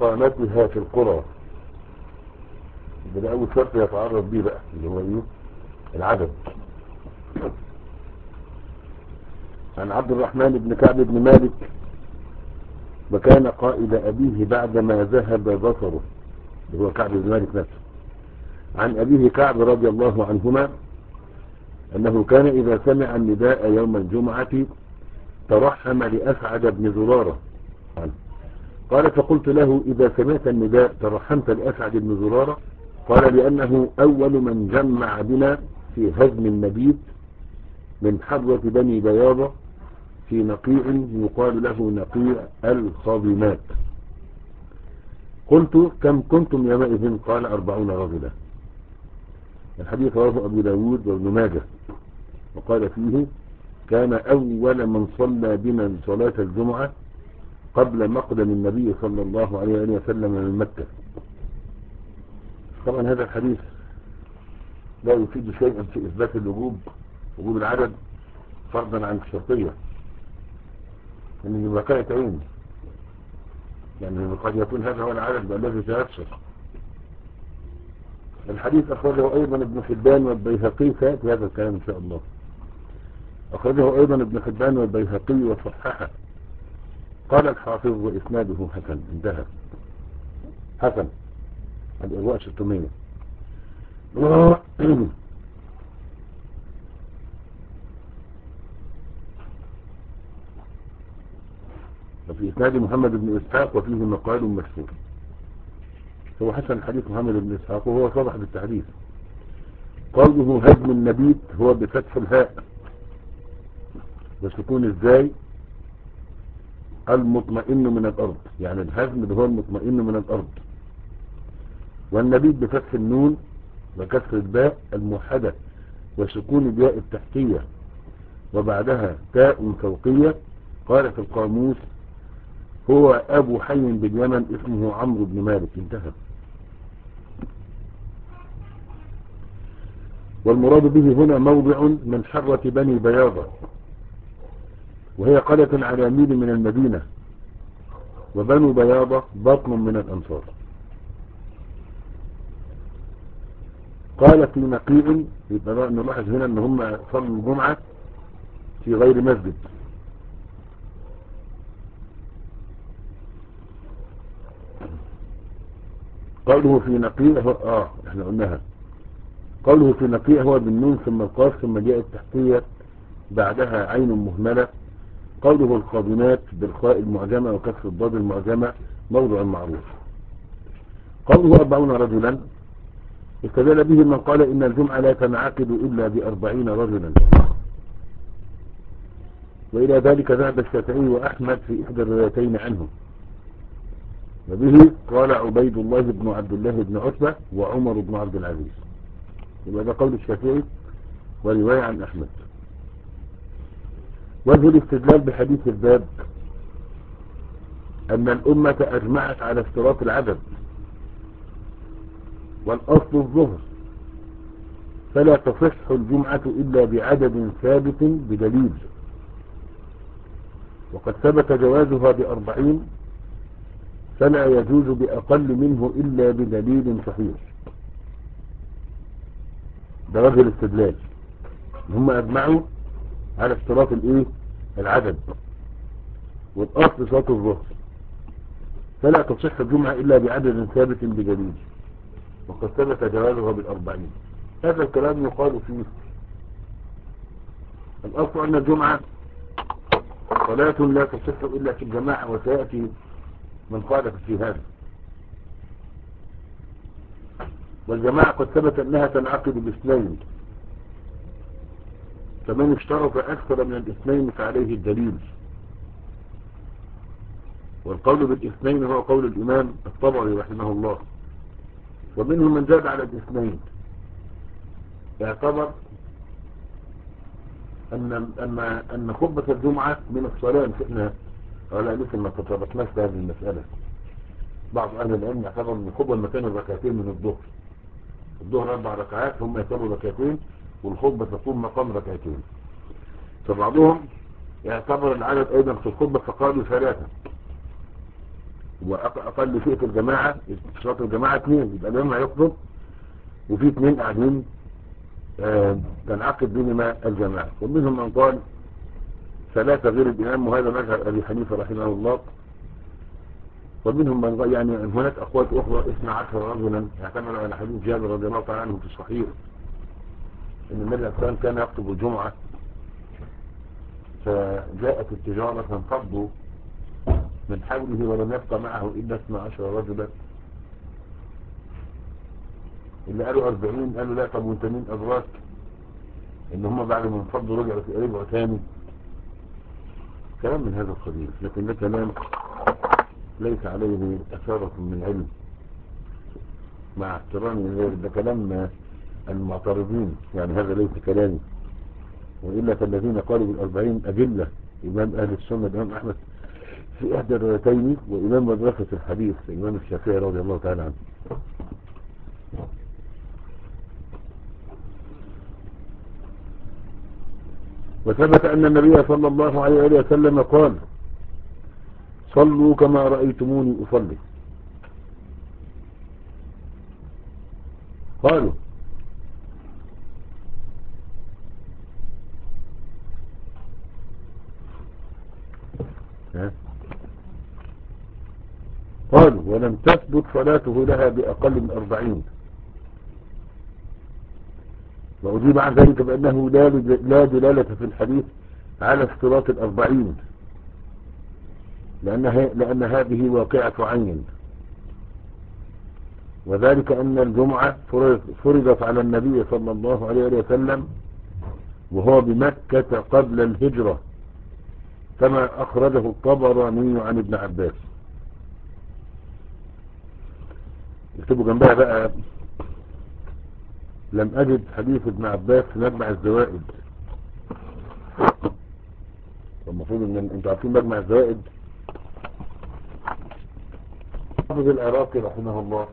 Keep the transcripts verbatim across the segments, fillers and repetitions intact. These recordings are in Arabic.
إقامتها في القرى. ده أول شرط يتعرض به بقى اللي هو إيه؟ العدد. عن عبد الرحمن بن كعب بن مالك وكان قائد أبيه بعدما ذهب بصره، اللي هو كعب بن مالك نفسه. عن أبيه كعب رضي الله عنهما أنه كان إذا سمع النداء يوم الجمعة ترحم لأسعد بن زرارة. قال فقلت له إذا سمعت النداء ترحمت لأسعد بن زرارة؟ قال لأنه أول من جمع بنا في هزم المبيت من حرة بني بياضة في نقيع يقال له نقيع الخاضمات. قلت كم كنتم يومئذ؟ قال أربعون رجلا. الحديث رواه أبو داود وابن ماجه وقال فيه كان أول من صلى بنا صلاة الجمعة قبل مقدم النبي صلى الله عليه وسلم من مكة. طبعا هذا الحديث لا يفيد شيئا في إثبات الوجوب، وجوب العدد فرضا عن الشرطية، ان الوكالة عين، يعني قد يكون هذا هو العدد الذي سيفسر. الحديث أخرجه أيضا ابن حبان والبيهقي، سيأتي هذا الكلام إن شاء الله. أخرجه أيضا ابن حبان والبيهقي وصححه. قال الحافظ وإسناده حسن. انتهى. حسن. الإرواء ستمية. وفي إسناد محمد بن إسحاق وفيه مقال مشهور. هو حسن حديث محمد بن إسحاق وهو صرح بالتحديث. قوله هزم النبيت هو بفتح الهاء وسكون الزاي المطمئن من الأرض، يعني الهزم اللي هو المطمئن من الأرض. والنبيت بفتح النون وكسر الباء الموحدة وسكون الياء التحتية وبعدها تاء فوقية. قال في القاموس هو أبو حي باليمن اسمه عمرو بن مالك. انتهى. والمراد به هنا موضع من حرة بني بياضة، وهي قرية على ميل من المدينة، وبنو بياضة بطن من الأنصار. قال في نقيع، يبقى نلاحظ هنا ان هم صلوا الجمعة في غير مسجد. قوله في نقيع هو اه احنا قلناها. قوله في نقيع هو بالنون ثم القاف ثم الياء التحتية بعدها عين مهملة. قوله الخاضمات بالخاء المعجمة وكسر الضاد المعجمة موضع معروف. قوله أربعون رجلا استدل به من قال إن الجمعة لا تنعقد إلا بأربعين رجلا، وإلى ذلك ذهب الشافعي وأحمد في إحدى الروايتين عنه، وبه قال عبيد الله بن عبد الله بن عتبة وعمر بن عبد العزيز. يبقى ده قول الشافعي ورواية عن أحمد. وجه الاستدلال بحديث الباب أن الأمة أجمعت على اشتراط العدد، والأصل الظهر، فلا تصح الجمعة إلا بعدد ثابت بدليل، وقد ثبت جوازها بأربعين فلا يجوز بأقل منه إلا بدليل صحيح. ده وجه الاستدلال، هم أجمعوا على اشتراط الايه العدد، والأصل صلاة الظهر، فلا تصح الجمعة إلا بعدد ثابت بدليل، وقد ثبت جوازها بالأربعين. هذا الكلام يقال فيه الأصل أن الجمعة صلاة لا تصح إلا في الجماعة، وسيأتي من قال في هذا. والجماعة قد ثبت أنها تنعقد باثنين، فمن اشترط أكثر من الاثنين فعليه الدليل. والقول بالاثنين هو قول الإمام الطبري رحمه الله، ومنهم من زاد على الاثنين، يعتبر أن أن أن خطبة الجمعة من الصلاة. احنا ولا لسه ما تطرقناش في هذه المسألة. بعض أهل العلم يعتبر أن الخطبة مكان الركعتين من الظهر. الظهر أربع ركعات، هم يصلوا ركعتين، والخطبة تقوم مقام ركعتين. فبعضهم يعتبر العدد أيضا في الخطبة فقالوا ثلاثة، وأقل شيء في الجماعة شرط الجماعة اثنين، يبقى الإمام هيخطب وفي اثنين قاعدين آه تنعقد بينهما الجماعة. ومنهم من قال ثلاثة غير الإمام، وهذا مذهب أبي حنيفة رحمه الله. ومنهم من يعني هناك أقوال أخرى اثنا عشر رجلا يعتمد على حديث جابر رضي الله تعالى عنه في الصحيح إن النبي عليه الصلاة والسلام كان يخطب الجمعة فجاءت التجارة فانفضوا من حوله ولم يبقى معه إلا اثنا عشر رجلا. اللي قالوا أربعين قالوا لا، طب وانت مين أدراك إن هم بعد ما انفضوا رجعوا رجعوا تاني؟ كلام من هذا القبيل، لكن ده كلام ليس عليه أثارة من علم مع احترامي، ده كلام المعترضين، يعني هذا ليس كلامي. وإلا فالذين قالوا بالأربعين أجلة إمام أهل السنة الإمام أحمد في إحدى الروايتين، وإمام مدرسة الحديث الإمام الشافعي رضي الله تعالى عنه. وثبت أن النبي صلى الله عليه وسلم قال صلوا كما رأيتموني أصلي. قالوا قالوا ولم تثبت صلاته لها بأقل من أربعين. وأجيب عن ذلك بأنه لا دلالة في الحديث على اشتراط الأربعين، لأنها لأن هذه واقعة عين، وذلك أن الجمعة فرضت على النبي صلى الله عليه وسلم وهو بمكة قبل الهجرة كما أخرجه الطبراني عن ابن عباس. اكتبوا جنبها بقى لم أجد حديث ابن عباس في مجمع الزوائد. المفروض ان انتوا عارفين مجمع الزوائد حافظ العراقي رحمه الله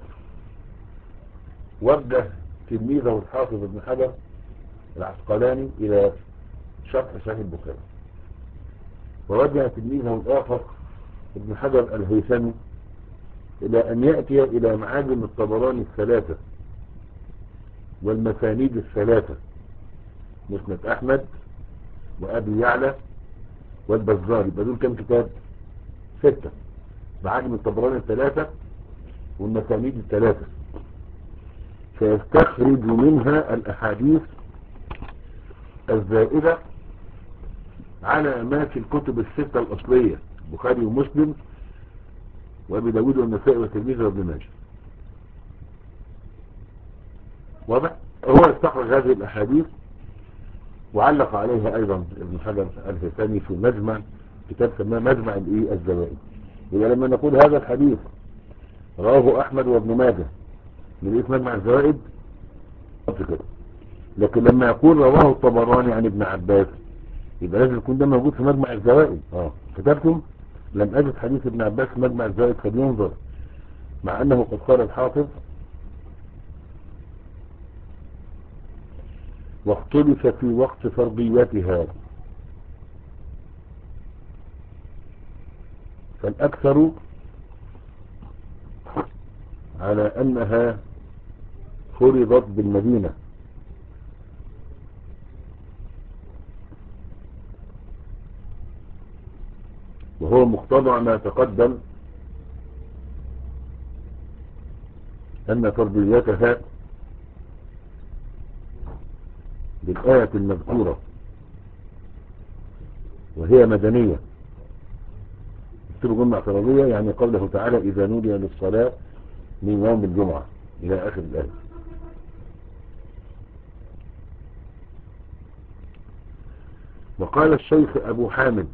وجه تلميذه الحافظ ابن حجر العسقلاني الى شرح صحيح البخاري، ووجه تلميذه الاخر ابن حجر الهيثمي الى ان يأتي الى معاجم الطبراني الثلاثة والمسانيد الثلاثة، مسند احمد وابي يعلى والبزار. يبقى دول كم كتاب؟ ستة. معاجم الطبراني الثلاثة والمسانيد الثلاثة، فيستخرج منها الاحاديث الزائدة على ما في الكتب الستة الاصلية، البخاري ومسلم وابي داود والنسائي والترمذي وابن ماجه. واضح؟ هو استخرج هذه الاحاديث وعلق عليها ايضا ابن حجر الهيثمي في مجمع، كتاب سماه مجمع الايه الزوائد. يبقى لما نقول هذا الحديث رواه احمد وابن ماجه من اسم مجمع الزوائد كده، لكن لما يقول رواه الطبراني عن ابن عباس يبقى لازم يكون ده موجود في مجمع الزوائد. اه كتبتم لم اجد حديث ابن عباس في مجمع الزوائد فلينظر، مع انه قد قال الحافظ واختلف في وقت فرضيتها، فالاكثر على انها فرضت بالمدينة، وهو مقتضى ما تقدم ان فرضيتها بالآية المذكورة وهي مدنية. اكتبوا جملة اعتراضية، يعني قوله تعالى إذا نودي للصلاة من يوم الجمعة إلى آخر الآية. وقال الشيخ أبو حامد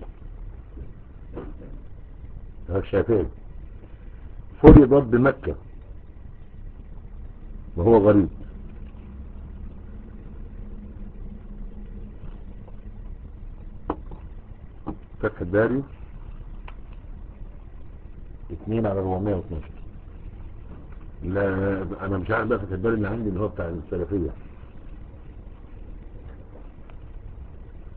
الشافعي فرضت بمكة وهو غريب. فتح الباري اثنين على أربعمائة واثناشر. لا انا مش عارف بقى فتح الباري اللي عندي اللي هو بتاع السلفية.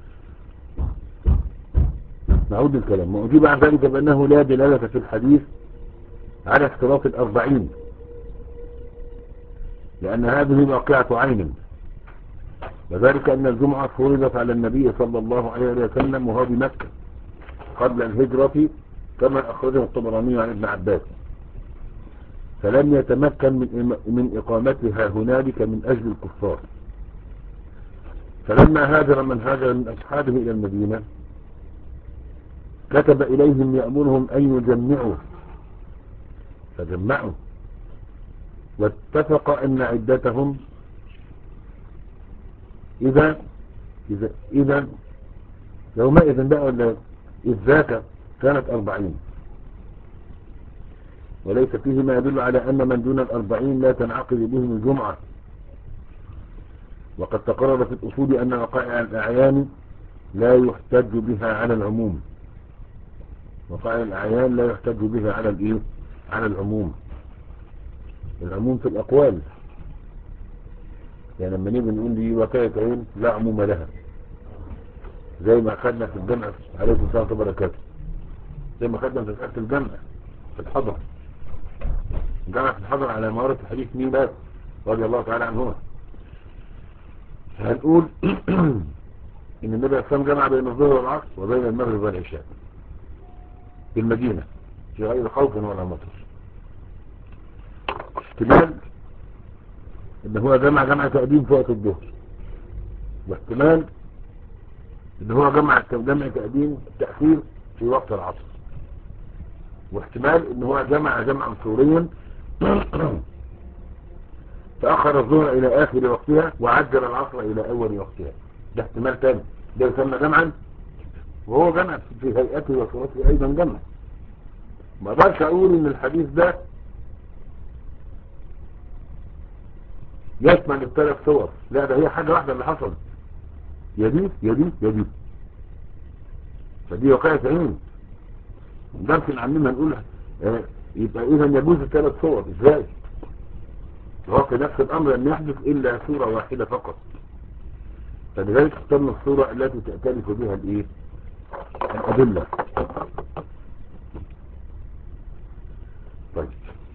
نعود للكلام. وأجيب عن ذلك بأنه لا دلالة في الحديث على اشتراط الأربعين، لأن هذه واقعة عين، وذلك أن الجمعة فرضت على النبي صلى الله عليه وسلم وهو بمكة قبل الهجرة كما أخرجه الطبراني عن ابن عباس، فلم يتمكن من من إقامتها هنالك من أجل الكفار. فلما هاجر من هاجر من أصحابه إلى المدينة كتب إليهم يأمرهم أن يجمعوا، فجمعوا، واتفق أن عدتهم إذا إذا إذا يومئذ بقى ولا إذ ذاك كانت أربعين، وليس فيه ما يدل على أن من دون الأربعين لا تنعقد بهم الجمعة. وقد تقرر في الأصول أن وقائع الأعيان لا يحتج بها على العموم، وقائع الأعيان لا يحتج بها على الإيه؟ على العموم. العموم في الأقوال، يعني لما نيجي نقول لي وقائع عين لا عموم لها، زي ما أخذنا في الجمع عليكم السلام وبركاته، زي ما أخذنا في في الجمع في الحضر، الجمع في الحضر على موارد حديث ميلاد رضي الله تعالى عنهما. هنقول ان النبي صلى الله عليه وسلم جمع بين الظهر والعصر وبين المغرب والعشاء في المدينة في غير خوف ولا مطر. احتمال ان هو جمع جمع تقديم في وقت الظهر، واحتمال ان هو جمع جمع تقديم تأخير في وقت العصر، واحتمال ان هو جمع جمعا فوريا فأخر الظهر إلى آخر وقتها وعجل العصر إلى أول وقتها. ده احتمال تاني، ده يسمى جمعا، وهو جمع في هيئته وصورته أيضا جمع. ما اقدرش أقول إن الحديث ده يشمل الثلاث صور، لا، ده هي حاجة واحدة اللي حصلت، يدي يدي يدي، فدي وقعة عين. ممكن عمنا نقول اه يبقى إذا يجوز الثلاث صور إزاي؟ هو في نفس الأمر أن يحدث إلا صورة واحدة فقط، فلذلك اخترنا الصورة التي تأتلف بها الإيه؟ الأدلة. طيب،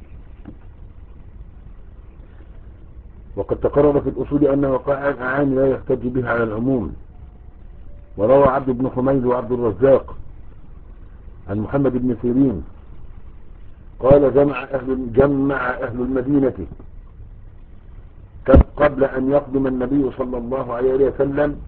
وقد تقرر في الأصول أن وقائع الأعان لا يحتج بها على العموم. وروى عبد بن حميد وعبد الرزاق عن محمد بن سيرين قال جمع أهل, جمع أهل المدينة قبل أن يقدم النبي صلى الله عليه وسلم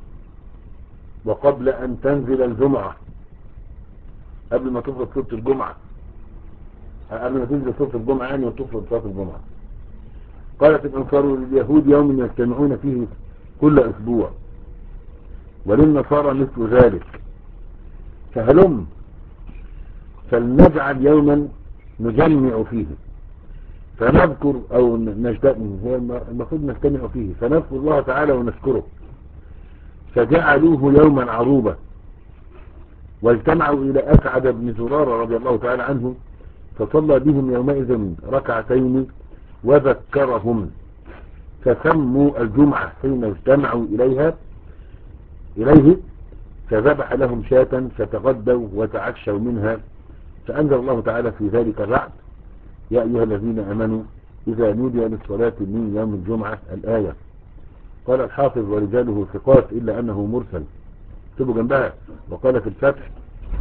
وقبل أن تنزل الجمعة، قبل ما تفرض صلاة الجمعة، قبل ما تنزل صلاة الجمعة يعني وتفرض صلاة الجمعة. قالت الأنصار لليهود يوم يجتمعون فيه كل أسبوع، وللنصارى مثل ذلك، فهلم فلنجعل يوما نجمع فيه فنذكر أو نجتمع، هو المفروض نجتمع فيه فنذكر الله تعالى ونشكره، فجعلوه يوما عروبة. واجتمعوا إلى أسعد بن زرارة رضي الله تعالى عنه فصلى بهم يومئذ ركعتين وذكرهم، فسموا الجمعة حين اجتمعوا إليها إليه، فذبح لهم شاة فتغدوا وتعشوا منها، فأنزل الله تعالى في ذلك الرعد يا أيها الذين آمنوا إذا نودي للصلاة من يوم الجمعة الآية. قال الحافظ ورجاله ثقات إلا أنه مرسل، اكتبوا جنبها. وقال في الفتح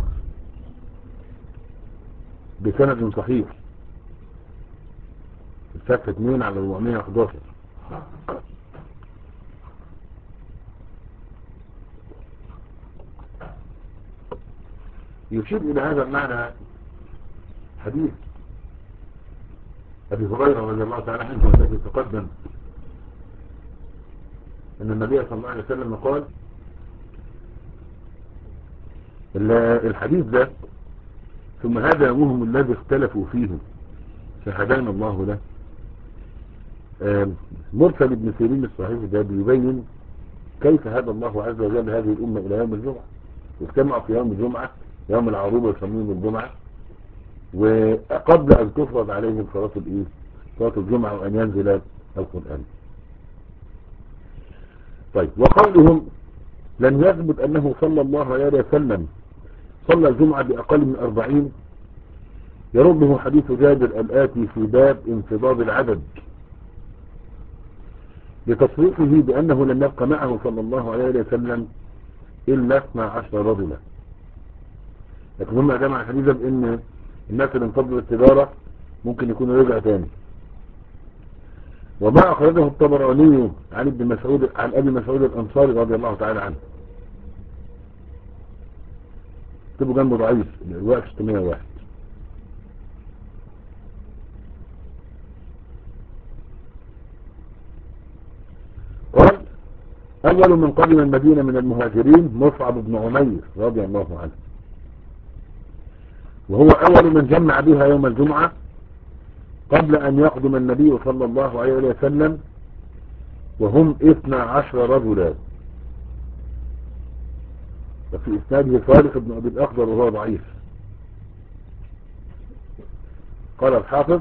بسند صحيح، الفتح اثنين على أربعمائة وأحد عشر. يشير إلى هذا المعنى حديث أبي هريرة رضي الله تعالى عنه الذي تقدم أن النبي صلى الله عليه وسلم قال، الحديث ده ثم هذا يومهم الذي اختلفوا فيه فهدانا الله له. مرسل ابن سيرين الصحيح ده بيبين كيف هدى الله عز وجل هذه الأمة إلى يوم الجمعة، واجتمعوا في يوم الجمعة يوم العروبة يسمون الجمعة، وقبل أن تفرض عليهم صلاة الإيه؟ صلاة الجمعة وأن ينزل القرآن. طيب، وقولهم لن يثبت أنه صلى الله عليه وسلم صلى الجمعة بأقل من أربعين، يرده حديث جابر الآتي في باب انفضاض العدد لتصريحه بأنه لم يبقى معه صلى الله عليه وسلم إلا اثنا عشر رجلا. لكن هم أدام عن حديثا بأن الناس اللي انفضوا التجارة ممكن يكونوا رجع تاني. وما أخرجه الطبراني عن ابن مسعود عن أبي مسعود الأنصاري رضي الله تعالى عنه، اكتبوا جنبه ضعيف الرواية ستمائة وواحد. قال أول من قدم المدينة من المهاجرين مصعب بن عمير رضي الله عنه، وهو أول من جمع بها يوم الجمعة قبل أن يقدم النبي صلى الله عليه وسلم، وهم اثنا عشر رجلا. وفي إسناده صالح بن أبي الأخضر وهو ضعيف. قال الحافظ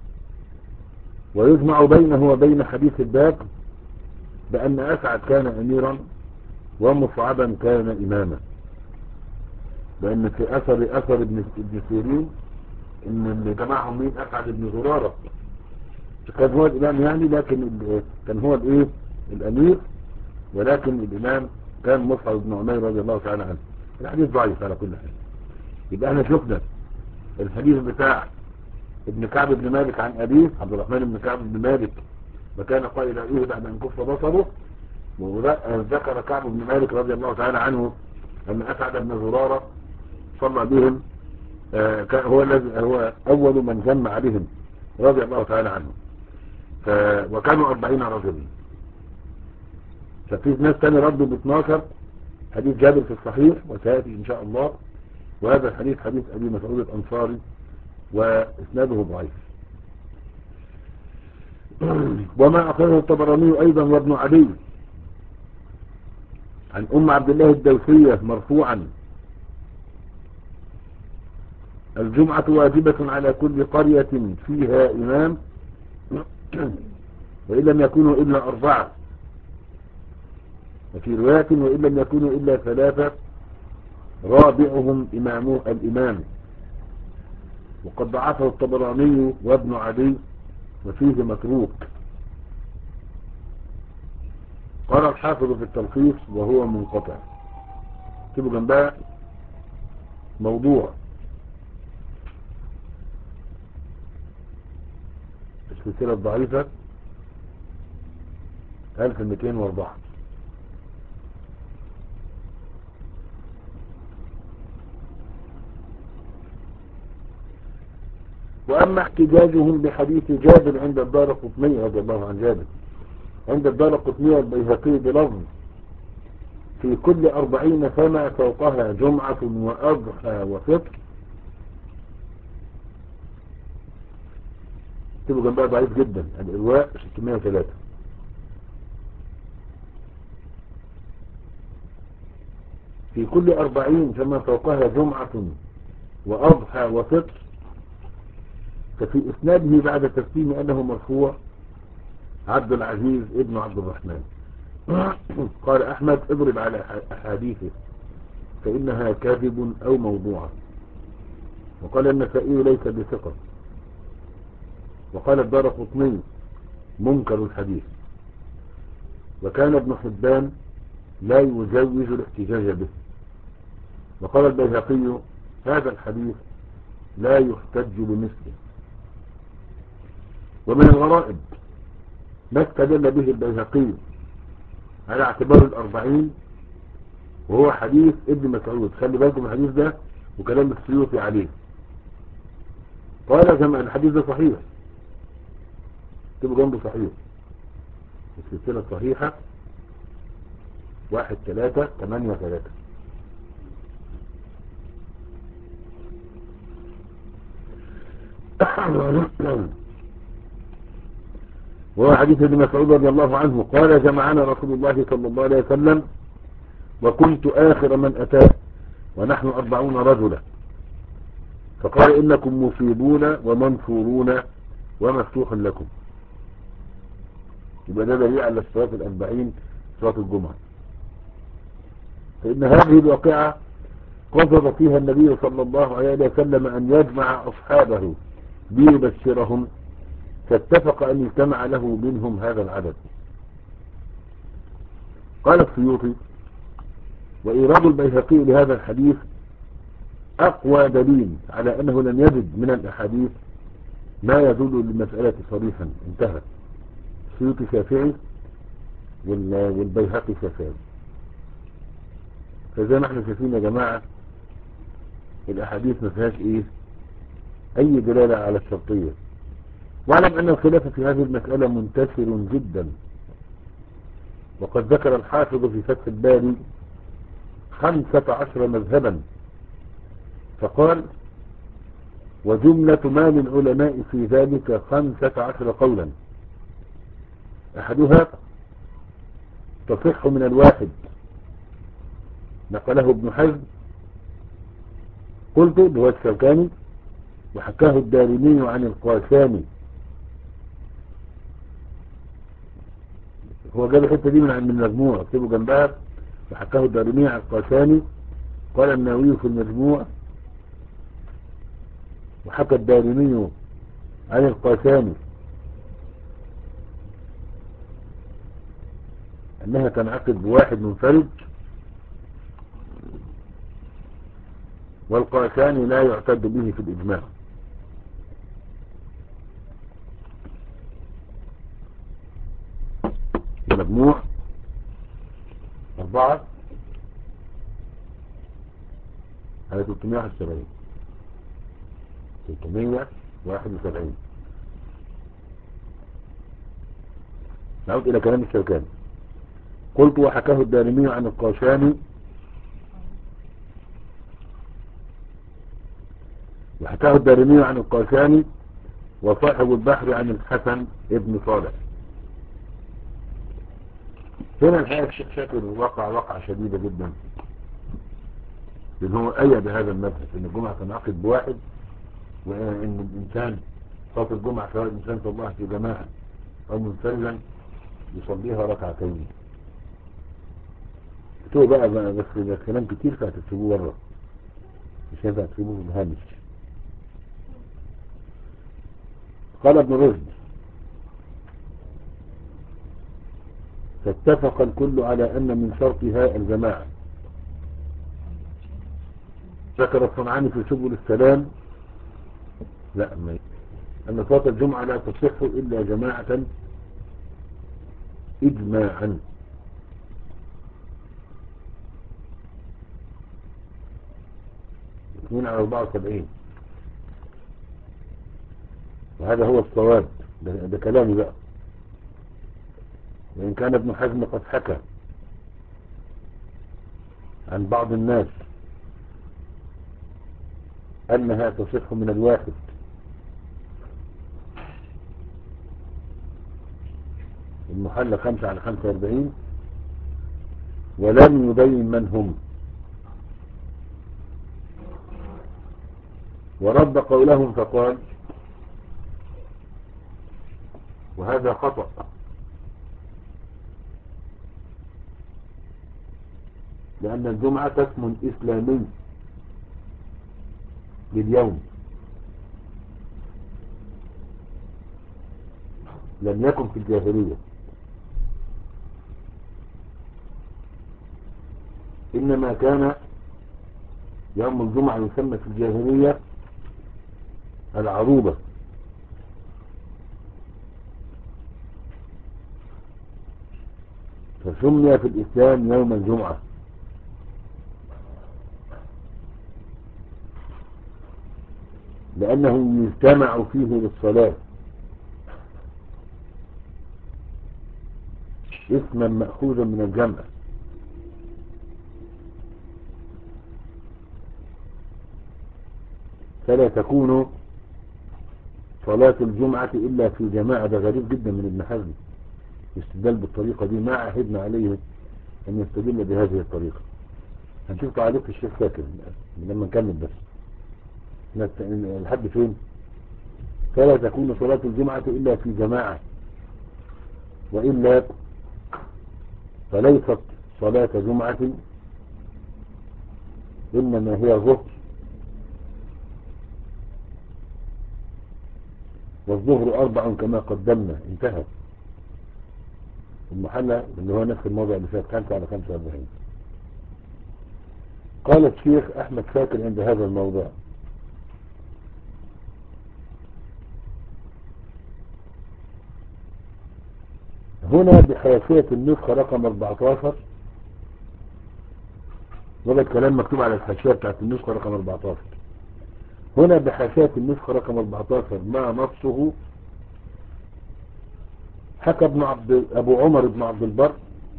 ويجمع بينه وبين حديث الباب بأن أسعد كان أميرا ومصعبا كان إماما، لأن في أثر أثر ابن ابن سيرين إن اللي جمعهم مين أسعد بن زرارة، كان هو الإمام يعني، لكن كان هو الإيه الأمير، ولكن الإمام كان مصعب بن عمير رضي الله تعالى عنه. الحديث ضعيف على كل حال. يبقى احنا شفنا الحديث بتاع ابن كعب بن مالك عن أبيه عبد الرحمن بن كعب بن مالك وكان قائد أبيه بعد أن كف بصره، وذكر كعب بن مالك رضي الله تعالى عنه أن أسعد بن زرارة صلى بهم، آه هو الذي هو أول من جمع بهم رضي الله تعالى عنه، وكانوا أربعين رجلا. ففي ناس تاني ردوا ب اثناشر. حديث جابر في الصحيح وسيأتي إن شاء الله، وهذا الحديث حديث أبي مسعود الأنصاري وإسناده ضعيف. وما أخرجه الطبراني أيضا وابن عدي عن أم عبد الله الدوسية مرفوعا الجمعة واجبة على كل قرية فيها إمام وإن لم يكونوا إلا أربعة، وفي رواية وإن لم يكونوا إلا ثلاثة رابعهم إمامه الإمام. وقد ضعفه الطبراني وابن عدي وفيه متروك. قال الحافظ في التلخيص وهو منقطع، اكتبوا جنبها موضوع السلسلة الضعيفة ألف ومئتين وأربعة. وأما احتجاجهم بحديث جابر عند الدارقطني رضي الله عن جابر عند الدارقطني والبيهقي بلفظ في كل أربعين فما فوقها جمعة وأضحى وفطر، اكتبوا جنبها ضعيف جدا. الإرواء ستمائة وثلاثة. في كل أربعين فما فوقها جمعة وأضحى وفطر، ففي إسناده بعد تسليم أنه مرفوع عبد العزيز ابن عبد الرحمن. قال أحمد اضرب على أحاديثه فإنها كاذب أو موضوعة. وقال النسائي ليس بثقة. وقال الدارقطني منكر الحديث. وكان ابن حبان لا يجوز الاحتجاج به. وقال البيهقي هذا الحديث لا يحتج بمثله. ومن الغرائب ما استدل به البيهقي على اعتبار الأربعين وهو حديث ابن مسعود. خلي بالكم الحديث ده وكلام السيوطي عليه. قال جمع الحديث ده صحيح، اكتبوا جنبه صحيح، السلسلة الصحيحة واحد ثلاثة ثمانية ثلاثة. وهو حديث ابن مسعود رضي الله عنه قال جمعنا رسول الله صلى الله عليه وسلم وكنت آخر من أتاه ونحن أربعون رجلا، فقال إنكم مصيبون ومنصورون ومفتوح لكم. يبقى ده دليل على الصلاة الأربعين صلاة الجمعة. فإن هذه الواقعة قصد فيها النبي صلى الله عليه وسلم أن يجمع أصحابه ليبشرهم، فاتفق أن يجتمع له منهم هذا العدد. قال السيوطي: وإيراد البيهقي لهذا الحديث أقوى دليل على أنه لم يجد من الأحاديث ما يدل للمسألة صريحا. انتهى. السيوطي شافعي والبيهقي شافعي. فزي ما احنا شايفين يا جماعة الأحاديث ما فيهاش إيه أي دلالة على الشرطية. واعلم أن الخلاف في هذه المسألة منتشر جدا، وقد ذكر الحافظ في فتح الباري خمسة عشر مذهبا، فقال: وجملة ما للعلماء في ذلك خمسة عشر قولا، أحدها تصح من الواحد، نقله ابن حزم، قلت هو الشوكاني، وحكاه الدارمي عن القاساني. هو جاب الحته دي من عند المجموع، اكتبوا جنبها: وحكاه الدارمي عن القاساني. قال النووي في المجموع: وحكى الدارمي عن القاساني انها تنعقد بواحد منفرد، والقاساني لا يعتد به في الإجماع. المجموع أربعة على ثلاثمائة وواحد وسبعين ثلاثمائة وواحد وسبعين. نعود إلى كلام الشوكاني. قلت: وحكاه الدارمي عن القاساني وحكاه الدارمي عن القاساني وصاحب البحر عن الحسن ابن صالح. هنا الحقيقة الشيخ شاكر وقع وقع شديدة جدا، لأن هو أيد هذا المذهب إن الجمعة تنعقد بواحد، وإن الإنسان صلاة الجمعة سواء الإنسان صلاها في جماعة أو منفردا يصليها ركعتين. اكتبوا بقى, بقى بس ده كلام كتير فهتكتبوه بره، مش هينفع تكتبوه في الهامش. قال ابن رشد: فاتفق الكل على أن من شرطها الجماعة. ذكر الصنعاني في سبل السلام لا ما أن صلاة الجمعة لا تصح إلا جماعة إجماعا. اثنين على أربعة وسبعين، وهذا هو الصواب. ده, ده كلامي بقى، وإن كان ابن حزم قد حكى عن بعض الناس أنها تصح من الواحد، المحلى خمسة على خمسة واربعين، ولم يبين من هم، ورد قولهم فقال: وهذا خطأ، لأن الجمعة اسم إسلامي لليوم لم يكن في الجاهلية، إنما كان يوم الجمعة يسمى في الجاهلية العروبة، فسمي في الإسلام يوم الجمعة، لأنه يجتمع فيه للصلاة، اسما مأخوذا من الجمع. فلا تكون صلاة الجمعة إلا في جماعة. ده غريب جدا من ابن حزم يستدل بالطريقة دي، ما عهدنا عليه أن يستدل بهذه الطريقة. هنشوف تعليق الشيخ شاكر لما نكمل بس لحد فين. فلا تكون صلاة الجمعة إلا في جماعة، وإلا فليست صلاة جمعة إنما هي ظهر، والظهر أربع كما قدمنا. انتهى المحلى اللي هو نفس الموضع اللي فات خمسة على خمسة وأربعين. قال الشيخ أحمد شاكر عند هذا الموضع: هنا بحاشية النسخة رقم أربعتاشر، وده الكلام مكتوب على الحاشية بتاعت النسخة رقم أربعتاشر. هنا بحاشية النسخة رقم أربعتاشر ما نصه: حكى ابن عبد أبو عمر بن عبد البر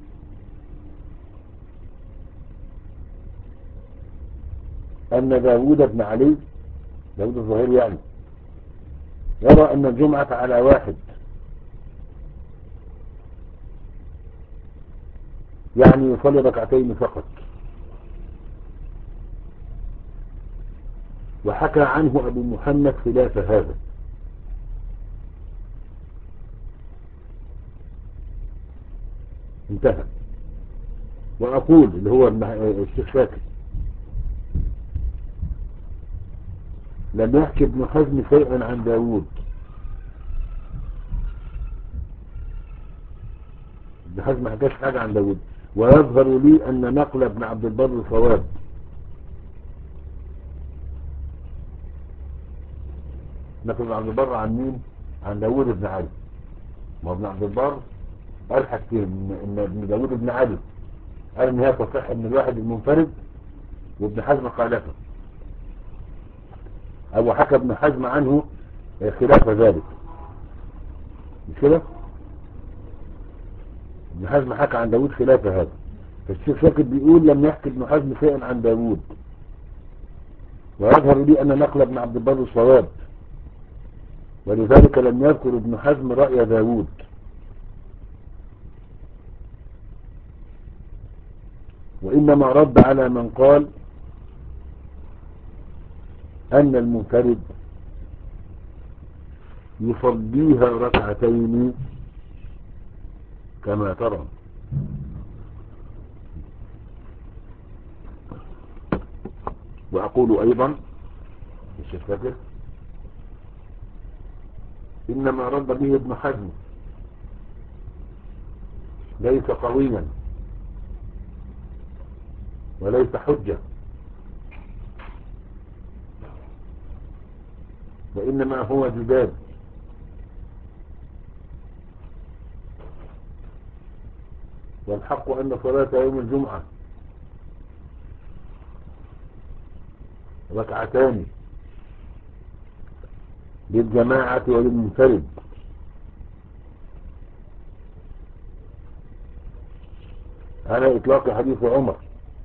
أن داود بن علي، داود الظهير يعني، يرى أن الجمعة على واحد، يعني يصلي ركعتين فقط. وحكى عنه أبو محمد خلاف هذا. انتهى. وأقول اللي هو الشيخ شاكر: لم يحكي ابن حزم شيئا عن داود. ابن حزم ما حكاش حاجة عن داود. ويظهر لي أن نقل ابن عبد البر صواب. نقل ابن عبد البر عن مين؟ عن داود بن علي. ما ابن عبد البر قال حاجتين: ان ابن داود بن علي قال ان هي تصح من الواحد المنفرد، وابن حزم خالفه، او حكى ابن حزم عنه خلاف ذلك. مش كده؟ ابن حزم حكى عن داود خلاف هذا. فالشيخ شاكر بيقول: لم يحكي ابن حزم شيئا عن داود. ويظهر لي ان نقل ابن عبد البر صواب، ولذلك لم يذكر ابن حزم رأي داود. وإنما رد على من قال أن المنفرد يصليها ركعتين كما ترى. وأقول أيضا الشيخ فاكر: إنما رد به ابن حزم ليس قويا وليس حجة، وإنما هو جدال. والحق أن صلاة يوم الجمعة ركعتان للجماعة وللمنفرد، على إطلاق حديث عمر.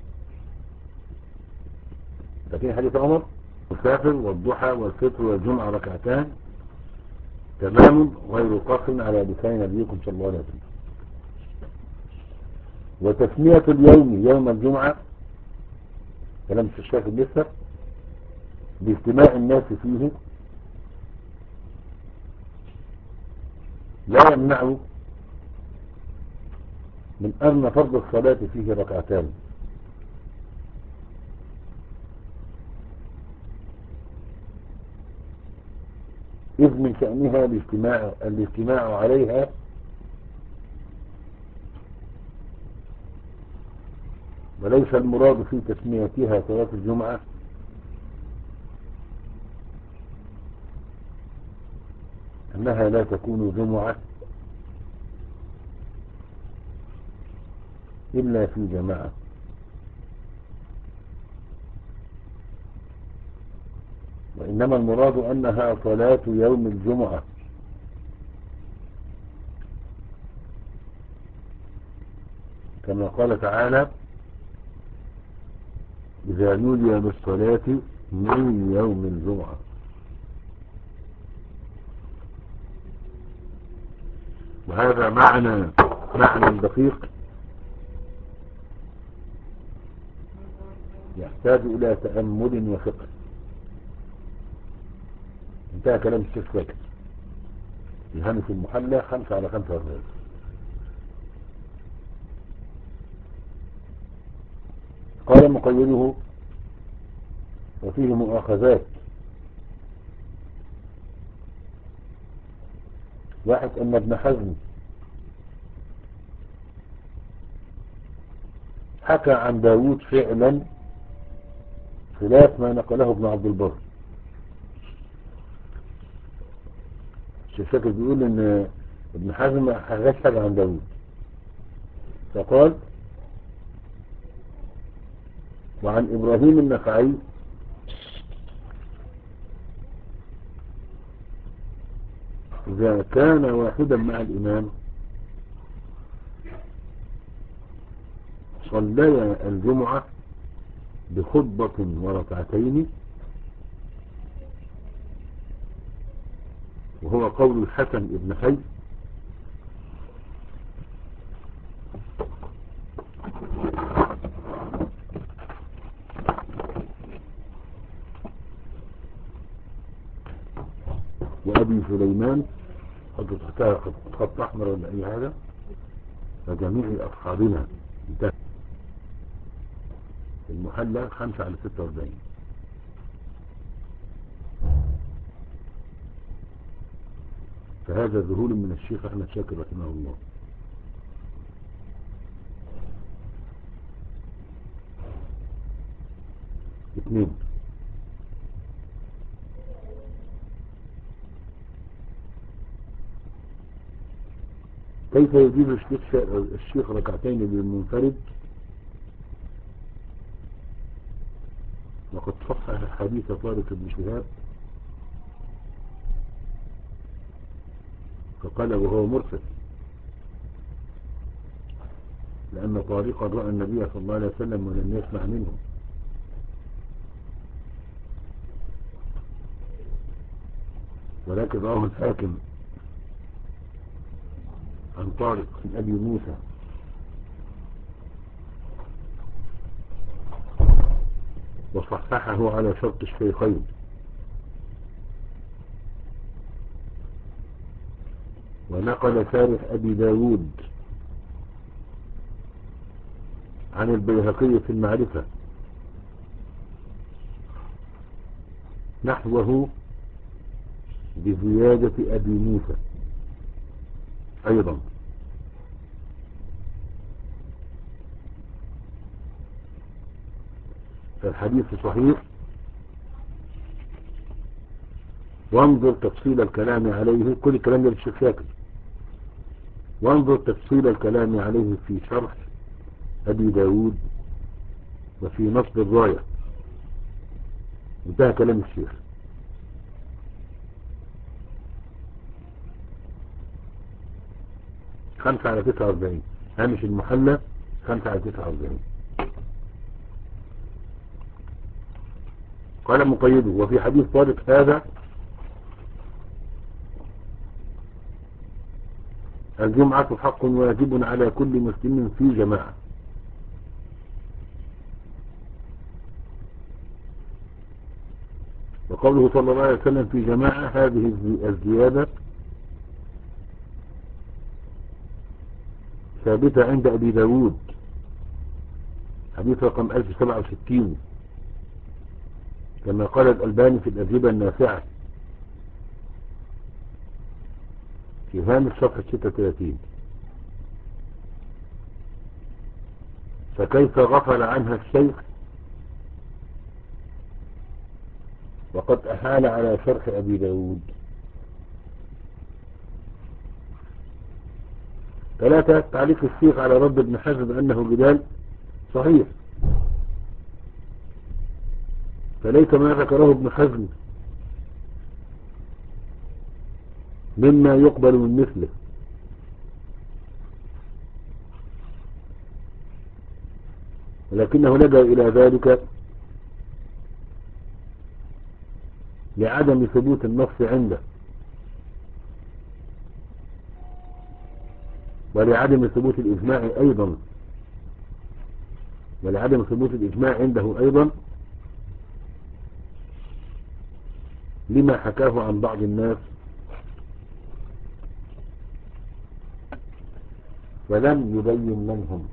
لكن حديث عمر: مسافر والضحى والفطر والجمعة ركعتان تمام غير قصر، على لسان نبيكم صلى الله عليه وسلم. وتسمية اليوم يوم الجمعة كلام الشيخ لسه باجتماع الناس فيه لا يمنع من أن فرض الصلاة فيه ركعتان. إذ من شأنها الاجتماع, الاجتماع عليها وليس المراد في تسميتها صلاة الجمعة أنها لا تكون جمعة إلا في جماعة، وإنما المراد أنها صلاة يوم الجمعة، كما قال تعالى: إذا نودي للصلاة من يوم الجمعة. وهذا معنى معنى دقيق يحتاج إلى تأمل وفقه. انتهى كلام الشيخ فاكر في هامش المحلى خمسة على خمسة وأربعين. قال مقيده: وفيه مؤاخذات. واحد أن ابن حزم حكى عن داود فعلا خلاف ما نقله ابن عبد البر. الشيخ شاكر بيقول ان ابن حزم ما حكاش حاجة عن داود، فقال وعن إبراهيم النخعي إذا كان واحدا مع الإمام صلى الجمعة بخطبة وركعتين، وهو قول الحسن ابن حي، وأبي سليمان حط تحتها خط أحمر ولا أي حاجة، وجميع أصحابنا. انتهى. المحلى خمسة على ستة واربعين. فهذا ذهول من الشيخ أحمد شاكر رحمه الله. اثنين، كيف يجيب الشيخ الشيخ ركعتين للمنفرد وقد صحح حديث طارق بن شهاب فقال وهو مرسل، لأن طارقا رأى النبي صلى الله عليه وسلم ولم يسمع منه. ولكن راه الحاكم عن طارق بن أبي موسى وصححه على شرط الشيخين. ونقل شارح أبي داود عن البيهقي في المعرفة نحوه بزيادة أبي موسى أيضا. فالحديث صحيح، وانظر تفصيل الكلام عليه، كل الكلام ده للشيخ شاكر، وانظر تفصيل الكلام عليه في شرح أبي داود وفي نصب الراية. انتهى كلام الشيخ. خمسة على تسعة واربعين، هامش المحلى خمسة على تسعة واربعين. قال مقيده وفي حديث طارق هذا الجمعة حق واجب على كل مسلم في جماعة. وقوله صلى الله عليه وسلم في جماعة، هذه الزيادة ثابتة عند أبي داود حديث رقم ألف وسبعة وستين، كما قال الألباني في الأجوبة النافعة في هامش صفحة ستة وثلاثين. فكيف غفل عنها الشيخ وقد أحال على شرح أبي داود؟ ثلاثة، تعليق الشيخ على رد ابن حزم بأنه جدال صحيح، فليس ما ذكره ابن حزم مما يقبل من مثله، ولكنه لجأ إلى ذلك لعدم ثبوت النص عنده ولعدم ثبوت الإجماع أيضا ولعدم ثبوت الإجماع عنده أيضا لما حكاه عن بعض الناس ولم يبين من هم.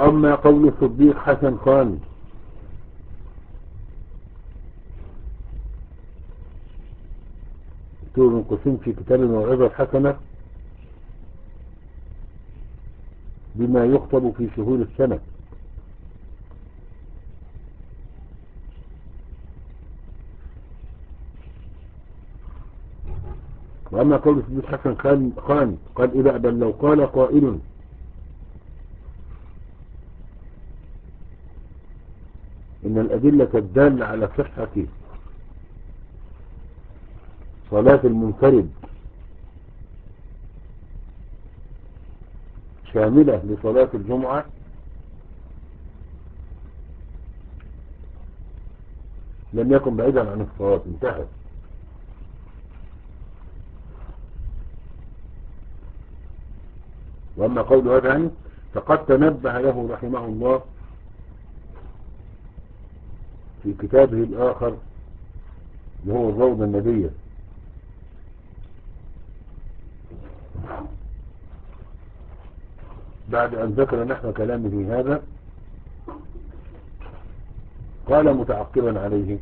وأما قول الصديق حسن خان دكتور من قسم في كتاب الموعظة الحسنة بما يخطب في شهور السنة. وأما قول الصديق حسن خان, خان قال إذا بل لو قال قائل إن الأدلة الدالة على صحة صلاة المنفرد شاملة لصلاة الجمعة لم يكن بعيدا عن الصواب. انتهى. وأما قول هذا عنه فقد تنبه له رحمه الله في كتابه الآخر اللي هو الروضة النبية بعد أن ذكر نحو كلامه هذا قال متعقبا عليه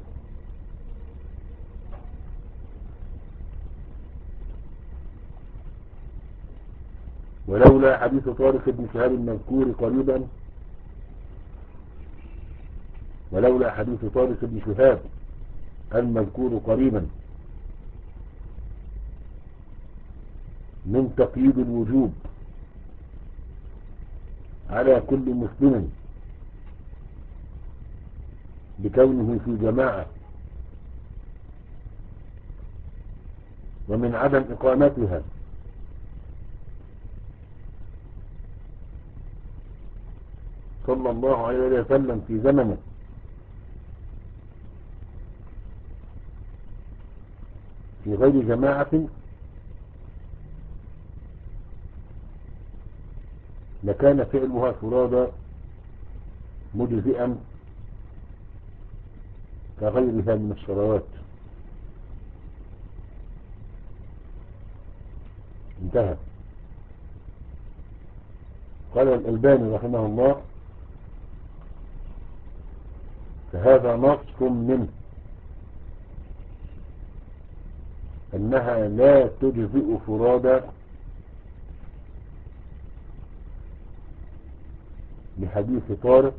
ولولا حديث طارق بن شهاب المذكور قريبا ولولا حديث طارق بن شهاب المذكور قريبا من تقييد الوجوب على كل مسلم بكونه في جماعة ومن عدم إقامتها صلى الله عليه وسلم في زمنه في غير جماعة لكان فعلها فرادى مجزئا كغيرها من الصلوات. انتهى. قال الألباني رحمه الله فهذا نص منه أنها لا تجزئ فرادى بحديث طارق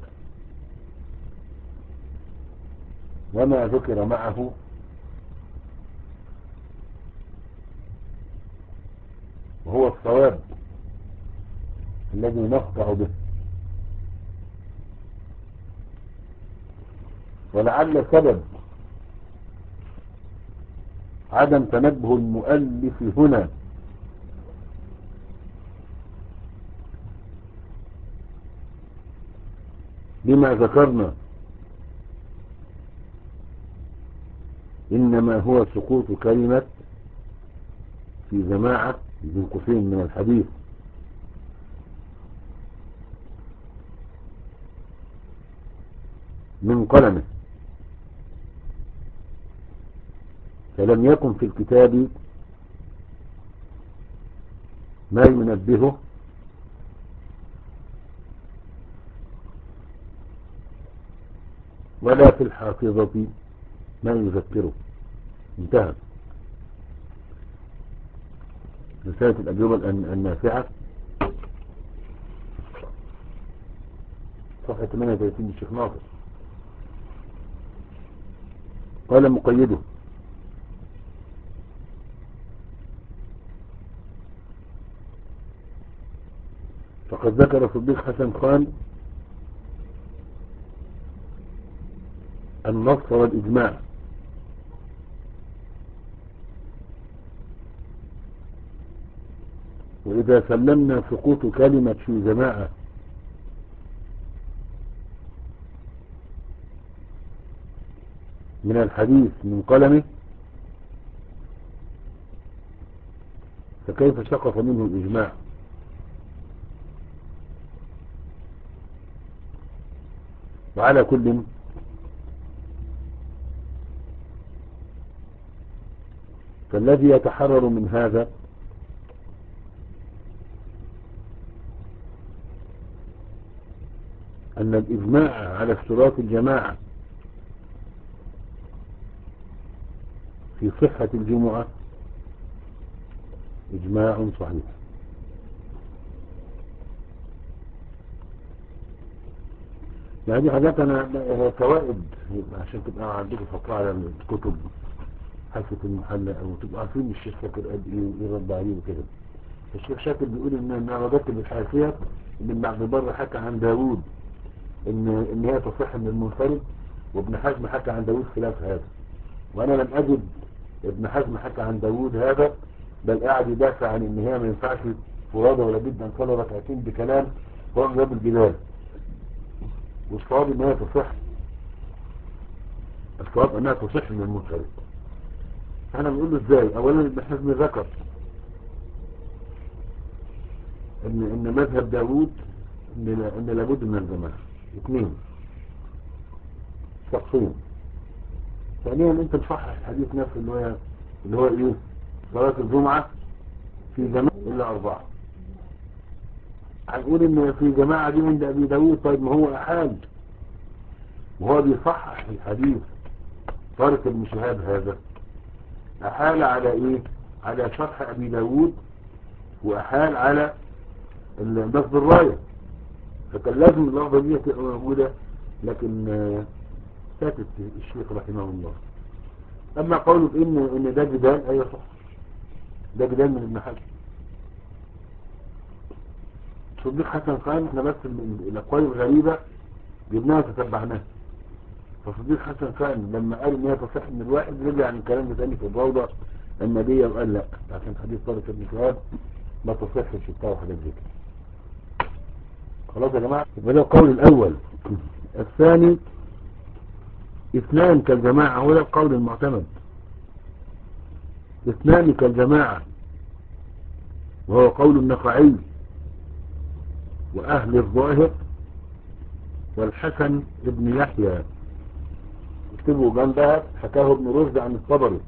وما ذكر معه وهو الصواب الذي نقطع به. ولعل سبب عدم تنبه المؤلف هنا لما ذكرنا إنما هو سقوط كلمة في جماعة من قوسين من الحديث من قلمه، فلم يكن في الكتاب ما ينبهه ولا في الحافظة ما يذكره. انتهى. رسالة الأجوبة النافعة صفحة ثمانية وثلاثين للشيخ ناصر. قال مقيده فقد ذكر صديق حسن خان النص والإجماع وإذا سلمنا سقوط كلمة في جماعة من الحديث من قلمه فكيف سقط منه الإجماع؟ وعلى كل فالذي يتحرر من هذا أن الإجماع على اشتراط الجماعة في صحة الجمعة إجماع صحيح. يعني دي حاجات أنا فوائد عشان تبقى عندكم فقرة على الكتب حلقة المحلى أو تبقى عارفين الشيخ شاكر قد إيه وإيه رد عليه وكده. الشيخ شاكر بيقول إن أنا وجدت بالحاشية إن ابن عبد البر حكى عن داوود إن إن هي تصح من المنفرد، وابن حزم حكى عن داوود خلاف هذا، وأنا لم أجد ابن حزم حكى عن داوود هذا، بل قاعد يدافع عن إن هي ما ينفعش فرادة ولا بد أن صلى ركعتين بكلام هو من باب الجدال، والصواب إن هي تصح، الصواب إنها تصح من المنفرد. احنا بنقول له ازاي؟ اولا ابن حزم ذكر ان ان مذهب داوود ان ان لابد من الجماعه. اثنين، شخصين. ثانيا انت تصحح الحديث نفسه اللي هو اللي هو ايه؟ صلاه الجمعه في جماعه الا اربعه. هنقول ان في جماعه دي عند ابي داوود، طيب ما هو احال وهو بيصحح الحديث. طارق بن شهاب هذا احال على ايه؟ على شرح ابي داوود، واحال على النصب الرايه، فكان لازم اللفظه دي تبقى موجوده، لكن ساكت الشيخ رحمه الله. اما قوله بان ان ده جدال، ايوه صح، ده جدال من ابن حزم. صديق حسن خان احنا بس الاقوال الغريبه جبناها وتتبعناها. فصديق حسن خان لما قال ان هي تصح من الواحد رجع عن الكلام ده تاني في الروضه النبيه وقال لا، عشان حديث طارق بن شهاب ما تصحش بتاع وحاجات زي كده. خلاص يا جماعه، يبقى ده القول الاول. الثاني، اثنان كالجماعه، هو ده القول المعتمد. اثنان كالجماعه، وهو قول النخعي واهل الظاهر والحسن ابن يحيى. اكتبوا جنبها حكاه ابن رشد عن الطبري،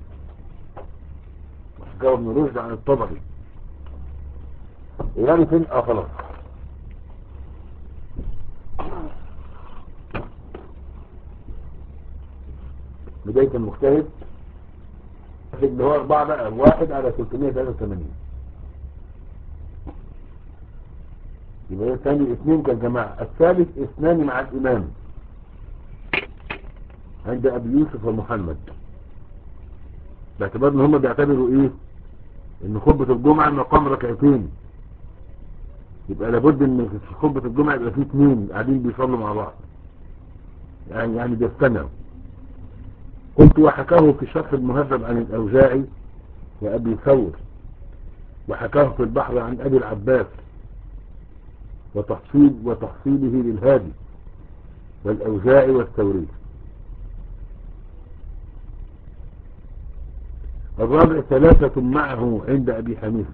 حكاه ابن رشد عن الطبري. يعني فين؟ اه خلاص. بداية المجتهد اللي هو اربعة بقى، واحد على ثلاثمائة وثلاثة وثمانين. يبقى الثاني اثنين كالجماعة. الثالث اثنان مع الامام عند ابي يوسف ومحمد، باعتبار ان هم بيعتبروا ايه؟ ان خطبة الجمعة مقام ركعتين، يبقى لابد ان في خطبة الجمعة يبقى فيه اثنين قاعدين بيصلوا مع بعض، يعني يعني بيستمعوا. قلت وحكاه في شرح المهذب عن الاوزاعي وابي ثور، وحكاه في البحر عن ابي العباس، وتحصيل وتحصيله للهادي والاوزاعي والثوري. الرابع ثلاثة معه عند ابي حنيفة،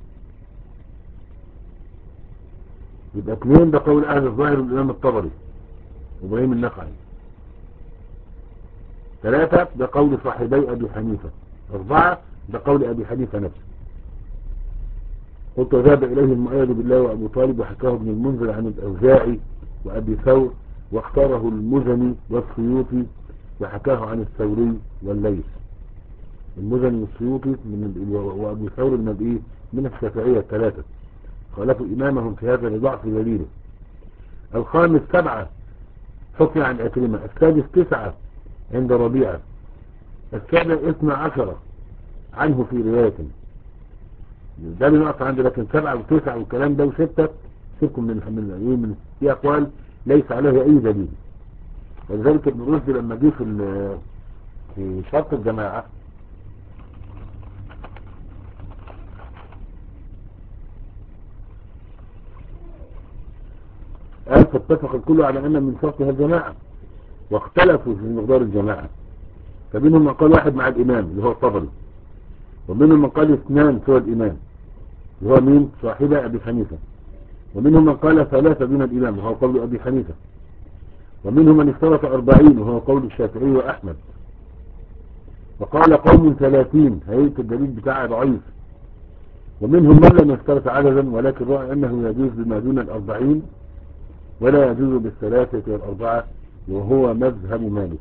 يبقى اثنين ده قول اهل الظاهر والامام الطبري وابراهيم النخعي، ثلاثة ده قول صاحبي ابي حنيفة، اربعة ده قول ابي حنيفة نفسه. قلت وذهب اليه المؤيد بالله وابو طالب، وحكاه ابن المنذر عن الاوزاعي وابي ثور، واختاره المزني والسيوطي، وحكاه عن الثوري والليث. المزني والسيوطي من وابو ثور من الايه؟ من الشافعية الثلاثة، خالفوا امامهم في هذا لضعف دليله. الخامس سبعة حكي عن عكرمة. السادس تسعة عند ربيعة. السابع اثنى عشر عنه في رواية، ده اللي نقص عندي. لكن سبعة وتسعة والكلام ده وستة سيبكم من من من في اقوال ليس عليها اي دليل. ولذلك ابن رشد لما جه في في شرط الجماعة قال فاتفق الكل على ان من شرطها الجماعة، واختلفوا في مقدار الجماعة، فمنهم من قال واحد مع الامام اللي هو الطبري، ومنهم من قال اثنان سوى الامام اللي هو مين؟ صاحبة ابي حنيفة، ومنهم من قال ثلاثة دون الامام وهو قول ابي حنيفة، ومنهم من اشترط أربعين وهو قول الشافعي وأحمد، وقال قوم ثلاثين هيئة الدليل بتاعه ضعيف، ومنهم من لم يشترط عددا ولكن رأى أنه يجوز بما دون الأربعين ولا يجوز بالثلاثة والأربعة وهو مذهب مالك.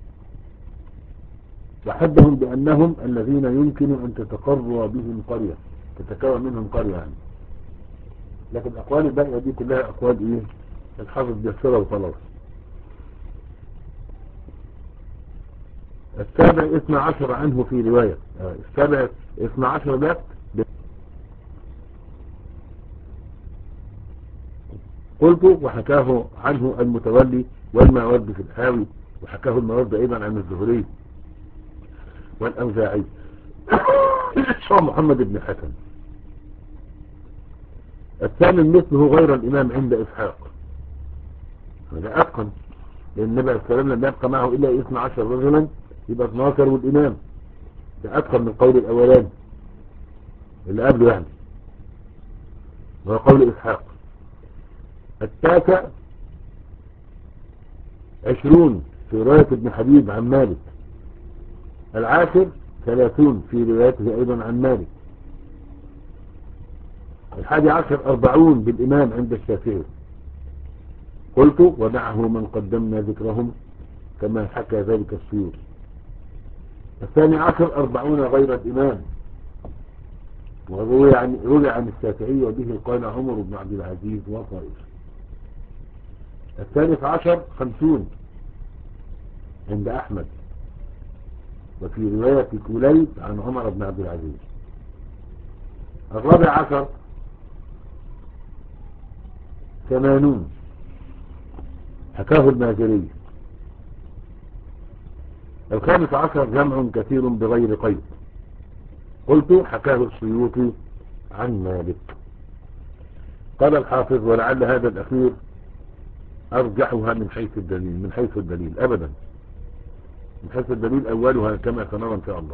وحدهم بأنهم الذين يمكن أن تتقر بهم قرية، تتكون منهم قرية يعني. لكن الأقوال الباقية دي كلها أقوال إيه الحافظ بيسرها وخلاص. السابع اثنى عشر عنه في رواية، السابع اثنى عشر ده قلت وحكاه عنه المتولي والماوردي في الحاوي، وحكاه الماوردي أيضا عن الزهري والأوزاعي شو محمد بن حسن. الثامن مثله غير الإمام عند إسحاق، هذا أتقن، لأن النبي عليه السلام لم يبقى معه إلا اثنى عشر رجلا، يبقى اثنى عشر والإمام، ده أتقن من قول الأولاني اللي قبله يعني، وهو قول إسحاق. التاسع عشرون في رواية ابن حبيب عن مالك. العاشر ثلاثون في روايته أيضا عن مالك. الحادي عشر أربعون بالإمام عند الشافعي. قلت ودعه من قدمنا ذكرهم كما حكى ذلك السيوطي. الثاني عشر أربعون غير الإمام، وروي عن, روي عن الشافعي وبه قال عمر بن عبد العزيز وطائف. الثالث عشر خمسون عند أحمد، وفي رواية كليب عن عمر بن عبد العزيز. الرابع عشر ثمانون حكاه المازري. الخامس عشر جمع كثير بغير قيد. قلت حكاه السيوطي عن مالك. قال الحافظ ولعل هذا الأخير أرجعها من حيث الدليل، من حيث الدليل أبدا، من حيث الدليل أولها كما سنرى إن شاء الله.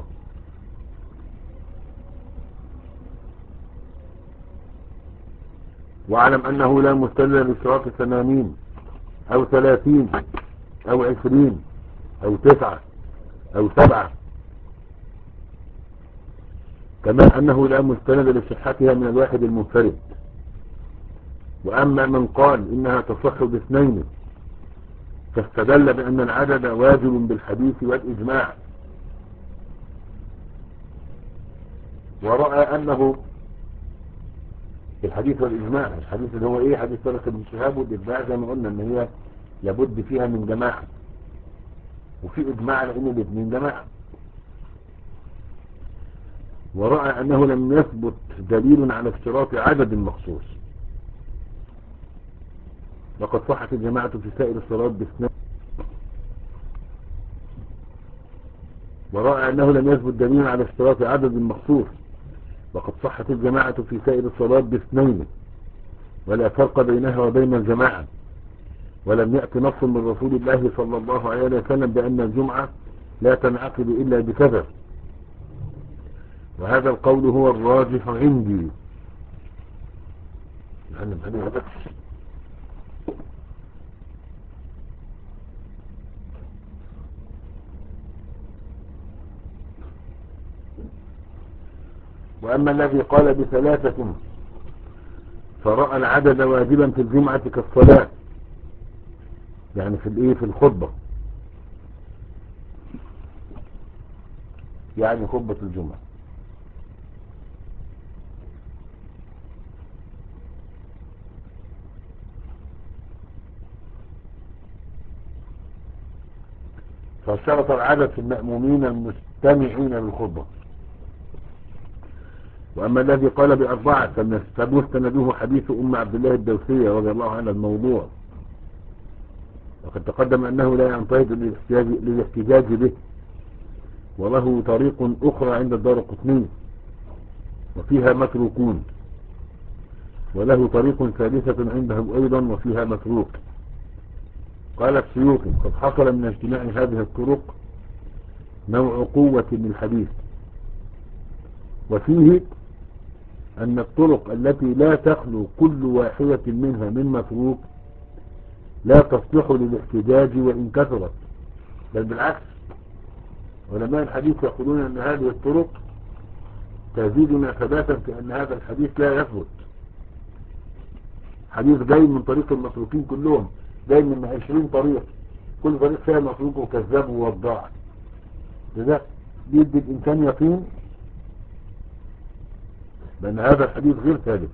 واعلم أنه لا مستدل لاشتراط ثمانين أو ثلاثين أو عشرين أو تسعة أو سبعة، كما أنه لا مستند لصحتها من الواحد المنفرد. وأما من قال إنها تصح باثنين فاستدل بأن العدد واجب بالحديث والإجماع، ورأى أنه الحديث والإجماع، الحديث اللي هو إيه حديث طارق بن شهاب، والإجماع زي ما قلنا إن هي لابد فيها من جماعة، وفي إجماع لأن الاثنين جماعة. ورأى أنه لم يثبت دليل على اشتراط عدد مخصوص، وقد صحت الجماعة في سائر الصلاة باثنين. ورأى أنه لم يثبت دليل على اشتراط عدد مخصوص، وقد صحت الجماعة في سائر الصلاة باثنين، ولا فرق بينها وبين الجماعة، ولم يأتي نص من رسول الله صلى الله عليه وسلم بأن الجمعة لا تنعقد إلا بكذا، وهذا القول هو الراجح عندي. يعني وأما الذي قال بثلاثة فرأى العدد واجبا في الجمعة كالصلاة، يعني في الايه في الخطبة، يعني خطبة الجمعة. فاشترط العدد في المأمومين المستمعين للخطبة. وأما الذي قال بأربعة فمستنده حديث أم عبد الله الدوسية رضي الله عنها الموضوع، وقد تقدم أنه لا ينتهض للاحتجاج به، وله طريق أخرى عند الدارقطني وفيها متروكون، وله طريق ثالثة عنده أيضا وفيها متروك. قال السيوطي قد حصل من اجتماع هذه الطرق نوع قوة للحديث، وفيه أن الطرق التي لا تخلو كل واحدة منها من متروك لا تصلح للاحتجاج وإن كثرت، بل بالعكس علماء الحديث يقولون أن هذه الطرق تزيدنا ثباتا في أن هذا الحديث لا يثبت حديث جاي من طريق المتروكين كلهم، جاي من عشرين طريق، كل طريق فيها متروك وكذاب ووضاع. لذا بيدي الإنسان يقين بأن هذا الحديث غير ثابت.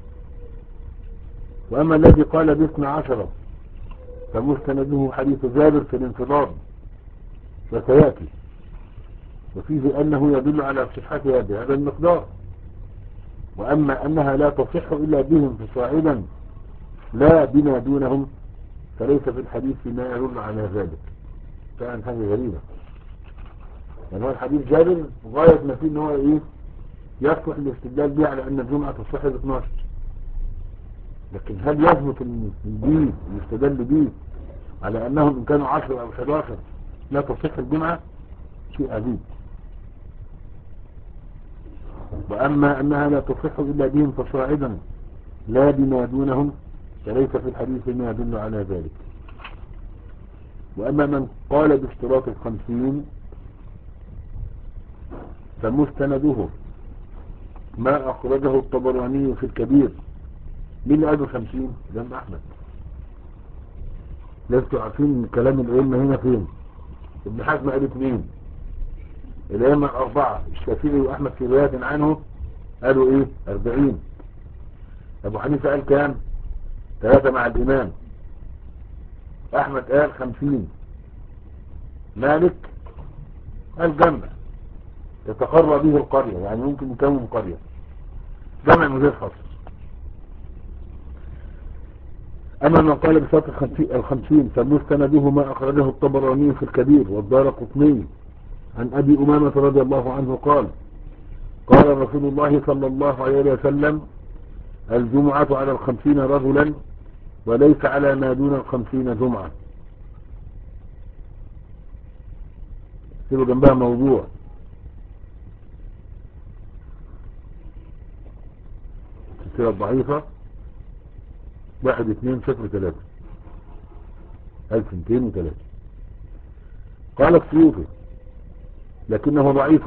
وأما الذي قال باثنى عشر فمستنده حديث جابر في الانفضاض وسيأتي، وفيه أنه يدل على صحتها بهذا المقدار. وأما أنها لا تصح إلا بهم فصاعدا لا بما دونهم فليس في الحديث ما يدل على ذلك. كان حاجة غريبة، يعني هو الحديث جابر غاية ما فيه ان هو ايه يصلح الاستدلال به على ان الجمعة تصح ب اثناشر، لكن هل يثبت الدين الاستدلال به على انهم ان كانوا عشرة او حداشر لا تصح الجمعة؟ شيء عجيب. واما انها لا تصح الا بهم فصاعدا لا بما دونهم فليس في الحديث ما يدل على ذلك. واما من قال باشتراط الخمسين فمستنده ما أخرجه الطبراني في الكبير. مين اللي قال خمسين؟ الإمام أحمد. لستوا عارفين كلام الأئمة هنا فين؟ ابن حزم قال اثنين، الأئمة الأربعة الشافعي وأحمد في رواية عنه قالوا إيه؟ أربعين. أبو حنيفة قال كام؟ ثلاثة مع الإمام. أحمد قال خمسين. مالك قال جمع يتقرى به القرية، يعني ممكن يكون قرية، جمع من غير حصر. أما من قال بشرط الخمسين فمستنده ما أخرجه الطبراني في الكبير والدارقطني عن أبي أمامة رضي الله عنه قال قال رسول الله صلى الله عليه وسلم الجمعة على الخمسين رجلا وليس على ما دون الخمسين جمعة. سيبوا جنبها موضوع السلسلة الضعيفة واحد اثنين صفر ثلاثة ألف مئتين وثلاثة. قال السيوطي لكنه ضعيف،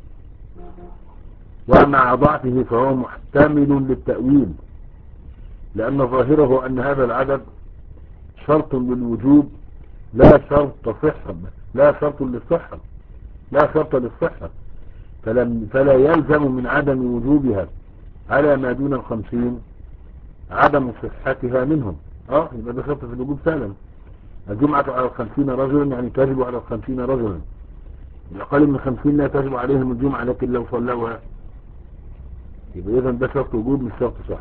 ومع ضعفه فهو محتمل للتأويل، لأن ظاهره أن هذا العدد شرط للوجوب لا شرط صحة، لا شرط للصحة لا شرط للصحة فلم فلا يلزم من عدم وجوبها على ما دون الخمسين عدم صحتها منهم. اه يبقى ده شرط في الوجوب فعلا. الجمعة على الخمسين رجلا يعني تجب على الخمسين رجلا، الأقل من خمسين لا تجب عليهم الجمعة، لكن لو صلوها يبقى إذن ده شرط وجود مش شرط صحة.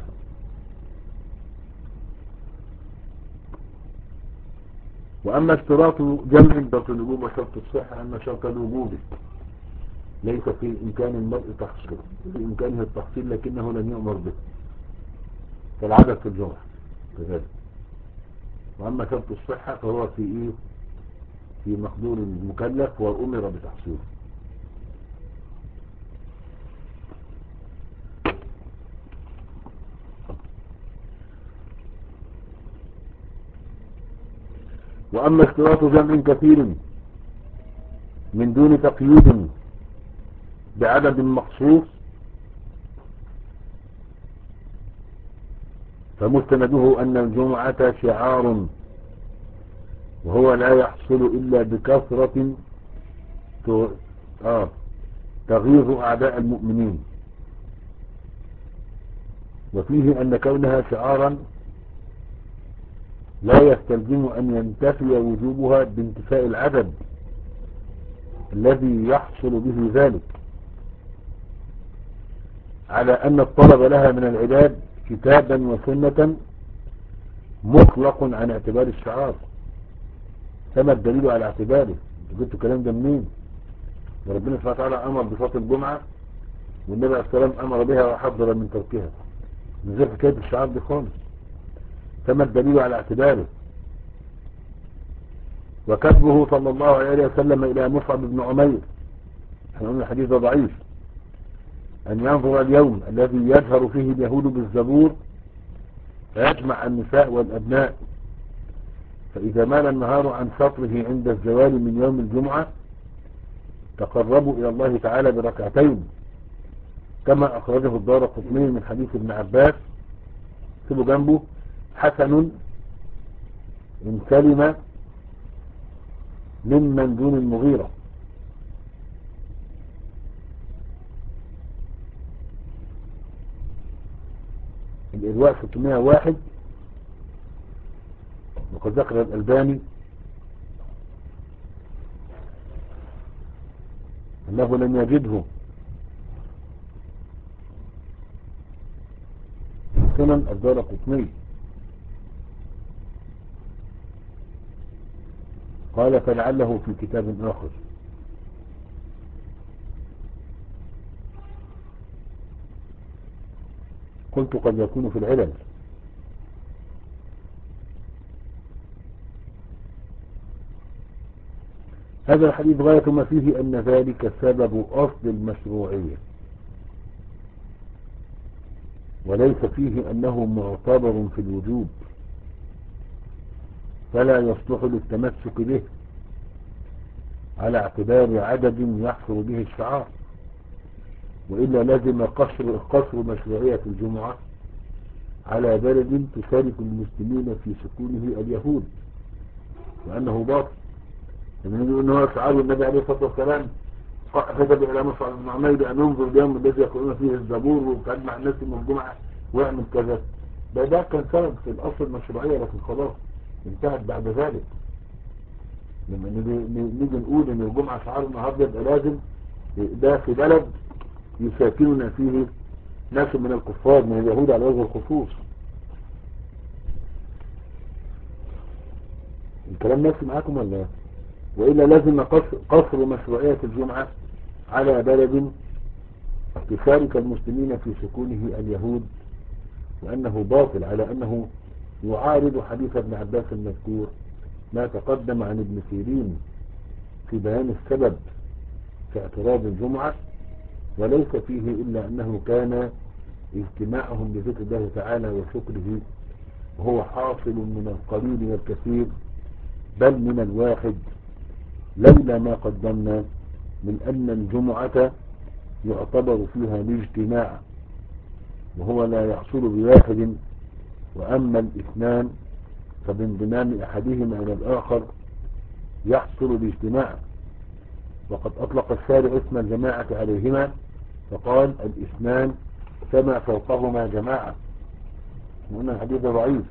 وأما اشتراط جمع شرط الوجوب وشرط الصحة أن شرط الوجوب ليس في إمكان المرء تحصيله، في إمكانه التحصيل لكنه لم يؤمر به كالعدد في الجمعة كذلك. وأما شرط الصحة فهو في إيه؟ في مقدور المكلف وأمر بتحصيله. وأما اشتراط جمع كثير من دون تقييد بعدد مخصوص فمستنده أن الجمعة شعار، وهو لا يحصل إلا بكثرة تغيظ أعداء المؤمنين، وفيه أن كونها شعارا لا يستلزم أن ينتفي وجوبها بانتفاء العدد الذي يحصل به ذلك، على أن الطلب لها من العباد كتابا وسنة مطلق عن اعتبار الشعار. كما الدليل على اعتباره. جبت الكلام ده منين؟ وربنا سبحانه وتعالى أمر بصلاة الجمعة والنبي عليه السلام أمر بها وحذر من تركها، من غير حكاية الشعار دي خالص. كما الدليل على اعتباره. وكتبه صلى الله عليه وسلم إلى مصعب بن عمير، احنا قلنا الحديث ده ضعيف، أن ينظر اليوم الذي يجهر فيه اليهود بالزبور فيجمع النساء والأبناء، فإذا مال النهار عن شطره عند الزوال من يوم الجمعة تقربوا إلى الله تعالى بركعتين، كما أخرجه الدارقطني من حديث ابن عباس. سيبوا جنبه حسن إن سلم ممن دون المغيرة. الإرواء ستمائة وواحد، وقد ذكر الألباني أنه لم يجده سنن الدارقطني، قال فلعله في كتاب آخر. قلت قد يكون في العلل. هذا الحديث غاية ما فيه أن ذلك سبب أصل المشروعية، وليس فيه أنه معتبر في الوجوب، فلا يصلح للتمسك به على اعتبار عدد يحصل به الشعار، وإلا لازم قصر, قصر مشروعية الجمعة على بلد تشارك المسلمين في سكونه اليهود، وأنه باطل. لما نقول أنه أشعار النبي عليه الصلاة والسلام كتب إلى مصعب بن عمير أن ينظر اليوم الذي يقولون فيه الزبور وتجمع الناس من الجمعة ويعمل كذا، ده ده كان سبب في الأصل المشروعية، لكن خلاص انتهت بعد ذلك. لما نيجي نقول ان الجمعة شعار النهارده يبقى لازم ده في بلد يساكننا فيه ناس من الكفار من اليهود على وجه الخصوص. الكلام ماشي معاكم ولا لا؟ وإلا لازم قصر مشروعية الجمعة على بلد تشارك المسلمين في سكونه اليهود، وأنه باطل، على أنه يعارض حديث ابن عباس المذكور ما تقدم عن ابن سيرين في بيان السبب في اعتراض الجمعة، وليس فيه إلا أنه كان اجتماعهم بذكر الله تعالى وشكره وهو حاصل من القليل والكثير بل من الواحد، لولا ما قدمنا من أن الجمعة يعتبر فيها الاجتماع وهو لا يحصل بواحد، وأما الاثنان فبانضمام أحدهما إلى الآخر يحصل الاجتماع. وقد أطلق الشارع اسم الجماعة عليهما فقال الاثنان كما فوقهما جماعة، وأن الحديث ضعيف.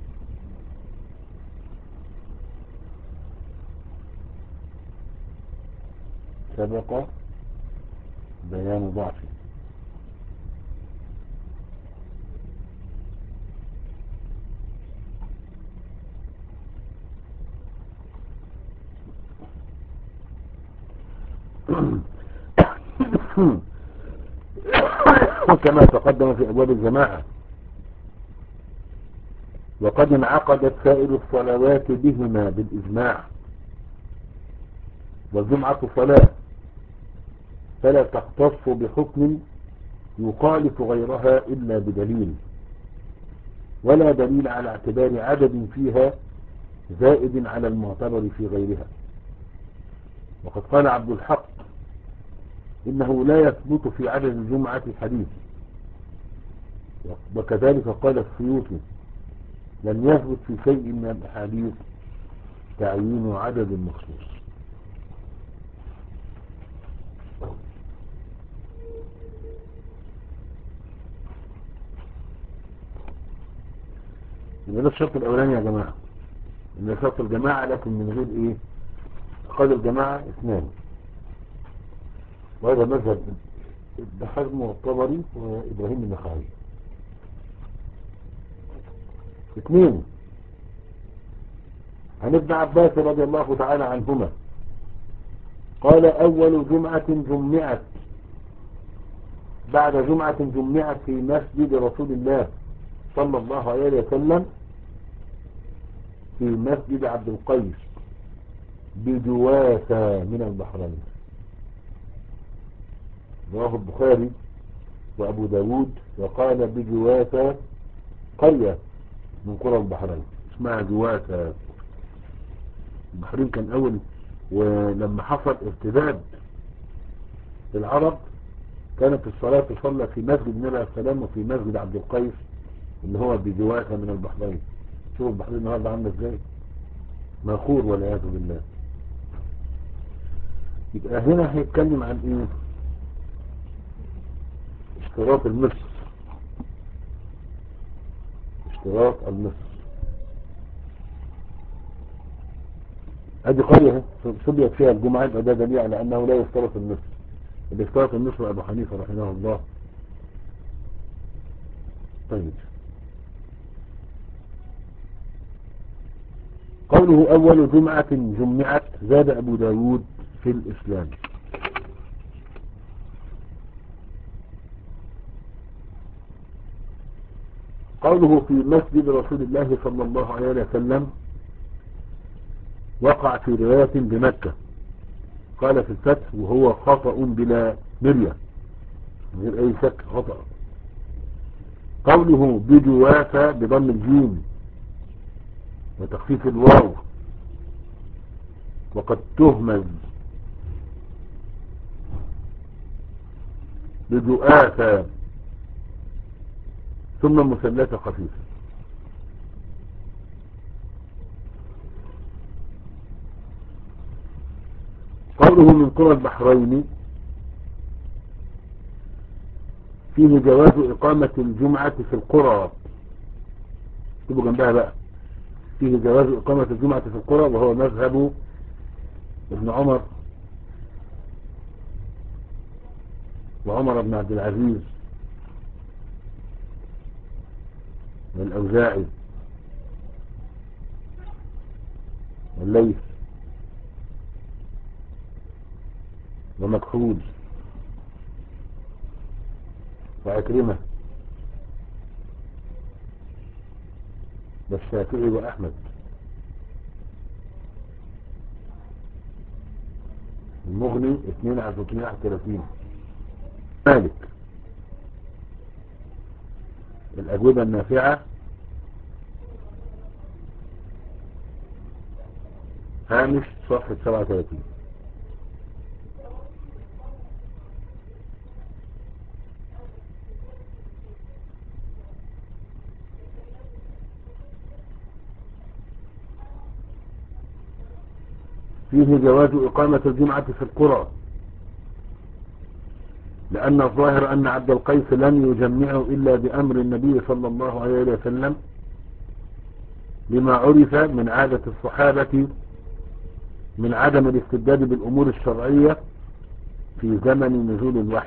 سبق بيان ضعفه. كما تقدم في أبواب الجماعة. وقد انعقدت سائر الصلوات بهما بالإجماع، والجمعة صلاة فلا تختص بحكم يخالف غيرها إلا بدليل، ولا دليل على اعتبار عدد فيها زائد على المعتبر في غيرها. وقد قال عبد الحق إنه لا يثبت في عدد الجمعة حديث، وكذلك قال السيوطي لم يثبت في شيء من الأحاديث تعيين عدد مخصوص. إن ده الشرط الأولاني يا جماعة، إن شرط الجماعة لكن من غير إيه؟ قال الجماعة اثنان، وهذا مذهب ابن حزم والطبري وإبراهيم النخعي. اثنين، عن ابن عباس رضي الله تعالى عنهما قال أول جمعة جمعت بعد جمعة جمعت في مسجد رسول الله صلى الله عليه وسلم في مسجد عبد القيس بجواسة من البحرين. رواه البخاري وأبو داود، وقال بجواسة قرية من قرى البحرين اسمها جواسة. البحرين كان أول، ولما حصل ارتداد العرب كانت الصلاة تصلى في مسجد النبي عليه السلام وفي مسجد عبد القيس اللي هو بجوافة من البحرين. شوف البحرين النهارده عامله ازاي، مخور والعياذ بالله. يبقى هنا هيتكلم عن ايه؟ اشتراط المصر، اشتراط المصر. ادي قرية سبيت فيها الجمعة، يبقى ده دليل على انه لا يشترط المصر. اللي اشترط المصر ابو حنيفة رحمه الله. طيب، قوله اول جمعة جمعت زاد ابو داود في الاسلام. قوله في مسجد رسول الله صلى الله عليه وسلم وقع في رواية بمكة، قال في الفتح وهو خطأ بلا مرية، من غير اي شك خطأ. قوله بجوافة بضم الجيم وتخفيف الواو، وقد تهمز بجوافة ثم مثلثة خفيفة. قوله من قرى البحرين فيه جواز إقامة الجمعة في القرى. اكتبوا جنبها بقى، فيه جواز إقامة الجمعة في القرى، وهو مذهب ابن عمر وعمر بن عبد العزيز والأوزاعي والليث ومكحول وعكرمة والشافعي وأحمد. المغني اثنين على ثلاثمائة وواحد وثلاثين. مالك الأجوبة النافعة هامش صفحة سبعة وثلاثين. فيه جواز إقامة الجمعة في القرى، لأن الظاهر أن عبد القيس لم يجمعه إلا بأمر النبي صلى الله عليه وسلم، لما عرف من عادة الصحابة من عدم الاستبداد بالأمور الشرعية في زمن نزول الوحي،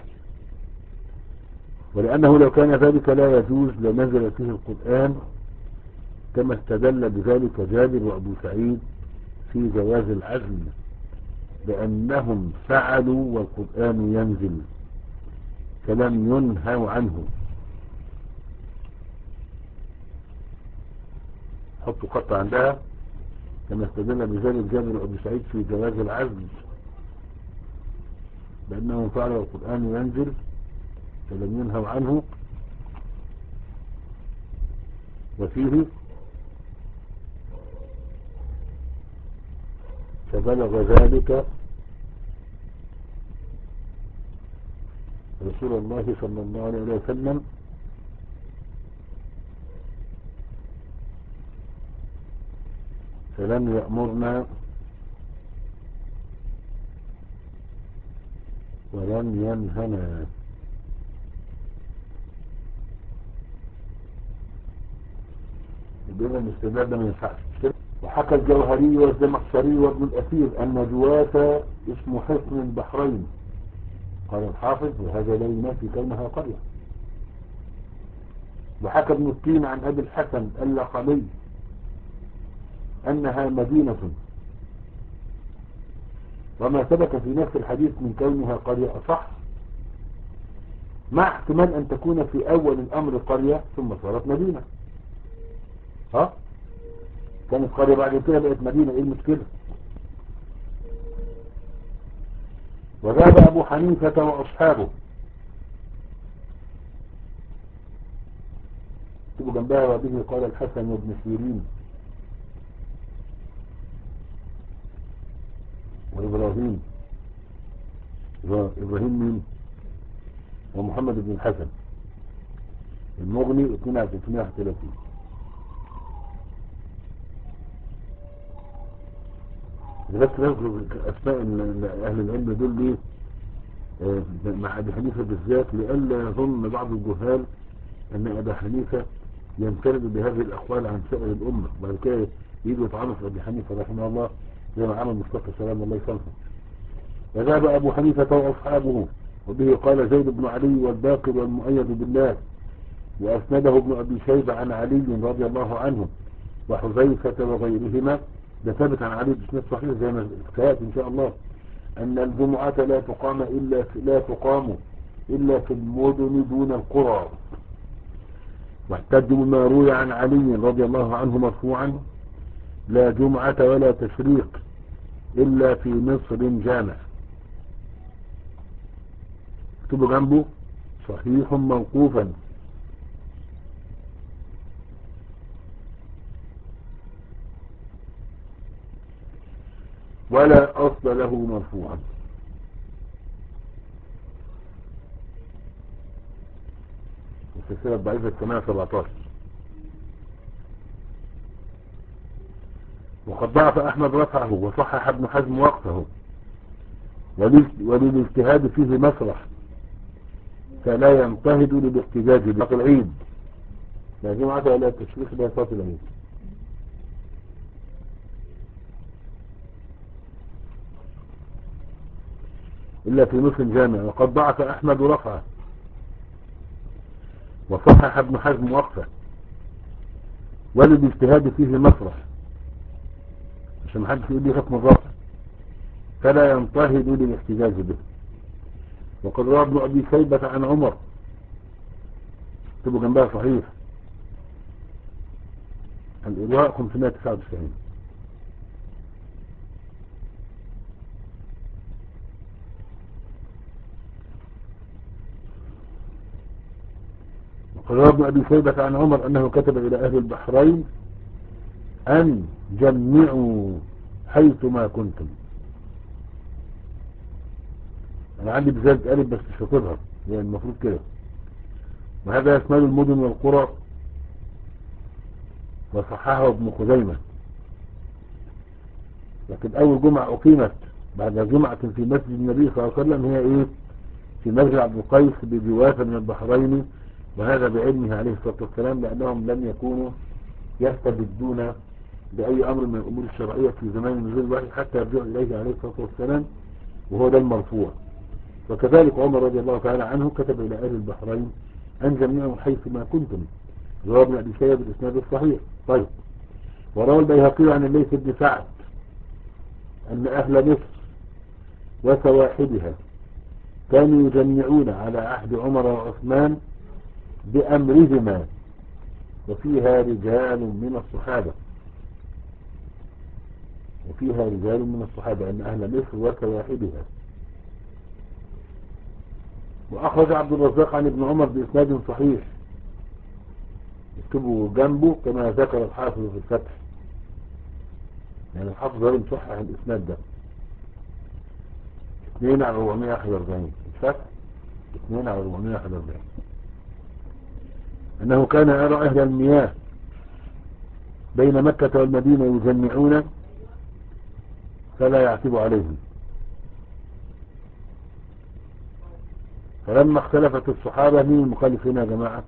ولأنه لو كان ذلك لا يجوز لنزل فيه القرآن، كما استدل بذلك جابر وأبو سعيد في جواز العزل، لأنهم فعلوا والقرآن ينزل فلم ينهوا عنه. حطوا خط عندها، كما استدل بذلك جابر وأبو سعيد في جواز العزل، لأنهم فعلوا والقرآن ينزل فلم ينهوا عنه. وفيه فبلغ ذلك رسول الله صلى الله عليه وسلم فلم يأمرنا ولم ينهنا. يبقى الاستدلال ده ما ينفعش. وحكى الجوهري والزمخشري وابن الأثير أن جوافة اسم حصن البحرين، قال الحافظ وهذا لا ينافي كونها قرية. وحكى ابن التين عن أبي الحسن اللقبي أنها مدينة، وما ثبت في نفس الحديث من كونها قرية أصح، مع احتمال أن تكون في أول الأمر قرية ثم صارت مدينة. ها كانت قرية بعد كده بقت مدينة، ايه المشكلة؟ وذهب أبو حنيفة وأصحابه، تبقوا جنبها وبه قال الحسن وابن سيرين وإبراهيم وإبراهيم مين ومحمد بن الحسن المغني اتنين على ثلاثمية وواحد وثلاثين. بس نذكر اسماء اهل العلم دول ليه آه، مع ابي حنيفه بالذات، لئلا يظن بعض الجهال ان ابا حنيفه ينفرد بهذه الاقوال عن سائر الامه، بعد كده يجوا يطعنوا في ابي حنيفه رحمه الله زي ما عمل مصطفى سلام الله يسامحه. وذهب ابو حنيفه واصحابه، وبه قال زيد بن علي والباقر والمؤيد بالله، واسنده ابن ابي شيبه عن علي رضي الله عنه وحذيفه وغيرهما، ده ثابت عن علي بن صحيح زي ما سياتي ان شاء الله، ان الجمعه لا تقام الا في لا تقام الا في المدن دون القرى. واحتجوا بما روي عن علي رضي الله عنه مرفوعا: لا جمعة ولا تشريق إلا في مصر جامع. اكتبوا جنبه صحيح موقوفا. ولا أصل له مرفوعا. السلسلة الضعيفة ثمانية سبعتاشر. وقد ضعف أحمد رفعه وصحح ابن حزم وقته، وللاجتهاد فيه مسرح، فلا ينتهد للاحتجاج بصلاة العيد. لا جمعة ولا تشريق بها صلاة العيد إلا في مصر جامع. وقد ضعف أحمد رفعه وصحح ابن حزم وقفه، وللاجتهاد فيه مسرح، عشان محدش يقول لي حكم الرفع، فلا ينتهد للاحتجاج به. وقد روى ابن ابي شيبة عن عمر، اكتبوا جنبها صحيح، الإرواء خمسمائة وتسعة وتسعين. وقد روى ابن ابي شيبة عن عمر انه كتب الى اهل البحرين ان جمعوا حيثما كنتم. انا عندي بزيادة قالب بس مش هكتبها، يعني المفروض كده. وهذا يشمل المدن والقرى، وصححه ابن خزيمة. لكن اول جمعة اقيمت بعد جمعة في مسجد النبي صلى الله عليه وسلم هي ايه؟ في مسجد عبد القيس بجوافة من البحرين، وهذا بعلمه عليه الصلاة والسلام، لأنهم لم يكونوا يستبدون بأي أمر من الأمور الشرعية في زمان نزول الوحي حتى يرجعوا إليه عليه الصلاة والسلام، وهو ده المرفوع. وكذلك عمر رضي الله تعالى عنه كتب إلى أهل البحرين أن جميعهم حيثما كنتم، رواه ابن أبي شيبة بالإسناد الصحيح. طيب، وروى البيهقي عن الليث بن سعد أن أهل مصر وسواحلها كانوا يجمعون على عهد عمر وعثمان بأمرهما، وفيها رجال من الصحابة وفيها رجال من الصحابة أن أهل مصر وسواحلها. وأخرج عبد الرزاق عن ابن عمر بإسناد صحيح، اكتبوا جنبه كما ذكر الحافظ في الفتح، يعني الحافظ لم يصحح الإسناد ده. اثنين على أربعمائة وواحد وأربعين الفتح، اثنين على أربعمائة وواحد وأربعين، أنه كان يرى أهل المياه بين مكة والمدينة يجمعون فلا يعتب عليهم. فلما اختلفت الصحابة، مين المخالفين يا جماعة؟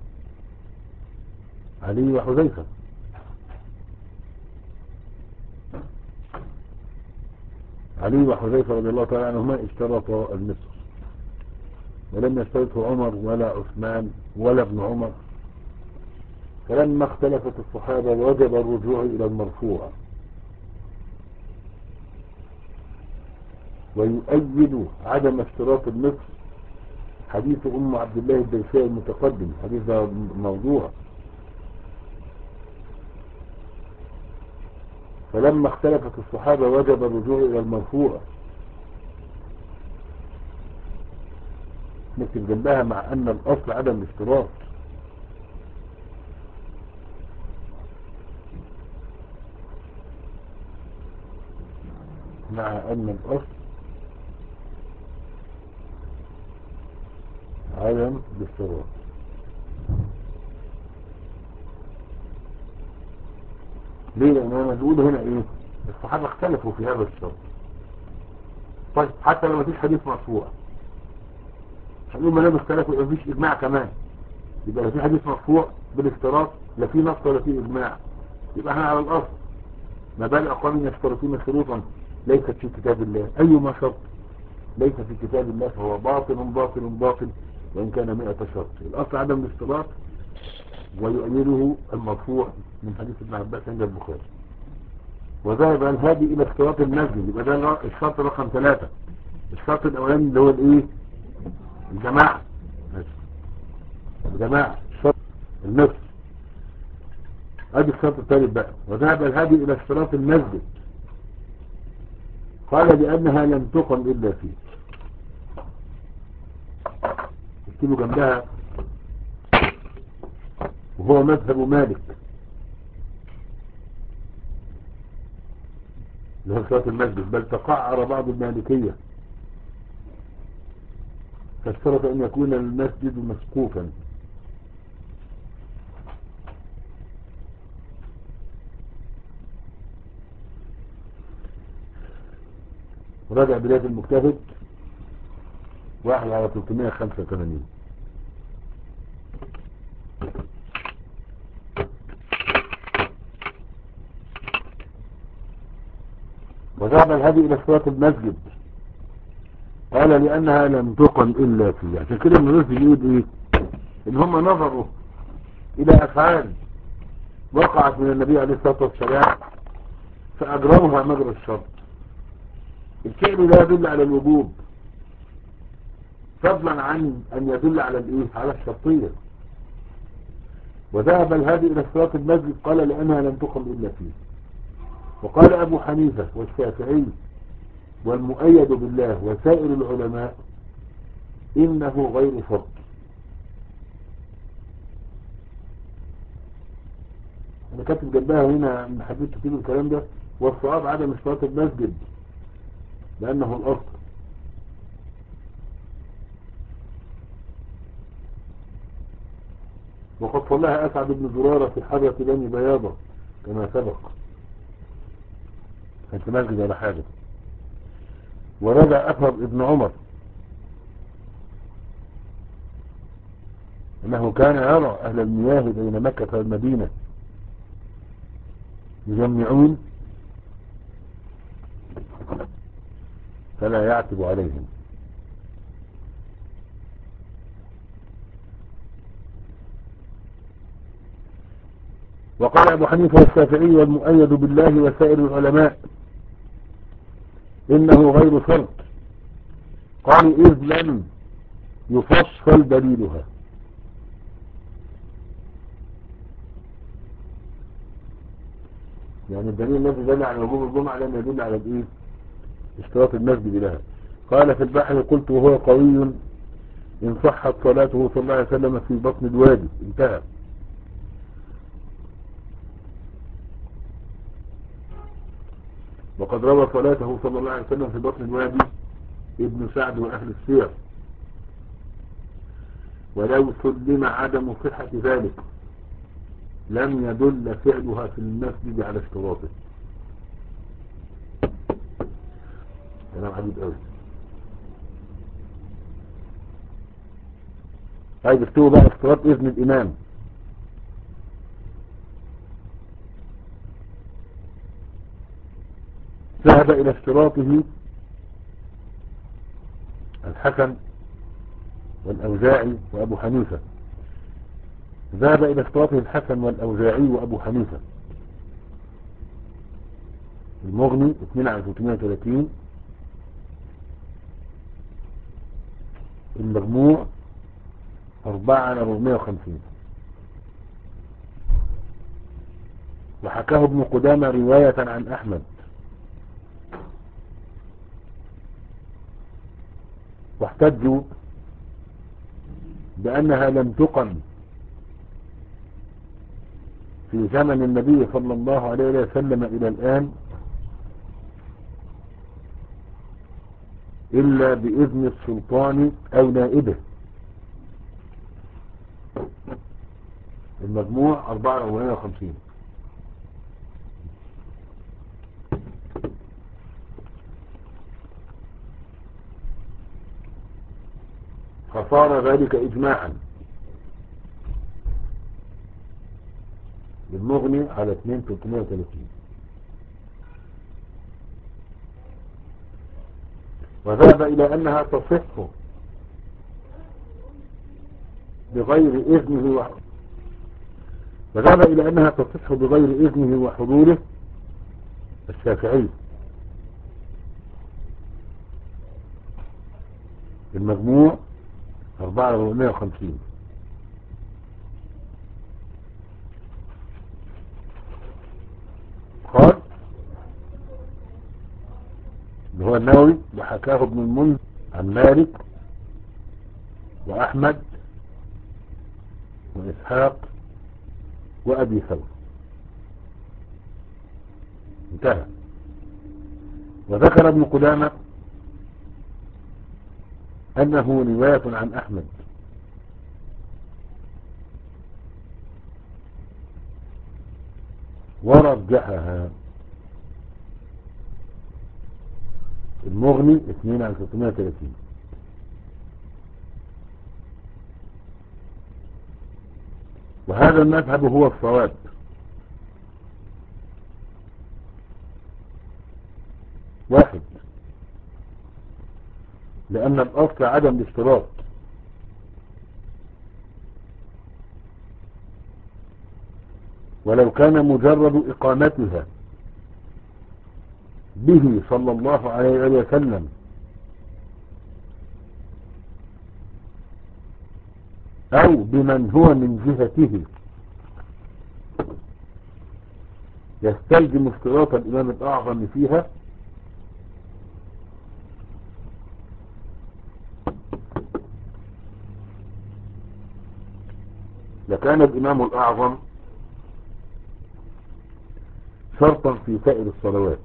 علي وحذيفة. علي وحذيفة رضي الله تعالى عنهما اشترطا المصر، ولم يشترطه عمر ولا عثمان ولا ابن عمر. فلما اختلفت الصحابة وجب الرجوع إلى المرفوع. ويؤيد عدم اشتراط المصر حديث أم عبد الله الديساء المتقدم، حديث ده موضوع. فلما اختلفت الصحابة وجب الرجوع إلى المرفوع. نكتب جنبها مع أن الأصل عدم الاشتراط. مع أن الأصل عدم الاشتراط. انما نقول هنا ايه؟ الصحابة اختلفوا في هذا الشرط. طيب حتى لو مفيش حديث مرفوع هنقول ما دام اختلفوا يبقى مفيش اجماع كمان، يبقى لا في حديث مرفوع بالافتراض لا في نص ولا في اجماع، يبقى احنا على الاصل ما بال اقوام يشترطون شروطا ليست في كتاب الله، ايما شرط ليس في كتاب الله فهو باطل باطل باطل وان كان مئة شرط. الاصل عدم الاشتراط ويؤيده المرفوع من حديث ابن عباس عند البخاري. وذهب الهادي الى اشتراط المسجد، يبقى ده الشرط رقم ثلاثة. الشرط الاولاني اللي هو الايه؟ الجماعة. الجماعة الشرط النصف. ادي الشرط الثالث بقى. وذهب الهادي الى اشتراط المسجد، قال لانها لم تقم الا فيه. اكتبوا جنبها وهو مذهب مالك اللي هو اشتراط المسجد، بل تقعر بعض المالكية فاشترط ان يكون المسجد مسقوفا. ورجع بداية المجتهد واحد على ثلاثمائة وخمسة وثمانين. وذهب الهدي الى اشتراط المسجد، قال لانها لم تقم الا فيه. عشان كده ابن رشد يقول ايه؟ ان هم نظروا الى افعال وقعت من النبي عليه الصلاة والسلام فاجرمها مجرى الشرط. الفعل لا يدل على الوجوب فضلا عن ان يدل على الايه؟ على الشرطية. وذهب الهادي الى اشتراط المسجد قال لانها لم تقم الا فيه. وقال ابو حنيفة والشافعي والمؤيد بالله وسائر العلماء انه غير شرط. انا كاتب جنبها هنا من حبيت تكتب الكلام ده، والصواب عدم اشتراط المسجد لانه الاصل. وقد صلىها اسعد بن زرارة في حرة بني بياضة كما سبق، كانت مسجد ولا حاجة. ورجع اثر ابن عمر انه كان يرى اهل المياه بين مكة والمدينة يجمعون فلا يعتب عليهم. وقال ابو حنيفة والشافعي والمؤيد بالله وسائر العلماء انه غير شرط، قالوا اذ لم يفصل دليلها. يعني الدليل الذي دل على وجوب الجمعة لم يدل على الايه؟ اشتراط المسجد لها. قال في البحر قلت وهو قوي ان صحت صلاته صلى الله عليه وسلم في بطن الوادي. انتهى. وقد روى صلاته صلى الله عليه وسلم في بطن الوادي ابن سعد واهل السير. ولو سلم عدم صحة ذلك لم يدل فعلها في المسجد على اشتراطه. كلام عجيب قوي. طيب اكتبوا بقى اشتراط اذن الامام. ذهب الى اشتراطه الحسن والاوزاعي وابو حنيفة. ذهب الى اشتراطه الحسن والاوزاعي وابو حنيفة. المغني اثنين على ثلاثمائة وثلاثين. المجموع أربعة على أربعمائة وخمسين. وحكاه ابن قدامة رواية عن أحمد. واحتجوا بأنها لم تقم في زمن النبي صلى الله عليه وسلم إلى الآن إلا بإذن السلطان أو نائبه. المجموع أربعة على أربعمائة وخمسين. فصار ذلك إجماعا. المغني على اثنين ثلاثمائة وثلاثين. وذهب إلى أنها تصح بغير إذنه و... وذهب إلى أنها تصح بغير إذنه وحضوره الشافعي. المجموع أربعة آلاف وأربعمائة وخمسين. قال اللي هو النووي وحكاه ابن المنذر عن مالك وأحمد وإسحاق وأبي ثور. انتهى. وذكر ابن قدامة أنه رواية عن أحمد ورجحها. المغني اثنين عن ستمائة وثلاثين. وهذا المذهب هو الصواب، واحد، لأن الأصل عدم الاشتراط، ولو كان مجرد إقامتها به صلى الله عليه وسلم أو بمن هو من جهته يستلزم اشتراط الإمام الأعظم فيها، لكان الإمام الأعظم شرطا في سائر الصلوات،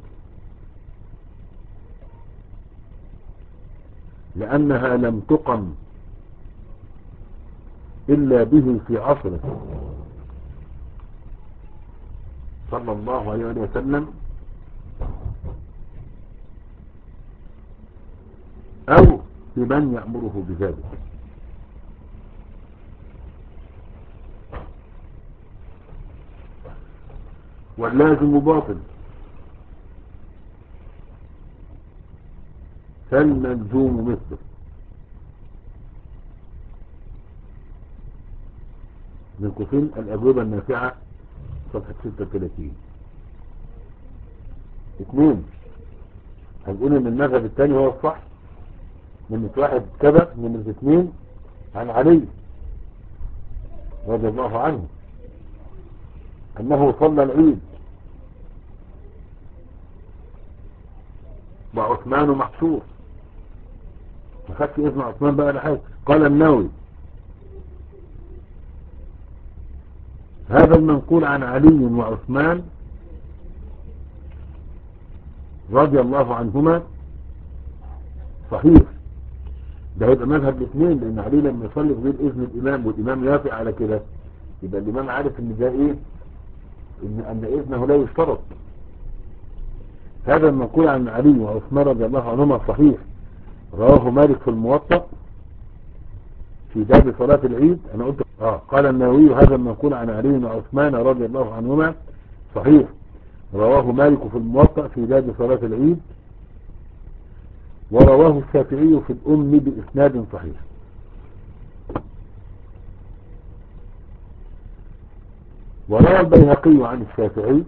لأنها لم تقم إلا به في عصره صلى الله عليه وسلم أو بمن يأمره بذلك. واللازم باطل، فالملزوم مثله. من قسم الأجوبة النافعة صفحة ستة وثلاثين. اثنين، هنقول ان المذهب الثاني هو الصح. من واحد كذا، من اثنين عن علي رضي الله عنه انه صلى العيد وعثمان محشور، ما خدش اذن عثمان بقى لحاجه. قال النووي هذا المنقول عن علي وعثمان رضي الله عنهما صحيح. ده هيبقى مذهب الاثنين، لان علي لما يصلي غير اذن الامام والامام يافق على كده، يبقى الامام عارف ان ده ايه، ان ان اذنه لا يشترط. هذا المنقول عن علي وعثمان رضي الله عنهما صحيح، رواه مالك في الموطأ في باب صلاة العيد. انا قلت اه قال النووي هذا المنقول عن علي وعثمان رضي الله عنهما صحيح، رواه مالك في الموطأ في باب صلاة العيد، ورواه الشافعي في الأم بإسناد صحيح. وروى البيهقي عن الشافعي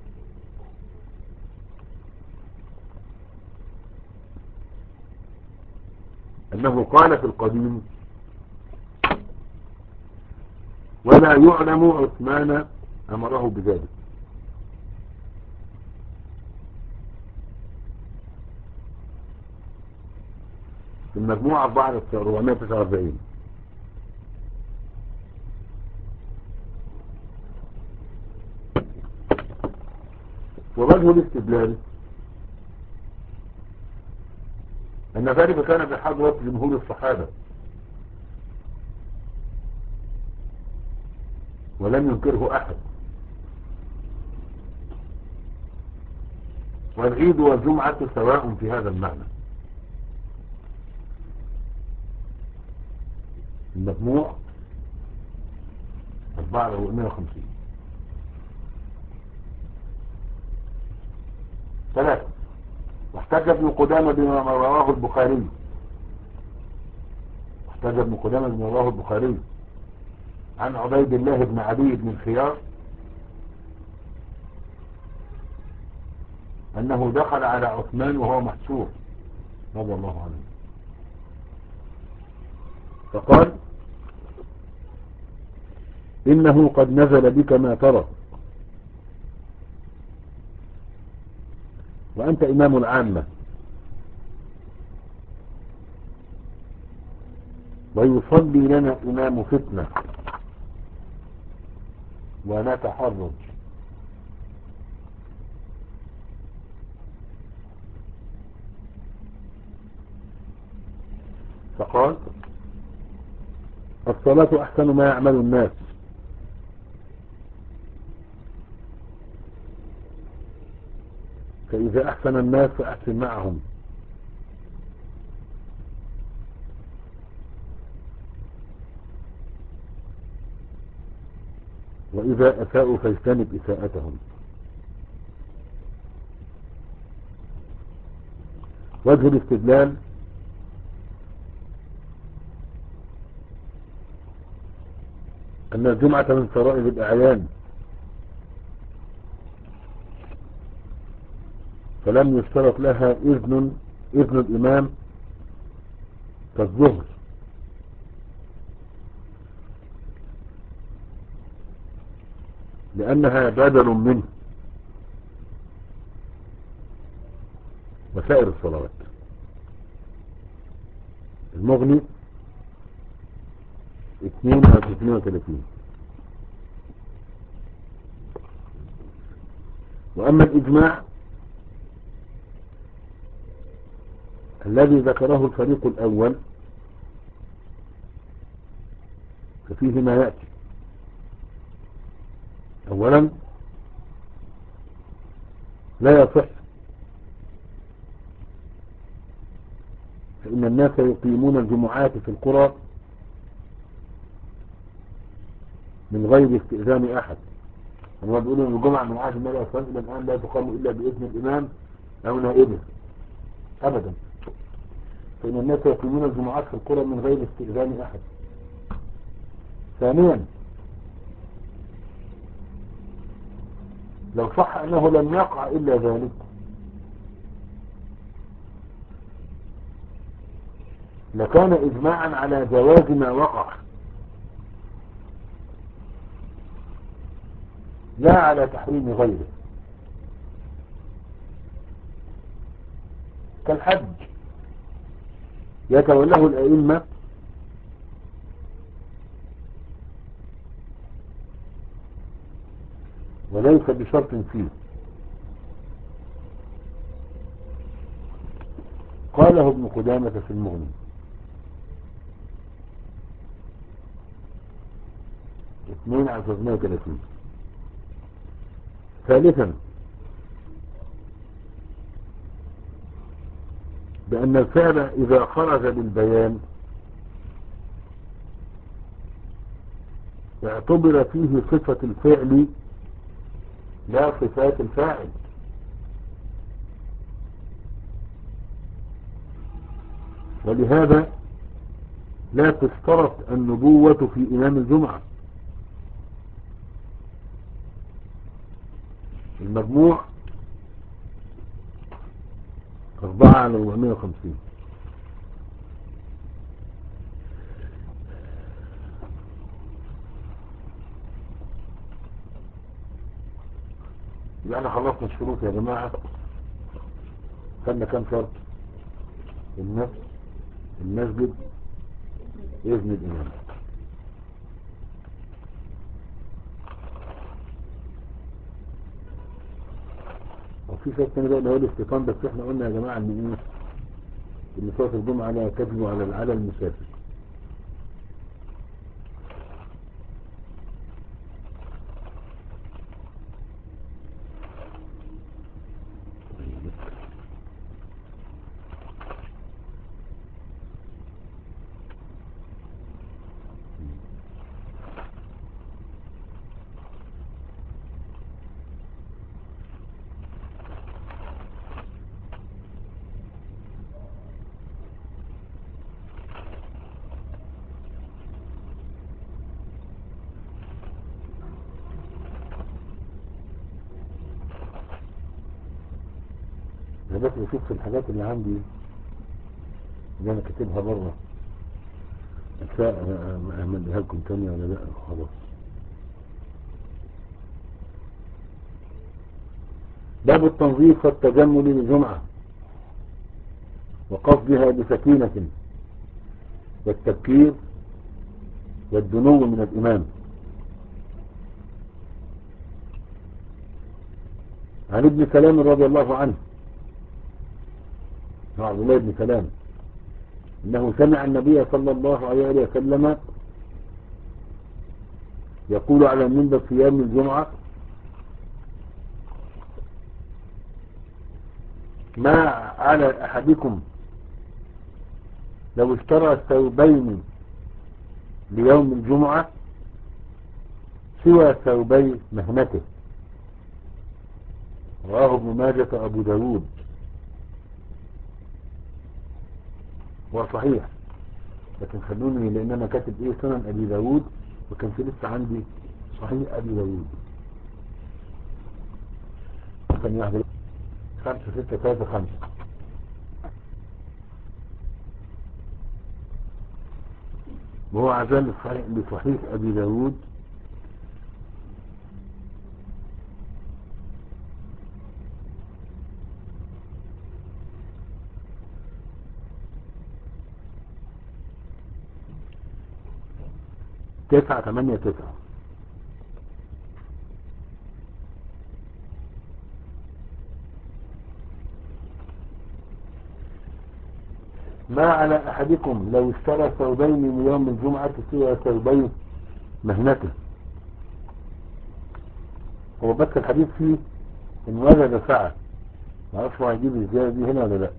أنه قال في القديم ولا يعلم عثمان أمره بذلك. المجموعة أربعة آلاف وأربعمائة وتسعة وأربعين. ووجه الاستدلال أن ذلك كان بحضرة جمهور الصحابة ولم ينكره أحد، والعيد والجمعة سواء في هذا المعنى. المجموع أربعة ومئة وخمسين. ثلاثة. واحتج ابن قدامة بما رواه البخاري احتج ابن قدامة بما رواه البخاري عن عبيد الله بن عدي بن الخيار أنه دخل على عثمان وهو محسور رضي الله عنه فقال: إنه قد نزل بك ما ترى، وأنت إمام العامة، ويصلي لنا إمام فتنة ونتحرج. فقال: الصلاة أحسن ما يعمل الناس، فإذا أحسن الناس فأحسن معهم، وإذا أساءوا فاجتنب إساءتهم. وجه الاستدلال: أن الجمعة من فرائض الأعيان، فلم يشترط لها إذن إذن الإمام كالظهر، لأنها بدل منه وسائر الصلوات. المغني اثنين أو اثنين وثلاثين. وأما الإجماع الذي ذكره الفريق الأول ففيه ما يأتي. أولا، لا يصح، فإن الناس يقيمون الجمعات في القرى من غير استئذان أحد. هم بيقولوا أن الجمعة من عهد النبي صلى الله عليه وسلم إلى الآن لا تقام إلا بإذن الإمام أو نائبه أبدا، فإن الناس يقيمون الجمعات في القرى من غير استئذان أحد. ثانيا، لو صح أنه لم يقع إلا ذلك لكان إجماعا على جواز ما وقع، لا على تحريم غيره، كالحج يتولاه الأئمة وليس بشرط فيه. قاله ابن قدامة في المغني. اثنين على ثلاثمائة وثلاثين. ثالثا، بأن الفعل إذا خرج بالبيان اعتبر فيه صفة الفعل لا صفات الفاعل، ولهذا لا تشترط النبوة في إمام الجمعة. المجموع أربعة على أربعمائة وخمسين. يبقى احنا خلصنا الشروط يا جماعة. خدنا كام شرط؟ النفس، المسجد، إذن الإمام. وفي شرط تاني بقى اللي هو الاستيطان، بس احنا قلنا يا جماعة ان ايه؟ ان صلاة الجمعة لا تجب على على المسافر. انا بس بشوف في الحاجات اللي عندي اللي انا كاتبها بره اعملها لكم تاني ولا لا؟ خلاص. باب التنظيف والتجمل للجمعة وقصدها بسكينة والتبكير والدنو من الإمام. عن ابن سلام رضي الله عنه، عبد الله بن سلام، انه سمع النبي صلى الله عليه وسلم يقول على المنبر في يوم الجمعة: ما على احدكم لو اشترى ثوبين ليوم الجمعة سوى ثوبي مهنته. رواه ابن ماجه ابو داود. وصحيح، لكن خلوني لان انا كاتب ايه سنن ابي داود وكان في لسه عندي صحيح ابي داود. كان يحضر خمسة ستة ثلاثة خمسة. وهو عزال لصحيح ابي داود تسعة ثمانية تسعة. ما على احدكم لو اشترى ثوبين من يوم الجمعة سوى ثوبي مهنته. هو بس الحديث فيه ان وجد ساعة، ما اعرفش هو هيجيب الزيادة دي هنا ولا لا.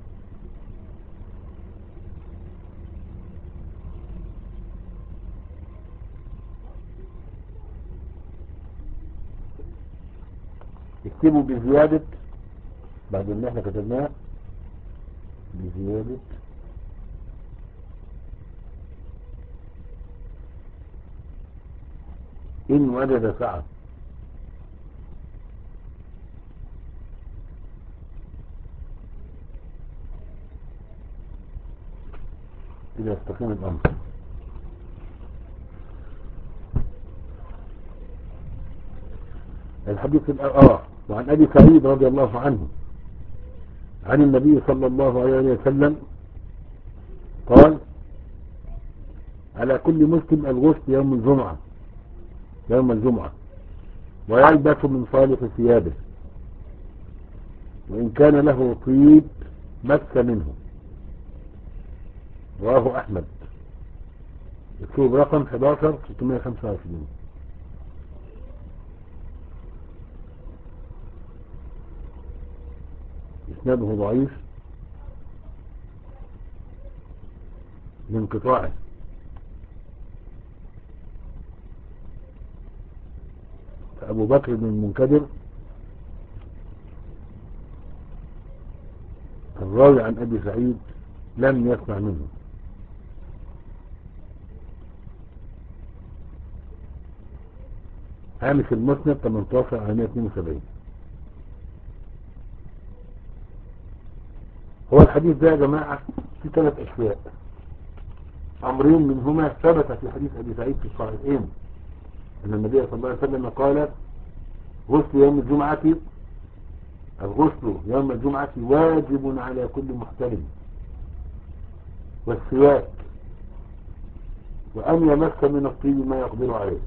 اكتبوا بزيادة بعد اللي احنا كتبناه، بزيادة ان وجد ساعة. كده يستقيم الامر. الحديث الآخر وعن ابي سعيد رضي الله عنه عن النبي صلى الله عليه وسلم قال: على كل مسلم الغسل يوم الجمعة يوم الجمعة ويلبس من صالح ثيابه، وإن كان له طيب مس منه. رواه أحمد. مكتوب رقم أحد عشر ستمائة وخمسة وعشرين. إسناده ضعيف لانقطاعه. فأبو بكر بن المنكدر الراوي عن أبي سعيد لم يسمع منه. هامش المسند ثمانية عشر على مائة واثنين وسبعين. هو الحديث ده يا جماعة في ثلاث أشياء، أمرين منهما ثبت في حديث أبي سعيد في الصحيحين أن النبي صلى الله عليه وسلم قال: غسل يوم الجمعة الغسل يوم الجمعة واجب على كل محترم، والسواك، وأن يمس من الطيب ما يقدر عليه.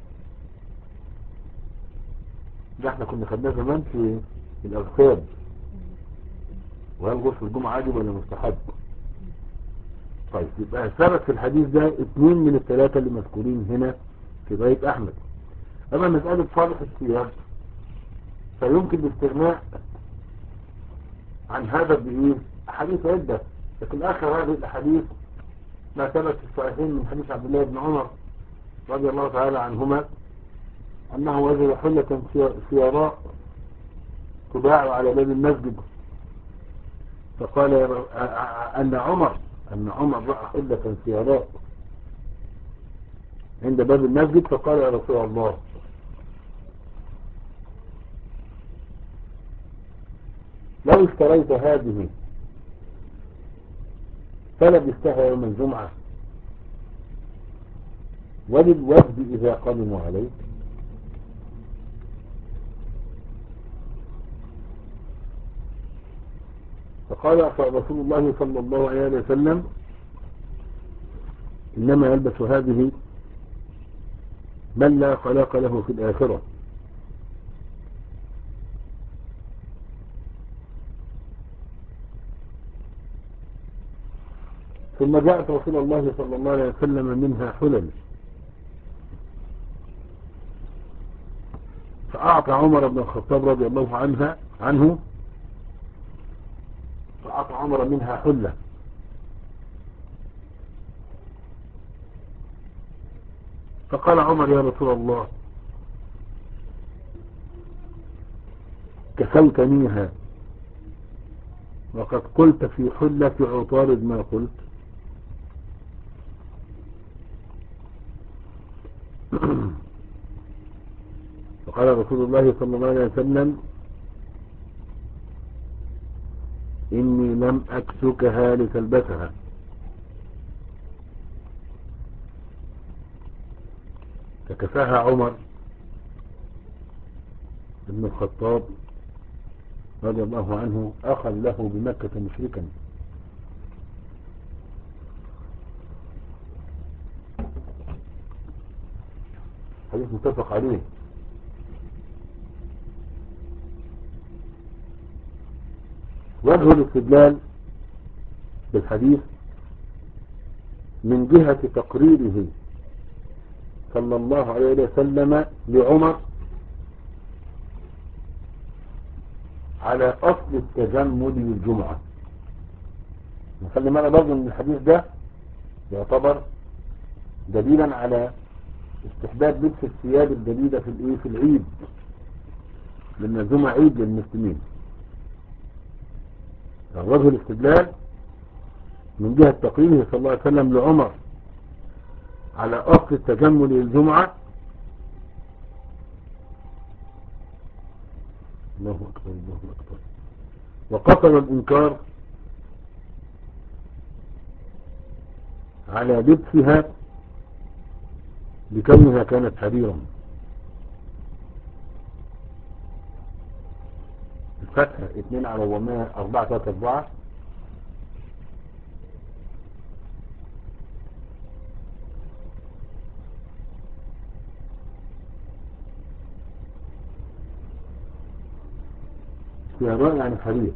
ده احنا كنا خدناه زمان في الأغسال، وهل غسل الجمعة واجب ولا مستحب. طيب يبقى ثبت في الحديث ده اثنين من الثلاثة اللي مذكورين هنا في رواية أحمد. أما مسألة صالح الثياب فيمكن الاستغناء عن هذا بإيه؟ أحاديث عدة، لكن آخر هذه الأحاديث ما ثبت في الصحيحين من حديث عبد الله بن عمر رضي الله تعالى عنهما أنه وجد حلة سيراء تباع على باب المسجد، فقال أن عمر أن عمر رأى حلة سيراء عند باب المسجد، فقال: يا رسول الله، لو اشتريت هذه فلبستها يوم الجمعة وللوفد إذا قدموا عليك. فقال رسول الله صلى الله عليه وسلم إنما يلبس هذه من لا خلاق له في الآخرة. ثم جاءت رسول الله صلى الله عليه وسلم منها حلل، فأعطى عمر بن الخطاب رضي الله عنها عنه فأعطى عمر منها حلة، فقال عمر يا رسول الله كسوتنيها وقد قلت في حلة عطارد ما قلت. فقال رسول الله صلى الله عليه وسلم إني لم أكسكها لتلبسها. فكساها عمر بن الخطاب رضي الله عنه أخا له بمكة مشركا. حديث متفق عليه. وجه الاستدلال بالحديث من جهة تقريره صلى الله عليه وسلم لعمر على أصل التجمل للجمعة. نخلي معنا برضو من الحديث ده يعتبر دليلا على استحباب لبس الثياب الجديدة في الايه في العيد، لأن الجمعة عيد للمسلمين. وجه الاستدلال من جهة تقريره صلى الله عليه وسلم لعمر على أصل التجمل للجمعة. الله أكبر الله أكبر. وقصر الإنكار على لبسها لكونها كانت حريرا. الفتح اثنين على ومائة أربعة ثلاثة أربعة. استيراء يعني حرير.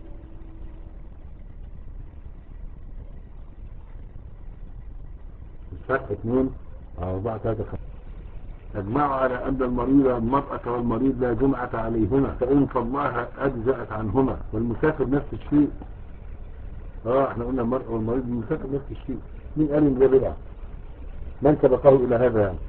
الفتح اثنين على أربعة ثلاثة خمسة. اجمعوا على أن المريض المرأة والمريض لا جمعة عليهما فإن صلاها أجزأت عنهما، والمسافر نفس الشيء. اه احنا قلنا المرأة والمريض والمسافر نفس الشيء. مين قال ان ده بدعة؟ من سبقه إلى هذا يعني؟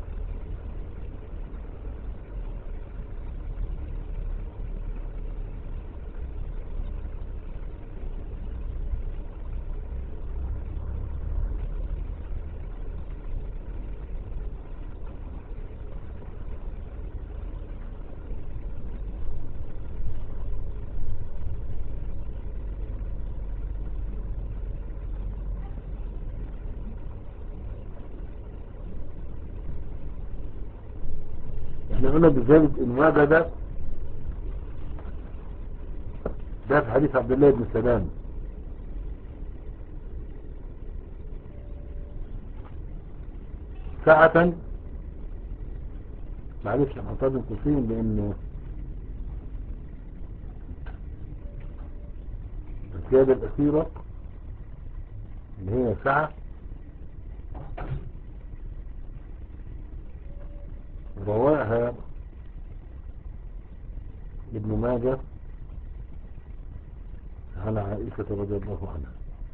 احنا قلنا بذلك ان وجد ده في حديث عبد الله بن سلام ساعة. معلش احنا هنطلب قصير لان الزيادة الأخيرة اللي هي ساعة رواها ابن ماجه عن عائشة رضي الله عنها.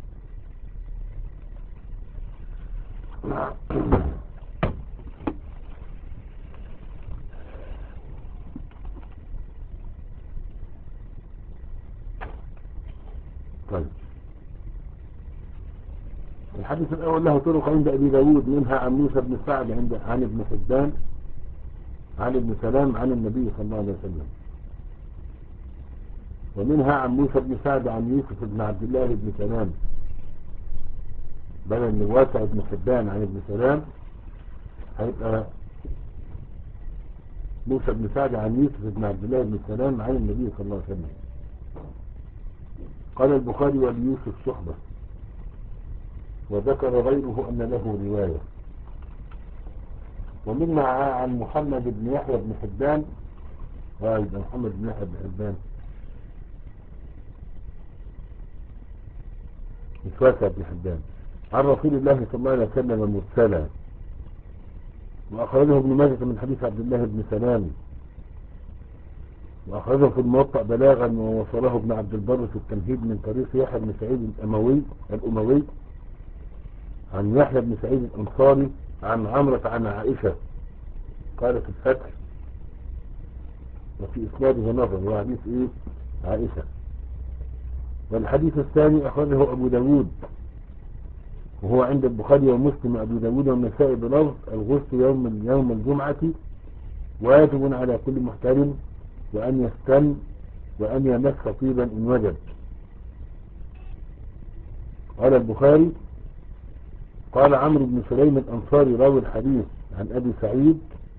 طيب الحديث الأول له طرق عند أبي داود، منها عن موسى بن سعد عند عن ابن حبان عن ابن سلام عن النبي صلى الله عليه وسلم. ومنها عن موسى بن سعد عن يوسف بن عبد الله بن سلام، بدل من واسع بن حبان عن ابن سلام هيبقى موسى بن سعد عن يوسف بن عبد الله بن سلام عن النبي صلى الله عليه وسلم. قال البخاري وليوسف صحبة، وذكر غيره أن له رواية. ومنها عن محمد بن يحيى بن حبان، وأيضا محمد بن يحيى بن حبان مش واسع بن حبان، عن رسول الله صلى الله عليه وسلم مرسلا، وأخرجه ابن ماجه من حديث عبد الله بن سلام، وأخرجه في الموطأ بلاغا ووصله ابن عبد البر في التمهيد من طريق يحيى بن سعيد الأموي الأموي عن يحيى بن سعيد الأنصاري عن عمرة عن عائشة قالت الفتح، وفي إسناده نظر وحديث إيه عائشة. والحديث الثاني أخرجه أبو داود وهو عند البخاري ومسلم أبو داود والنسائي بلفظ الغسل يوم يوم الجمعة واجب على كل محترم، وأن يستن وأن يمس طيبا إن وجد. قال البخاري قال عمرو بن سليم الأنصاري راوي الحديث عن أبي سعيد: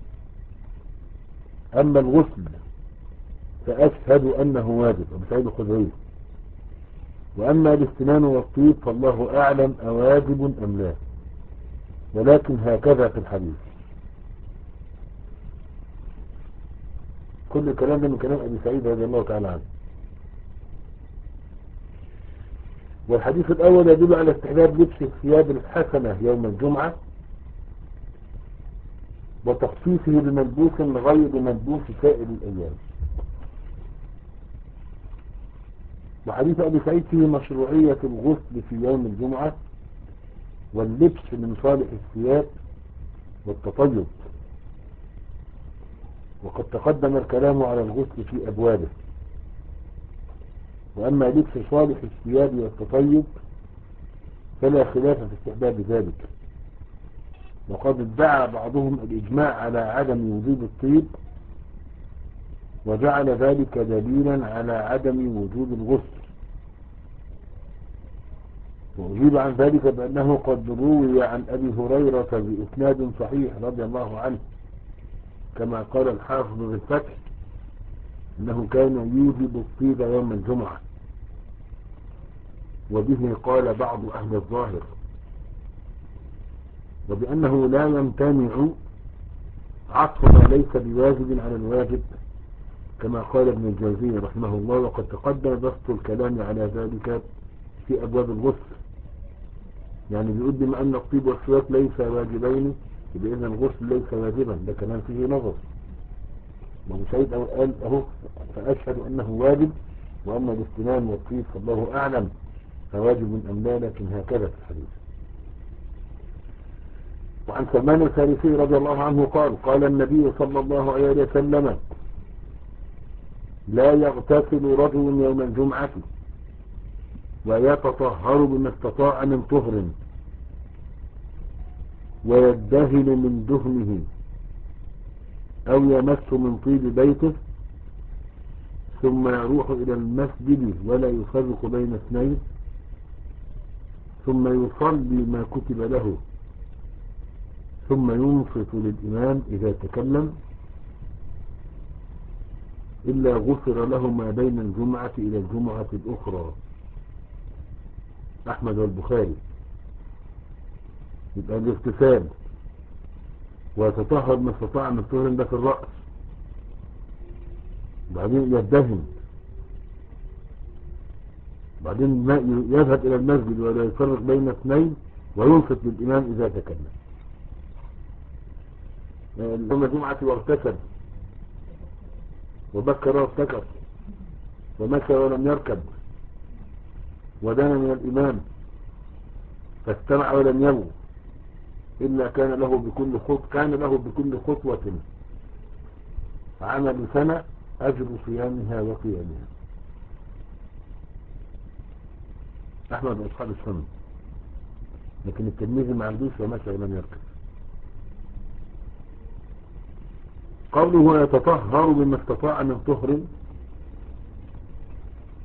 أما الغسل فأشهد أنه واجب، أبو سعيد الخدري، وأما الاستنان والطيب فالله أعلم أواجب أم لا، ولكن هكذا في الحديث. كل الكلام ده من كلام أبي سعيد رضي الله تعالى عنه. والحديث الأول يدل على استحباب لبس الثياب الحسنة يوم الجمعة وتخصيصه بملبوس غير ملبوس سائر الأيام. وحديث أبي سعيد فيه مشروعية الغسل في يوم الجمعة واللبس من صالح الثياب والتطيب، وقد تقدم الكلام على الغسل في أبوابه. وأما لبس صالح الثياب والتطيب فلا خلاف في استحباب ذلك، وقد ادعى بعضهم الإجماع على عدم وجود الطيب وجعل ذلك دليلا على عدم وجود الغسل، وأجيب عن ذلك بأنه قد روي عن أبي هريرة بإسناد صحيح رضي الله عنه كما قال الحافظ بالفتح أنه كان يوجب الطيب يوم الجمعة، وبه قال بعض أهل الظاهر، وبأنه لا يمتنع عطف ما ليس بواجب على الواجب كما قال ابن الجوزي رحمه الله، وقد تقدم بسط الكلام على ذلك في أبواب الغسل. يعني بيقول بما أن الطيب والسواك ليس واجبين بإذن الغسل ليس واجبا، ده كمان فيه نظر. وابو سعيد قال أهو فأشهد أنه واجب، وأما الاستنان والطيب فالله أعلم فواجب أم لا، لكن هكذا في الحديث. وعن سلمان الفارسي رضي الله عنه قال قال النبي صلى الله عليه وسلم: لا يغتسل رجل يوم الجمعة ويتطهر بما استطاع من طهر ويدهن من دهنه أو يمس من طيب بيته ثم يروح إلى المسجد ولا يفرق بين اثنين ثم يصلي ما كتب له ثم ينصت للإمام إذا تكلم إلا غفر له ما بين الجمعة إلى الجمعة الأخرى. أحمد والبخاري. يبقى الاغتسال ويتطهر ما استطاع من طهر ده في الرأس، بعدين يدهن، بعدين يذهب إلى المسجد ولا يفرق بين اثنين وينصت للإمام إذا تكلم. يوم الجمعة واغتسل وبكر وابتكر ومشى ولم يركب ودنا من الإمام فاستمع ولم يلغ إلا كان له بكل خطوة كان له بكل خطوة عمل سنة أجر صيامها وقيامها. أحمد أصحاب السنة، لكن التلميذ ما عندوش ومشى ولم يركب. قوله يتطهر بما استطاع من طهر،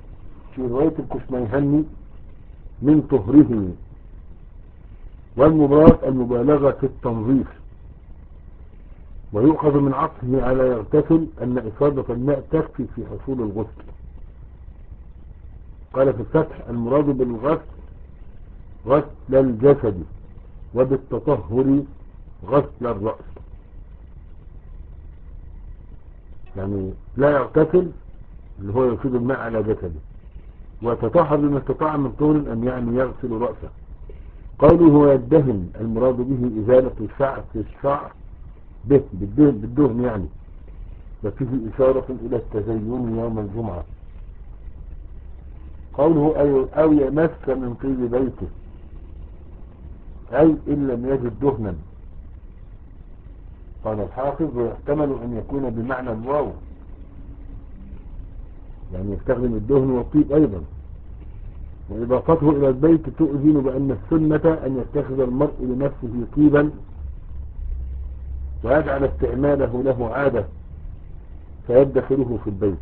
وفي رواية الكشميهني من طهره، والمراد المبالغة في التنظيف. ويؤخذ من عطفه على يغتسل أن إصابة الماء تكفي في حصول الغسل. قال في الفتح المراد بالغسل غسل الجسد، وبالتطهر غسل الرأس. يعني لا يغتسل اللي هو يفيد الماء على جسده، وتطهر بما استطاع من طهر أن يعني يغسل رأسه. قوله هو يدهن المراد به إزالة الشعر في الشعر به بالدهن, بالدهن يعني، وفيه إشارة إلى التزين يوم الجمعة. قوله أو يمس من طيب بيته، أي إن لم يجد دهنا. قال الحافظ ويحتمل أن يكون بمعنى الواو، يعني يستخدم الدهن والطيب أيضا. وإضافته إلى البيت تؤذن بأن السنة أن يتخذ المرء لنفسه طيبا ويجعل استعماله له عادة فيدخله في البيت.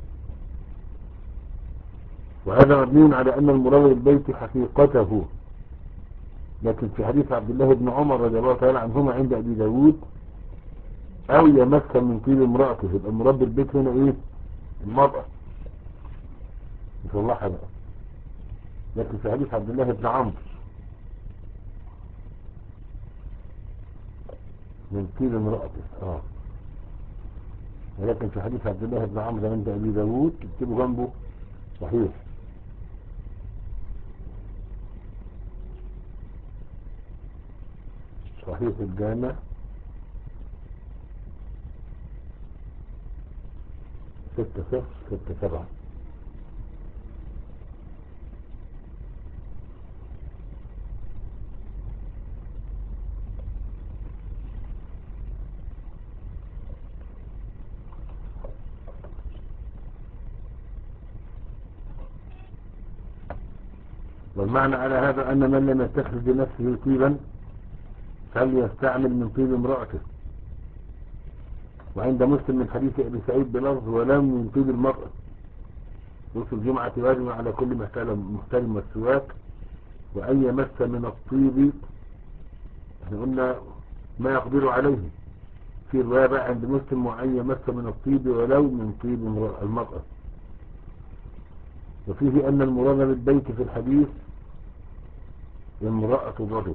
وهذا مبني على أن المراد بالبيت حقيقته. لكن في حديث عبد الله بن عمر رضي الله تعالى عنهما عند أبي داود أو يمس من طيب امرأته، يبقى المراد بالبيت هنا إيه؟ المرأة مش الله بقى. لكن في حديث عبد الله بن عمرو من طيب امرأته اه ولكن في حديث عبد الله بن عمرو عند أبي داود تكتبوا جنبه صحيح. صحيح الجامع ستة صفر ستة سبعة. والمعنى على هذا أن من لم يتخذ بنفسه طيبا فليستعمل من طيب امرأته. وعند مسلم من حديث أبي سعيد بلفظ ولم من طيب المرأة. غسل الجمعة واجب على كل محترم والسواك، وأن يمس من الطيب احنا قلنا ما يقدر عليه. في رواية بقى عند مسلم وأن يمس من الطيب ولو من طيب المرأة. وفيه أن المراد بالبيت في الحديث امرأة الرجل.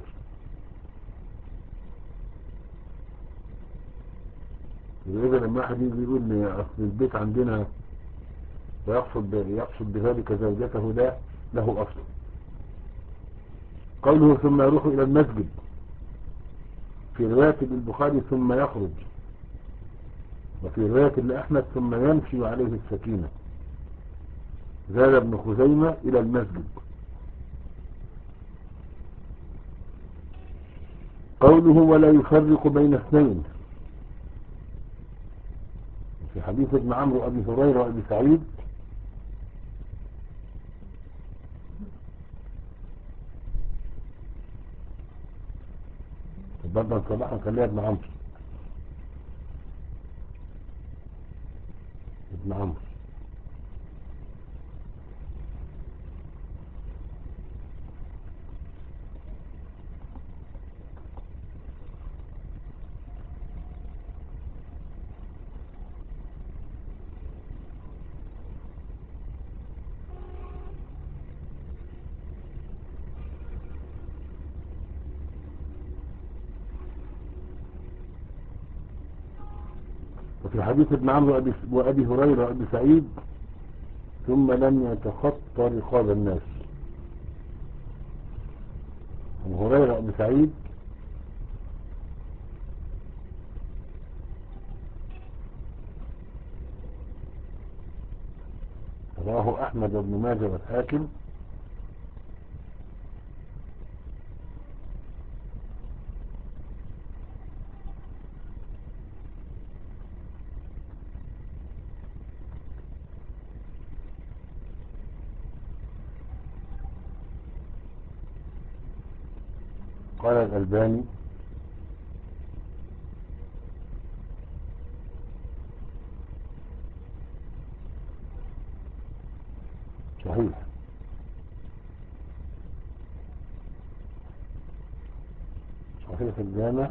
إذا لما واحد يجي يقول لي أصل البيت عندنا ويقصد يقصد بذلك زوجته ده له أصل. قوله ثم يروح إلى المسجد في رواية البخاري ثم يخرج، وفي رواية لأحمد ثم يمشي عليه السكينة. زاد ابن خزيمة إلى المسجد. قوله ولا يفرق بين اثنين في حديث ابن عمرو أبي هريرة وأبي سعيد برضه صباحا خليها ابن عمرو ابن عمرو وفي حديث ابن عمرو وأبي هريرة وأبي سعيد ثم لم يتخطى رقاب الناس. أبو هريرة وأبي سعيد رواه أحمد بن ماجه والحاكم قال الألباني صحيح. صحيح الجامع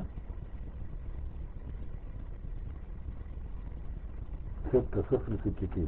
ستة صفر ستتين.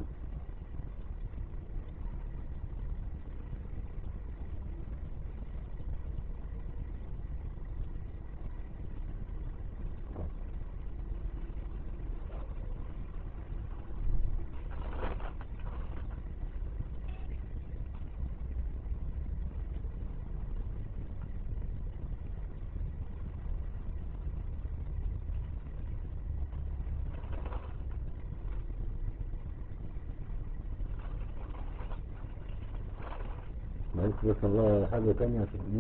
معلش بس الله حاجة تانية عشان ايه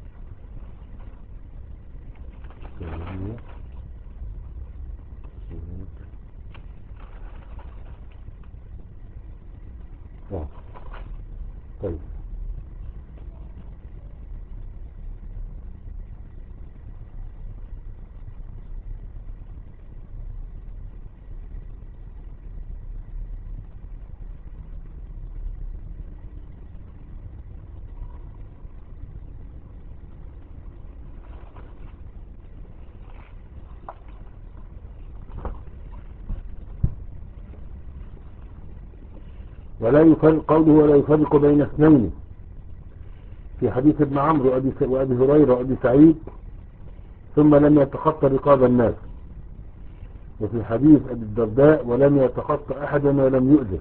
سعودية. اه طيب ولا يفرق قوله ولا يفرق بين اثنين في حديث ابن عمرو وأبي, وأبي هريرة وأبي سعيد ثم لم يتخطى رقاب الناس، وفي حديث أبي الدرداء ولم يتخطى أحدا ولم يؤذه،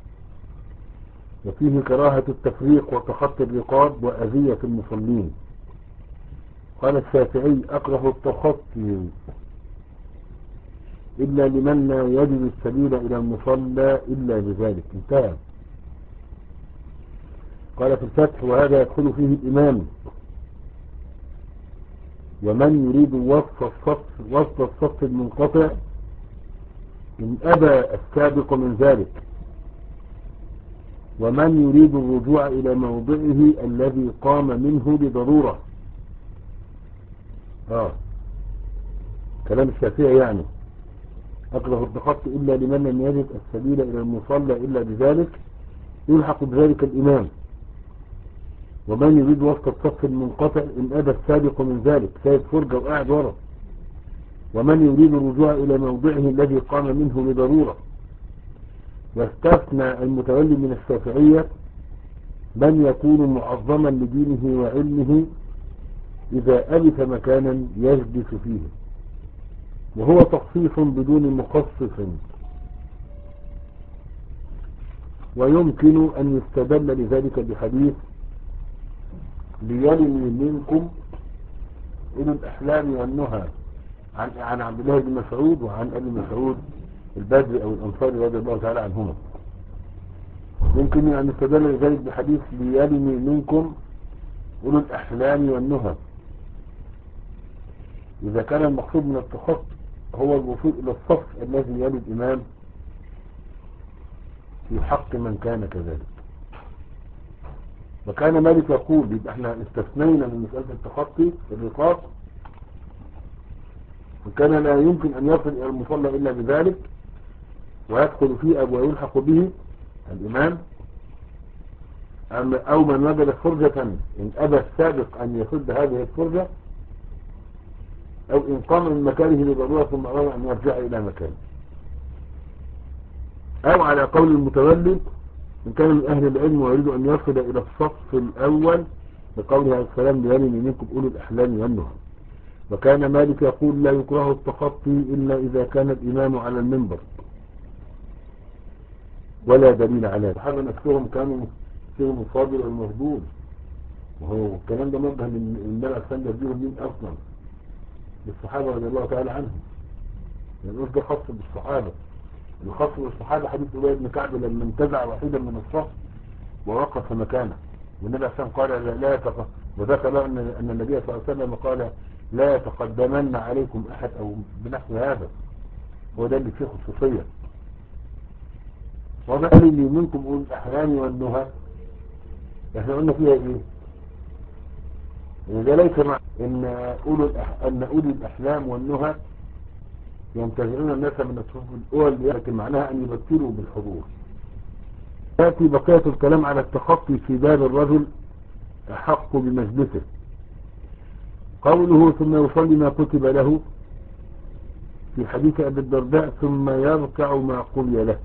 وفيه كراهة التفريق وتخطي الرقاب وأذية المصلين. قال الشافعي أكره التخطي إلا لمن لا يجد السبيل إلى المصلى إلا بذلك. انتهى. قال في الفتح وهذا يدخل فيه الإمام ومن يريد وسط الصف وسط الصف المنقطع إن أبى السابق من ذلك، ومن يريد الرجوع إلى موضعه الذي قام منه بضرورة. آه كلام الشافعي يعني أكره التخطي إلا لمن لم يجد السبيل إلى المصلى إلا بذلك، يلحق بذلك الإمام، ومن يريد وسط الصف المنقطع إن أبى السابق من ذلك، سايب فرجة وقاعد ورا، ومن يريد الرجوع إلى موضعه الذي قام منه بضرورة. واستثنى المتولي من الشافعية من يكون معظما لدينه وعلمه إذا ألف مكانا يجلس فيه، وهو تخصيص بدون مخصص، ويمكن أن يستدل لذلك بحديث ليلني منكم أولو الأحلام والنهى عن عن عبد الله بن مسعود وعن أبي مسعود البدري أو الأنصاري رضي الله تعالى عنهما. يمكن أن يستدل لذلك بحديث ليلني منكم أولو الأحلام والنهى إذا كان المقصود من التخطي هو الوصول إلى الصف الذي يلي الإمام في حق من كان كذلك. وكان مالك يقول يبقى احنا استثنينا من مسألة التخطي الرقاب، وكان لا يمكن أن يصل إلى المصلى إلا بذلك، ويدخل فيه أو يلحق به الإمام أو من وجد فرجة إن أبى السابق أن يسد هذه الفرجة، أو إن قام من مكانه لضرورة ثم أراد أن يرجع إلى مكانه، أو على قول المتولد إن كان من أهل العلم ويريد أن يصل إلى الصف الأول بقوله عليه السلام ليلني منكم أولو الأحلام والنهى. وكان مالك يقول لا يكره التخطي إلا إذا كان الإمام على المنبر ولا دليل على ذلك. الصحابة نفسهم كانوا فيهم الفاضل والمفضول، وهو الكلام ده موجه للنبي عليه الصلاة والسلام مين أصلا؟ للصحابة رضي الله تعالى عنهم، يعني ده خاص بالصحابة. الخاص بالصحابة حديث أبي بن كعب لما انتزع واحدا من الصف ووقف مكانه، والنبي عليه الصلاة والسلام قال لا يتقدم، وذكر له أن أن النبي صلى الله عليه وسلم قال لا يتقدمن عليكم أحد أو بنحو هذا، هو ده اللي فيه خصوصية. وما قال لي منكم أولو الأحلام والنهى، احنا قلنا فيها ايه؟ إذا ليس مع إن أولو الأح... أن أولي الأحلام والنهى ينتزعون الناس من الصفوف الأول، لكن معناها أن يبكروا بالحضور. يأتي بقية الكلام على التخطي في باب الرجل أحق بمجلسه، قوله ثم يصلي ما كتب له في حديث أبي الدرداء ثم يركع ما قضي له،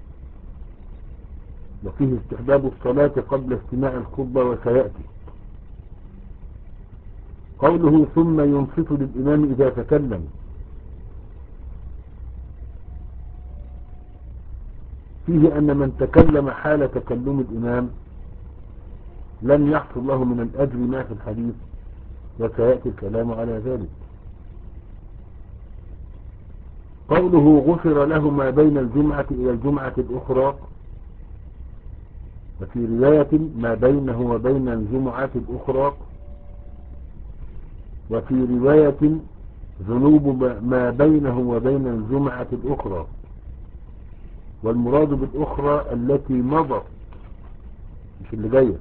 وفيه استحباب الصلاة قبل استماع الخطبة وسيأتي. قوله ثم ينصت للإمام إذا تكلم، فيه أن من تكلم حال تكلم الإمام لم يحصل له من الأجر ما في الحديث، وسيأتي الكلام على ذلك. قوله غفر له ما بين الجمعة إلى الجمعة الأخرى، وفي رواية ما بينه وبين الجمعة الأخرى، وفي رواية ذنوب ما بينه وبين الجمعة الأخرى، والمراد بالأخرى التي مضت مش اللي جاية.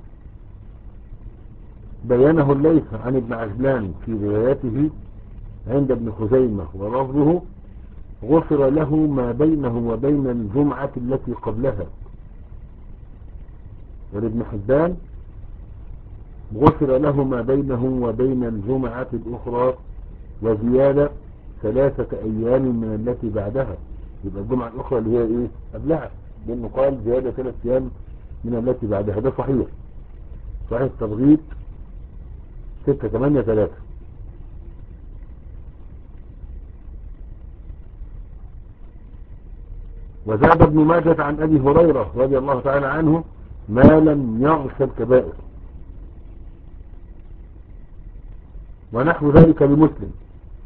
بيانه الليث عن ابن عجلان في روايته عند ابن خزيمة ولفظه غفر له ما بينه وبين الجمعة التي قبلها، ولابن حبان غفر له ما بينه وبين الجمعة الأخرى وزيادة ثلاثة أيام من التي بعدها، يبقى الجمعة الأخرى اللي هي إيه قبلها، لأنه قال زيادة ثلاثة أيام من التي بعدها. ده صحيح، صحيح التبغيض ستة ثمانية ثلاثة. وزاد ابن ماجه عن أبي هريرة رضي الله تعالى عنه ما لم يغش الكبائر، ونحو ذلك لمسلم.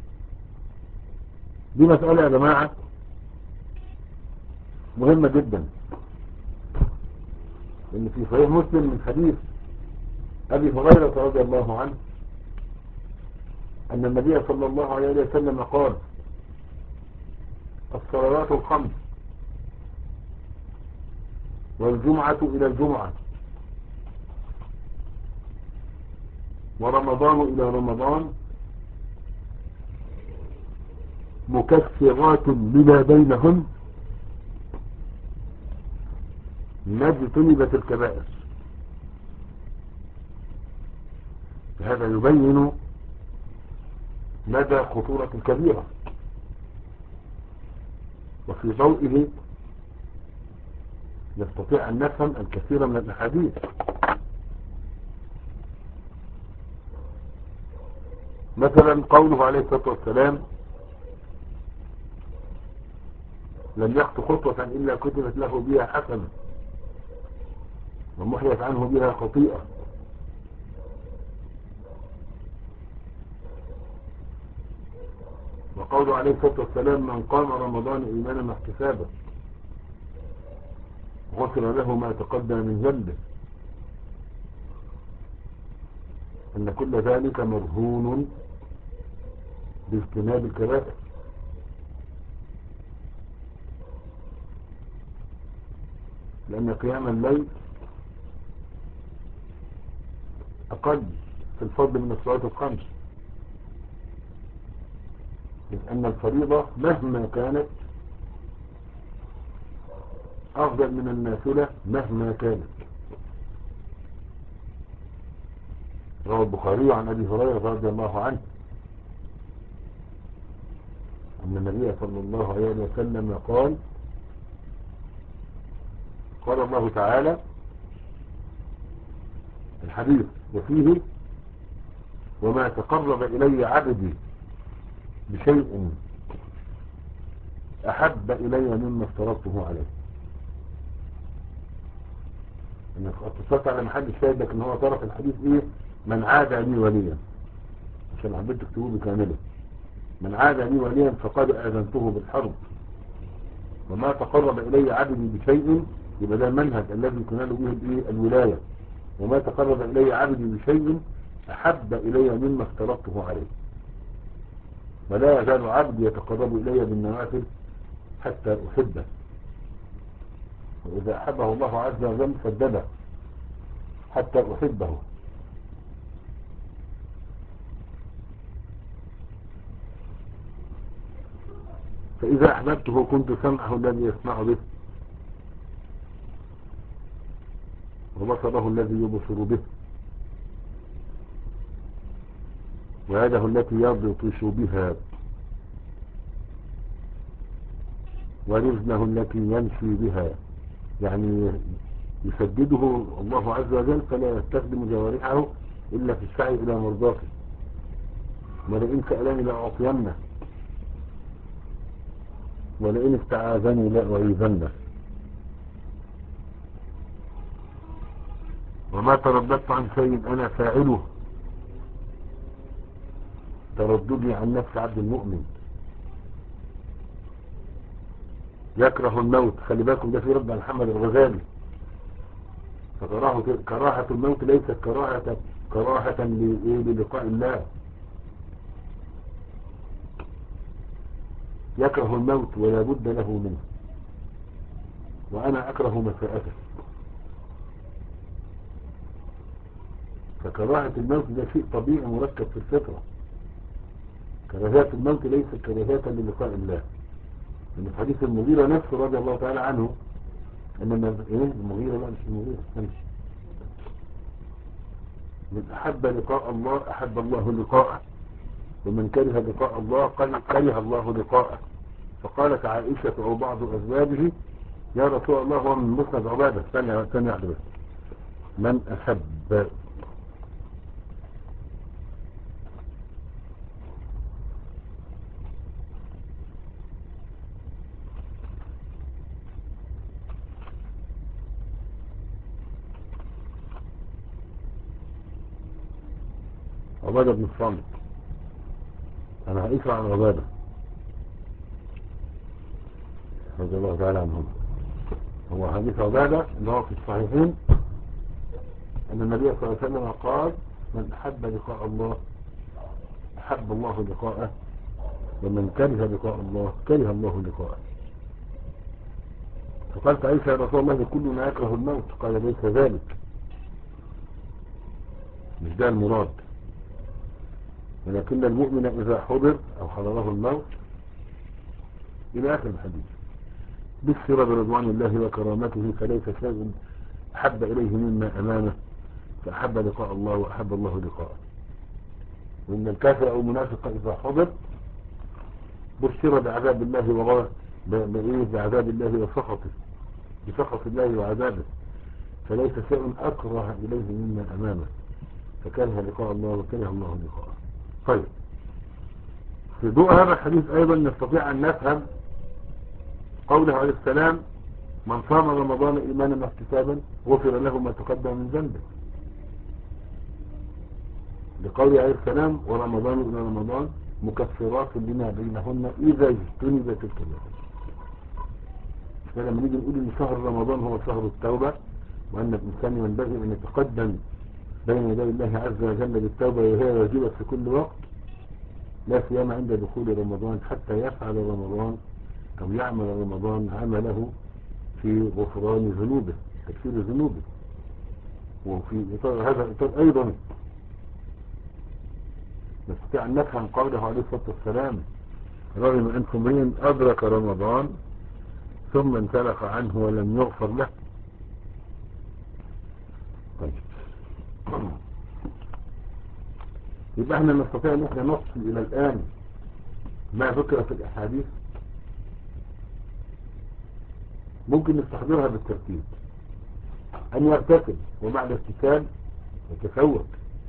دي مسألة يا جماعة مهمة جدا، لأن في صحيح مسلم من حديث أبي هريرة رضي الله عنه أن النبي صلى الله عليه وسلم قال الصلوات الخمس والجمعة إلى الجمعة ورمضان إلى رمضان مكفرات بما بينهن ما اجتنبت الكبائر. هذا يبين مدى خطورة الكبيرة، وفي ضوئه نستطيع أن نفهم الكثير من الأحاديث. مثلا قوله عليه الصلاة والسلام لم يخط خطوة إلا كتبت له بها حسنة ومحيت عنه بها خطيئة. وقوله عليه الصلاة والسلام من قام رمضان إيمانا واحتسابا غفر له ما تقدم من ذنبه، أن كل ذلك مرهون باجتناب الكبائر. لأن قيام الليل أقل في الفضل من الصلاة الخمس، لأن الفريضة مهما كانت أفضل من النافلة مهما كانت. روى البخاري عن أبي هريرة رضي الله عنه أن النبي صلى الله عليه وسلم قال قال الله تعالى الحديث وفيه وما تقرب إلي عبدي بشيء أحب إلي مما افترضته عليه. انك اتصلت على محل الشاهد لكن هو طرف الحديث ايه من عاد لي وليا، عشان حبيت تكتبوه بكامله. من عاد لي وليا فقد اذنته بالحرب. وما تقرب الي عبدي بشيء، يبقى ده المنهج الذي تنال به الايه الولايه. وما تقرب الي عبدي بشيء احب الي مما افترضته عليه. ولا يزال عبدي يتقرب الي بالنوافل حتى احبه، وإذا أحبه الله عز وجل سدده حتى أحبه. فإذا أحببته كنت سمعه الذي يسمع به، وبصره الذي يبصر به، ويده التي يبطش بها ورجله التي يمشي بها، يعني يسدده الله عز وجل فلا يستخدم جوارحه إلا في السعي إلى مرضاته. ولئن سألني لأعطينه ولئن استعاذني لأعيذنه. وما ترددت عن شيء أنا فاعله ترددي عن نفس عبد المؤمن. يكره الموت، خلي بالكم ده في رد على محمد الغزالي، فكراهة الموت ليست كراهة كراهة للقاء الله. يكره الموت ولا بد له منه، وأنا أكره مساءته. فكراهة الموت ده شيء طبيعي مركب في الفطرة. كراهية الموت ليست كراهية للقاء الله. من حديث المغيرة نفسه رضي الله تعالى عنه ان ايه المغيرة، لا مش المغيرة، استنى، من احب لقاء الله احب الله لقاءه، ومن كره لقاء الله قال كره الله لقاءه. فقالت عائشة او بعض ازواجه يا رسول الله، هو من مسند عبادة، ثانية ثانية واحدة بس، من احب عبادة بن الصامت. انا هقيس عن عبادة رضي الله تعالى عنهم. هو حديث عبادة اللي هو في الصحيحين ان النبي صلى الله عليه وسلم قال من احب لقاء الله احب الله لقاءه، ومن كره لقاء الله كره الله لقاءه. فقالت عائشة يا رسول الله كلنا يكره الموت، قال ليس ذلك، مش ده المراد، ولكن المؤمن إذا حضر أو حضره الموت إلى آخر الحديث بشر برضوان الله وكرامته فليس شيء أحب إليه مما أمامه، فأحب لقاء الله وأحب الله لقاءه. وإن الكافر أو المنافق إذا حضر بشر بعذاب الله وغيره بإيه بعذاب الله وسخطه، بسخط الله وعذابه، فليس شيء أكره إليه مما أمامه، فكره لقاء الله وكره الله لقاءه. طيب، في ضوء هذا الحديث أيضا نستطيع أن نفهم قوله عليه السلام من صام رمضان إيمانا واحتسابا غفر له ما تقدم من ذنبه، لقوله عليه السلام ورمضان إلى رمضان مكفرات لما بينهن إذا اجتنبت الكبائر. فلما نيجي نقول ان شهر رمضان هو شهر التوبة، وان الانسان ينبغي ان يتقدم بين يدي الله عز وجل بالتوبة وهي واجبة في كل وقت، لا سيما عند دخول رمضان حتى يفعل رمضان او يعمل رمضان عمله في غفران ذنوبه تكفير ذنوبه. وفي اطار هذا الاطار ايضا نستطيع ان نفهم قوله عليه الصلاة والسلام رغم ان امرئ ادرك رمضان ثم انسلخ عنه ولم يغفر له. طيب، يبقى احنا نستطيع ان احنا نصل الى الان ما ذكر في الاحاديث، ممكن نستحضرها بالترتيب: ان يغتسل وبعد اغتسال يتسوق،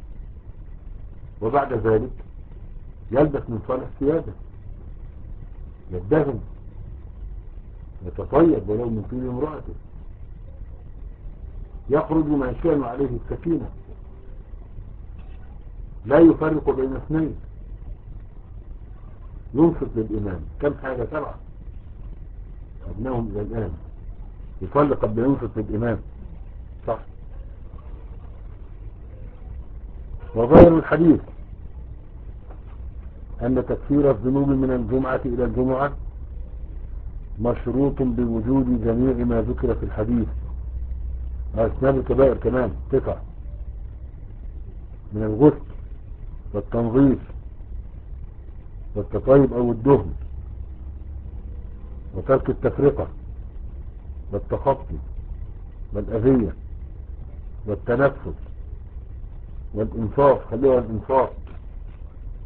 وبعد ذلك يلبس من صالح ثيابه، يدهن، يتطيب ولو من طيب امرأته، يخرج ماشيا عليه السكينة، لا يفرق بين اثنين، ينصت للإمام. كم حاجة سبعة خدناهم إلى الآن. يصلي قبل ينصت للإمام، صح. وظاهر الحديث أن تكفير الذنوب من الجمعة إلى الجمعة مشروط بوجود جميع ما ذكر في الحديث. أسناب الكبائر كمان تسع: من الغسل والتنظيف والتطيب أو الدهن وترك التفرقة والتخطي والأذية والتنفس والإنصاف، خليها الإنصاف،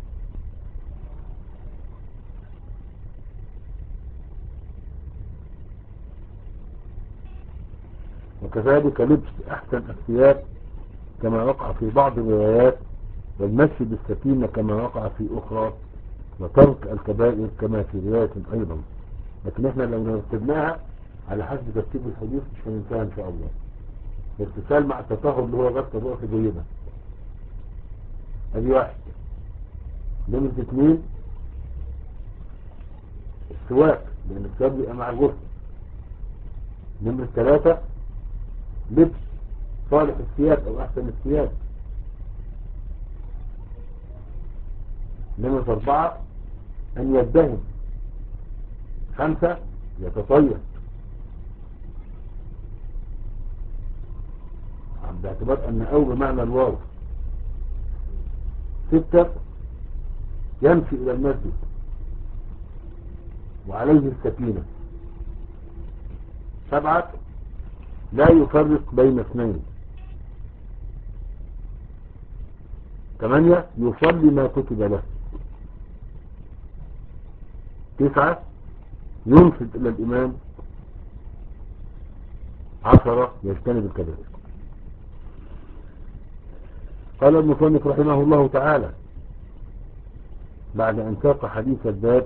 وكذلك لبس أحسن الثياب كما وقع في بعض الروايات، والمشي بالسكينة كما وقع في أخرى، وترك الكبائر كما في رواية أيضا. لكن احنا لو رتبناها على حسب ترتيب الحديث مش هننساها إن شاء الله. الاغتسال مع التطهر اللي هو غسل الرأس جيدا، ادي واحد. نمرة اثنين السواك، لأن السواك بيبقى مع الغسل. نمرة ثلاثة لبس صالح الثياب أو أحسن الثياب. نمرة أربعة أن يدهن. خمسة يتطيب، باعتبار أن أو بمعنى الواو. ستة يمشي إلى المسجد وعليه السكينة. سبعة لا يفرق بين اثنين. ثمانية يصلي ما كتب له. تسعة ينصت إلى الإمام. عشرة يجتنب الكبائر. قال المصنف رحمه الله تعالى بعد أن ساق حديث الباب: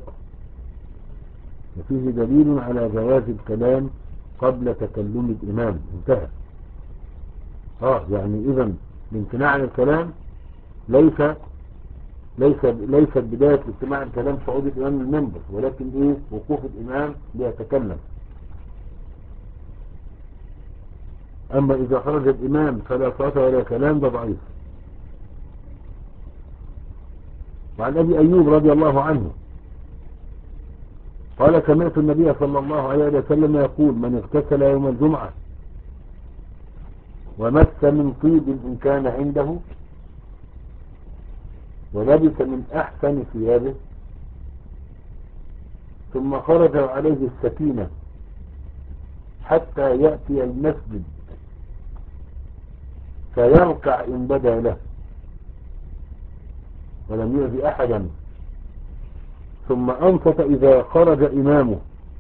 وفيه دليل على جواز الكلام قبل تكلم الإمام. انتهى. اه يعني إذن الامتناع عن الكلام ليس ليس ليست بداية اجتماع الكلام صعود الإمام من المنبر، ولكن ايه وقوف الإمام ليتكلم. أما إذا خرج الإمام فلا صوت ولا كلام، ده ضعيف. وعن أبي أيوب رضي الله عنه قال: سمعت النبي صلى الله عليه وسلم يقول: من اغتسل يوم الجمعة ومس من طيب إن كان عنده ولبس من أحسن ثيابه ثم خرج عليه السكينة حتى يأتي المسجد فيركع إن بدا له ولم يؤذي أحدا، ثم أنصت إذا خرج إمامه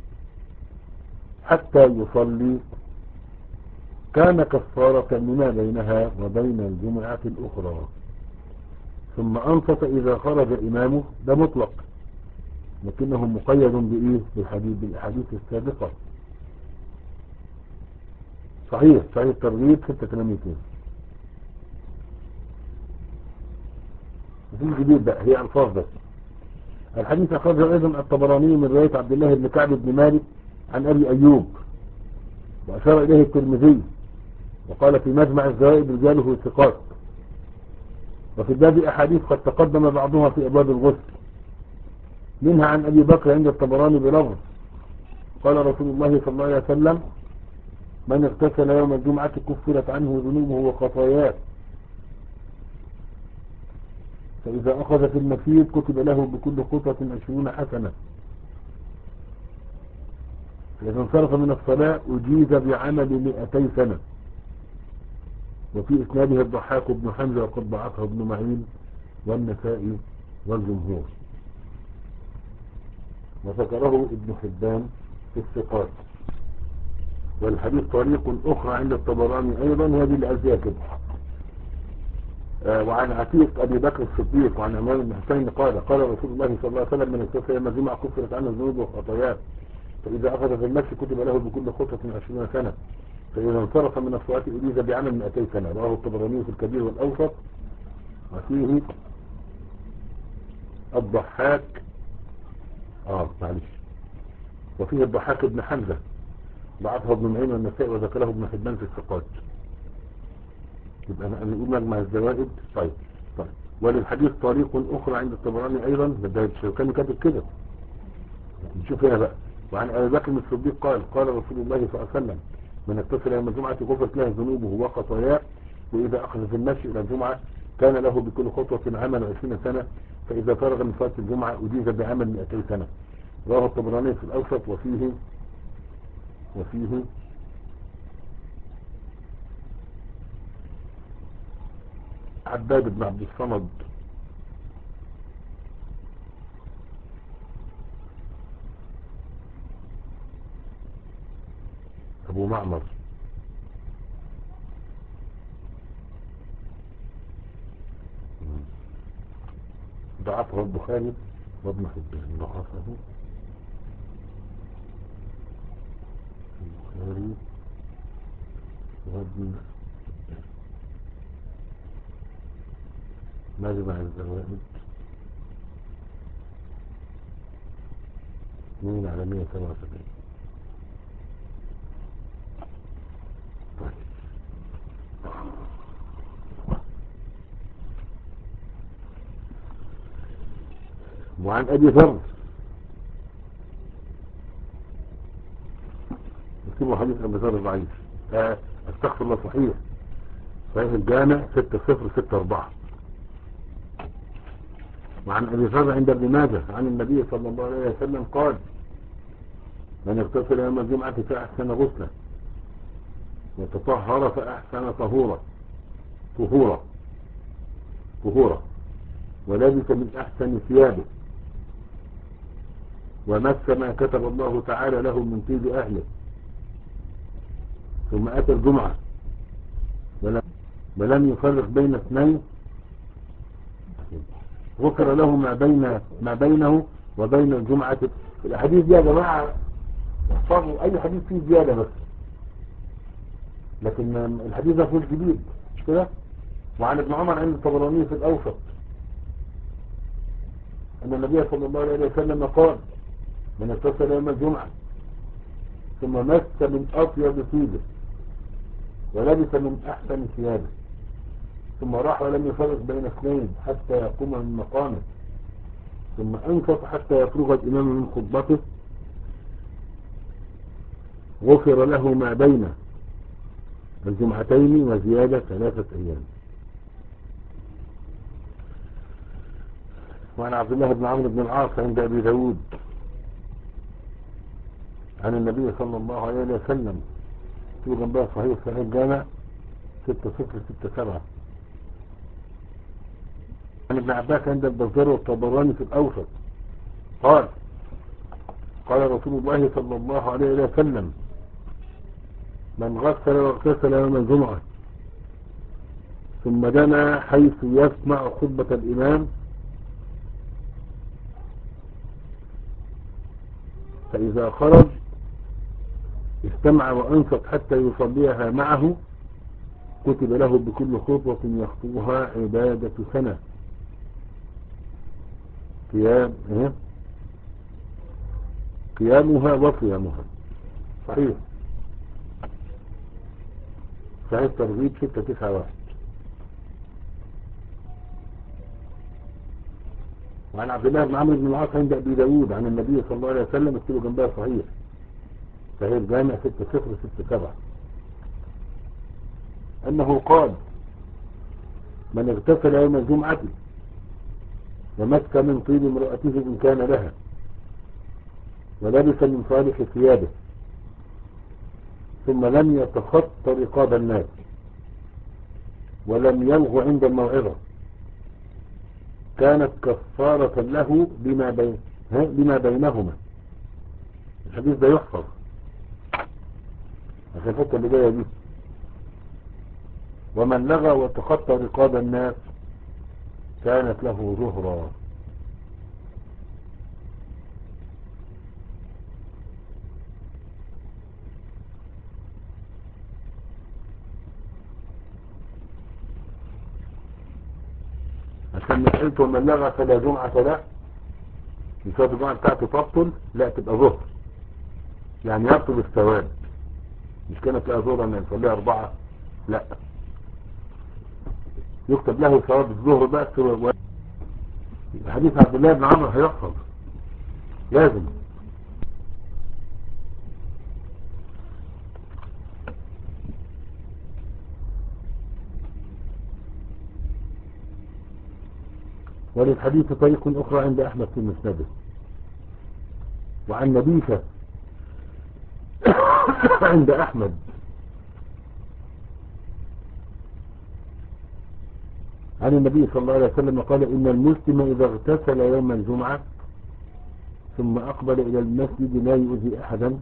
حتى يصلي، كان كفارة لما بينها وبين الجمعة الأخرى. ثم أنصت إذا خرج إمامه، ده مطلق لكنه مقيد بإيه؟ بالحديث بالأحاديث السابقة. صحيح صحيح الترغيب ستة وثمانين. في جديد بقى، هي ألفاظ بس. الحديث أخرجه أيضا الطبراني من رواية عبد الله بن كعب بن مالك عن أبي أيوب، وأشار إليه الترمذي وقال في مجمع الزوائد رجاله ثقات. وفي الباب أحاديث قد تقدم بعضها في أبواب الغسل، منها عن أبي بكر عند الطبراني بلفظ: قال رسول الله صلى الله عليه وسلم: من اغتسل يوم الجمعة كفرت عنه ذنوبه وخطاياه، فإذا أخذ في المسير كتب له بكل خطوة عشرون حسنة، فإذا انصرف من الصلاة أجيز بعمل مئتي سنة. وفي إسناده الضحاك بن حمزة وقد ضعفه ابن معين والنسائي والجمهور، وذكره ابن حبان في الثقات. والحديث طريق أخرى عند الطبراني أيضا، وهذه الأزياء كده. آه وعن عتيق أبي بكر الصديق وعن عمران بن حسين قال: قال رسول الله صلى الله عليه وسلم: من اغتسل يوم الجمعة كفرت عنه الذنوب والخطايا، فإذا أخذ في المشي كتب له بكل خطوة عشرين سنة، فإذا انصرف من الصلاة أجيز بعمل مئتي سنة. رواه الطبراني في الكبير والأوسط. وفيه الضحاك اه معلش وفيه الضحاك بن حمزة ضعفه ابن معين والنسائي وذكره ابن حبان في الثقات. يبقى أنا نقول مجمع الزوائد. طيب طيب وللحديث طريق أخرى عند الطبراني أيضا، ده الشوكاني كاتب كده. نشوف هنا بقى: وعن أبي بكر الصديق قال: قال رسول الله صلى الله عليه وسلم: من اغتسل يوم الجمعة غفرت له ذنوبه وخطاياه، وإذا أخذ في المشي إلى الجمعة كان له بكل خطوة عمل عشرين سنة، فإذا فرغ من صلاة الجمعة أجيز بعمل مئتي سنة. رواه الطبراني في الأوسط. وفيه وفيه عباد بن عبد الصمد أبو معمر ضعفه البخاري وابن حبان. ضعفه البخاري وابن حبان. مجمع الزوائد اثنين على مية وسبعة وسبعين. طيب وعن ابي ذر اكتبوا حديث ابي ذر ضعيف. آه، استغفر الله، صحيح صحيح الجامع ستة صفر ستة أربعة. وعن ابي ذر عند ابن ماجه عن النبي صلى الله عليه وسلم قال: من اغتسل يوم الجمعة فأحسن غسله وتطهر فأحسن طهورا طهورا طهورا ولبس من أحسن ثيابه ومس ما كتب الله تعالى له من طيب أهله ثم أتى الجمعة ولم, ولم يفرق بين اثنين غفر له ما بين ما بينه وبين الجمعة. الحديث دي يا جماعة احفظوا أي حديث فيه زيادة بس، لكن الحديث ده فيه جديد مش كده. وعن ابن عمر عند الطبراني في الأوسط أن النبي صلى الله عليه وسلم قال: من اغتسل يوم الجمعة ثم مس من أطيب طيبه ولبس من أحسن ثيابه ثم راح ولم يفرق بين اثنين حتى يقوم من مقامه ثم أنصت حتى يفرغ الإمام من خطبته غفر له ما بين الجمعتين وزيادة ثلاثة أيام. وعن عبد الله بن عمرو بن العاص عند أبي داود عن النبي صلى الله عليه وسلم في جنبها صحيح صحيح الجامع ستة صفر ستة سبعة. عن ابن عباس عند البزار والطبراني في الأوسط قال: قال رسول الله صلى الله عليه وسلم: من غسل واغتسل يوم الجمعة ثم دنا حيث يسمع خطبة الإمام فإذا خرج استمع وأنصت حتى يصليها معه كتب له بكل خطوة يخطوها عبادة سنة. قيام إيه؟ قيامها وصيامها. صحيح صحيح ترغيب ستة تسعة واحد. وعن عبد الله بن عمرو بن العاص عند أبي داود عن النبي صلى الله عليه وسلم اكتبوا جنبها صحيح صحيح الجامع ستة صفر ستة سبعة أنه قال: من اغتسل يوم الجمعة ومسك من طيب امرأته إن كان لها ولبس من صالح ثيابه ثم لم يتخط رقاب الناس ولم يلغ عند الموعظة كانت كفارة له بما, بين بما بينهما. الحديث ده يحفظ عشان الحته اللي جايه دي. ومن لغى وتخطى رقاب الناس كانت له ظهرا. عشان مسألته ومن لغى فلا جمعة له يسوى الجمعة بتاعته تبطل، لا تبقى ظهر، يعني يبطل الثواب. مش كانت لها ظهر ان يصليها اربعة، لا يكتب له ثواب الظهر بس. و... حديث عبد الله بن عمرو هيحفظ لازم. وللحديث طريق اخرى عند احمد في مسنده. وعن نبيشة عند احمد عن النبي صلى الله عليه وسلم قال: ان المسلم اذا اغتسل يوم الجمعة ثم اقبل الى المسجد لا يؤذي احدا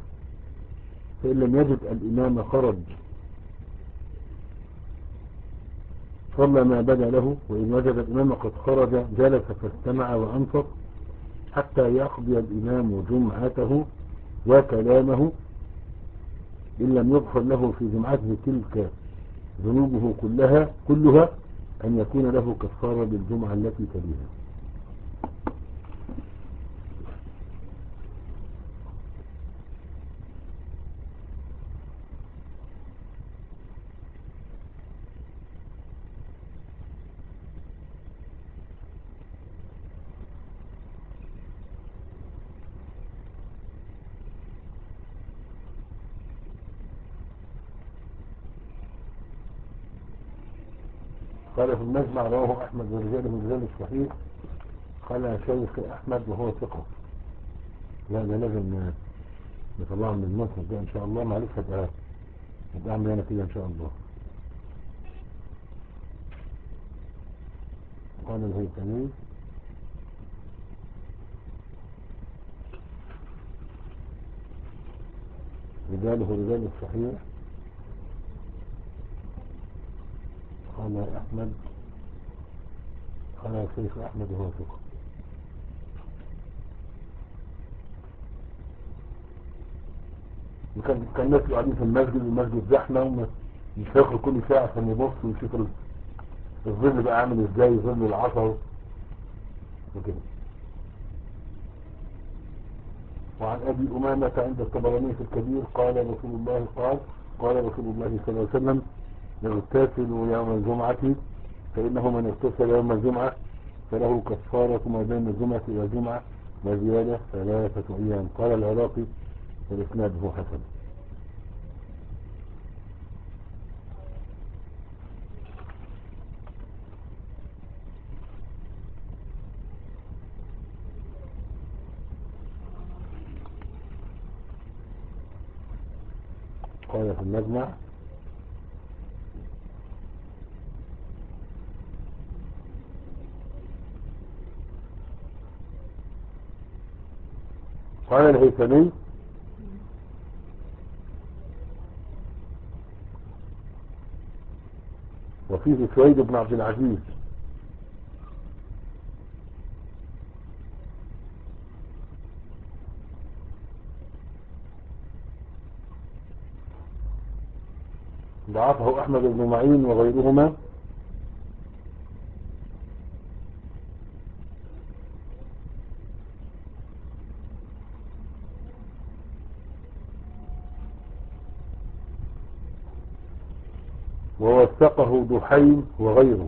فان لم يجد الامام خرج صلى ما بدا له، وإن وجد الإمام قد خرج جلس فاستمع وأنصت حتى يقضي الإمام جمعته وكلامه، إن لم يغفر له في جمعته تلك ذنوبه كلها كلها أن يكون له كفارة للجمعة التي تليها. قال في المجمع رواه أحمد ورجاله رجال الصحيح، قال شيخ أحمد وهو ثقة. لا ده لازم نطلعه من المسند ده إن شاء الله، معلش هبقى هبقى أعمل أنا كده إن شاء الله. قال الهيثمي رجاله رجال الصحيح، قال أحمد قال شيخ أحمد وهو ثقة. وكان كان الناس قاعدين في المسجد والمسجد زحمة ومش هيخرج كل ساعة عشان يبص ويشوف الظل بقى عامل ازاي، ظل العصر وكده. وعن أبي أمامة عند الطبراني في الكبير قال رسول الله قال قال رسول الله صلى الله عليه وسلم اغتسل يوم الجمعة فإنه من اغتسل يوم الجمعة فله كفارة ما بين الجمعة إلى الجمعة وزيادة ثلاثة أيام. قال العراقي والإسناده حسن. قال في المجمع قال الهيثمي وفيه سويد بن عبد العزيز ضعفه أحمد بن معين وغيرهما، ووثقه دحيم وغيره.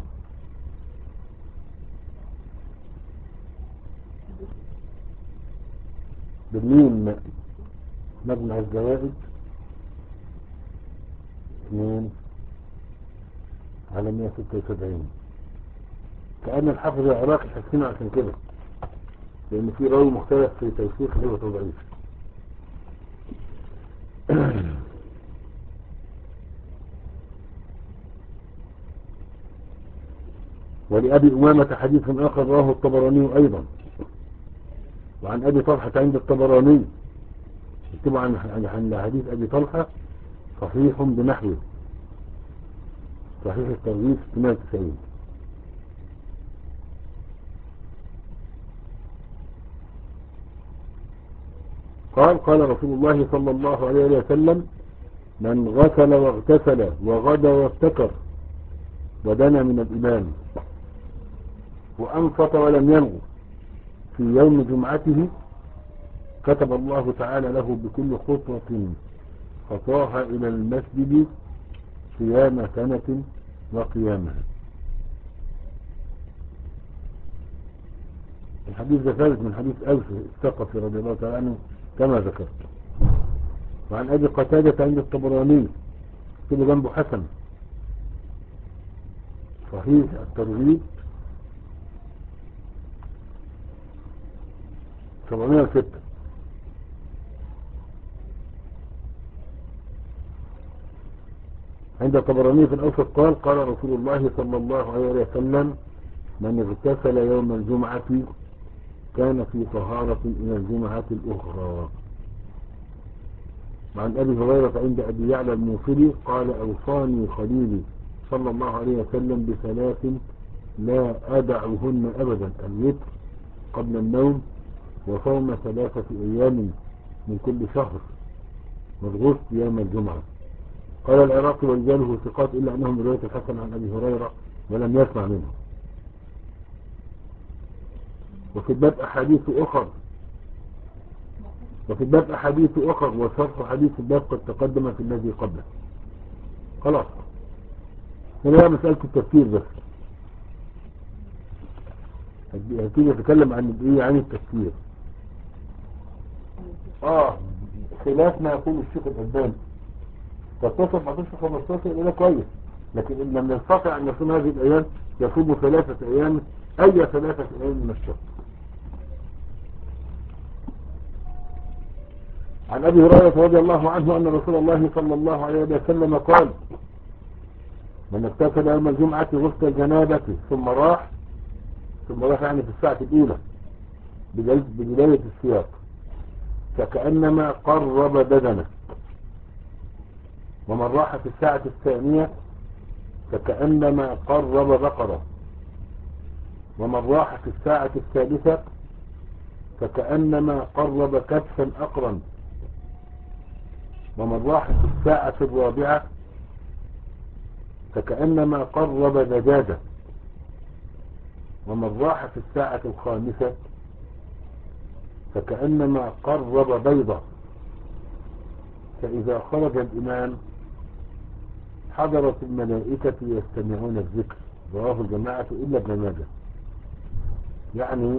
بالميم مجمع الزوائد اثنين على مئة وستة وسبعين. كأن الحافظ العراقي حسنه عشان كده، لأن في راوي مختلف في توثيق اللي هو تضعيف. ولأبي أمامة حديث آخر رواه الطبراني أيضا، وعن أبي طلحة عند الطبراني اكتبوا عن عن حديث أبي طلحة صحيح بنحوه، صحيح الترغيب ستمائة وتسعين. قال قال رسول الله صلى الله عليه وسلم من غسل واغتسل وغدا وابتكر ودنا من الإمام وأنصت ولم ينغ في يوم جمعته كتب الله تعالى له بكل خطوة خطاها إلى المسجد صيام سنة وقيامها. الحديث ده ثالث من حديث أوس الثقفي رضي الله تعالى عنه كما ذكرت. وعن أبي قتادة عند الطبراني كله جنبه حسن، صحيح الترغيب سبعمائة وستة. عند الطبراني في الأوسط قال قال رسول الله صلى الله عليه وسلم من اغتسل يوم الجمعة كان في طهارة إلى الجمعة الأخرى. وعن أبي هريرة عند أبي يعلى الموصلي قال أوصاني خليلي صلى الله عليه وسلم بثلاث لا أدعهن أبدا: الوتر قبل النوم، وصوم ثلاثة أيام من كل شهر، والغسل يوم الجمعة. قال العراقي: ورجاله ثقات إلا أنهم رواية الحسن عن أبي هريرة ولم يسمع منه. وفي الباب أحاديث أخر وفي الباب أحاديث أخر وشرح حديث الباب قد تقدم في الذي قبله. خلاص، هنا مسألة التفسير بس. هتيجي تتكلم عن ايه؟ عن التفسير. اه خلاف ما يقول الشيخ الألباني. تتصل ما تصل خمستاشر إلى كويس، لكن إن لم يستطع أن يصوم هذه الأيام يصوم ثلاثة أيام، أي ثلاثة أيام من الشهر. عن أبي هريرة رضي الله عنه أن رسول الله صلى الله عليه وسلم قال: من اغتسل يوم الجمعة غسل الجنابة ثم راح ثم راح يعني في الساعة الأولى بداية السياق فكأنما قرب بدنه، ومن راح في الساعة الثانية فكأنما قرب بقرة، ومن راح في الساعة الثالثة فكأنما قرب كبشا أقرا، ومن راح في الساعة الرابعة فكأنما قرب دجاجة، ومن راح في الساعة الخامسة فكأنما قرب بيضة. فإذا خرج الإمام حضرت الملائكة يستمعون الذكر. رواه الجماعة إلا ابن ماجه. يعني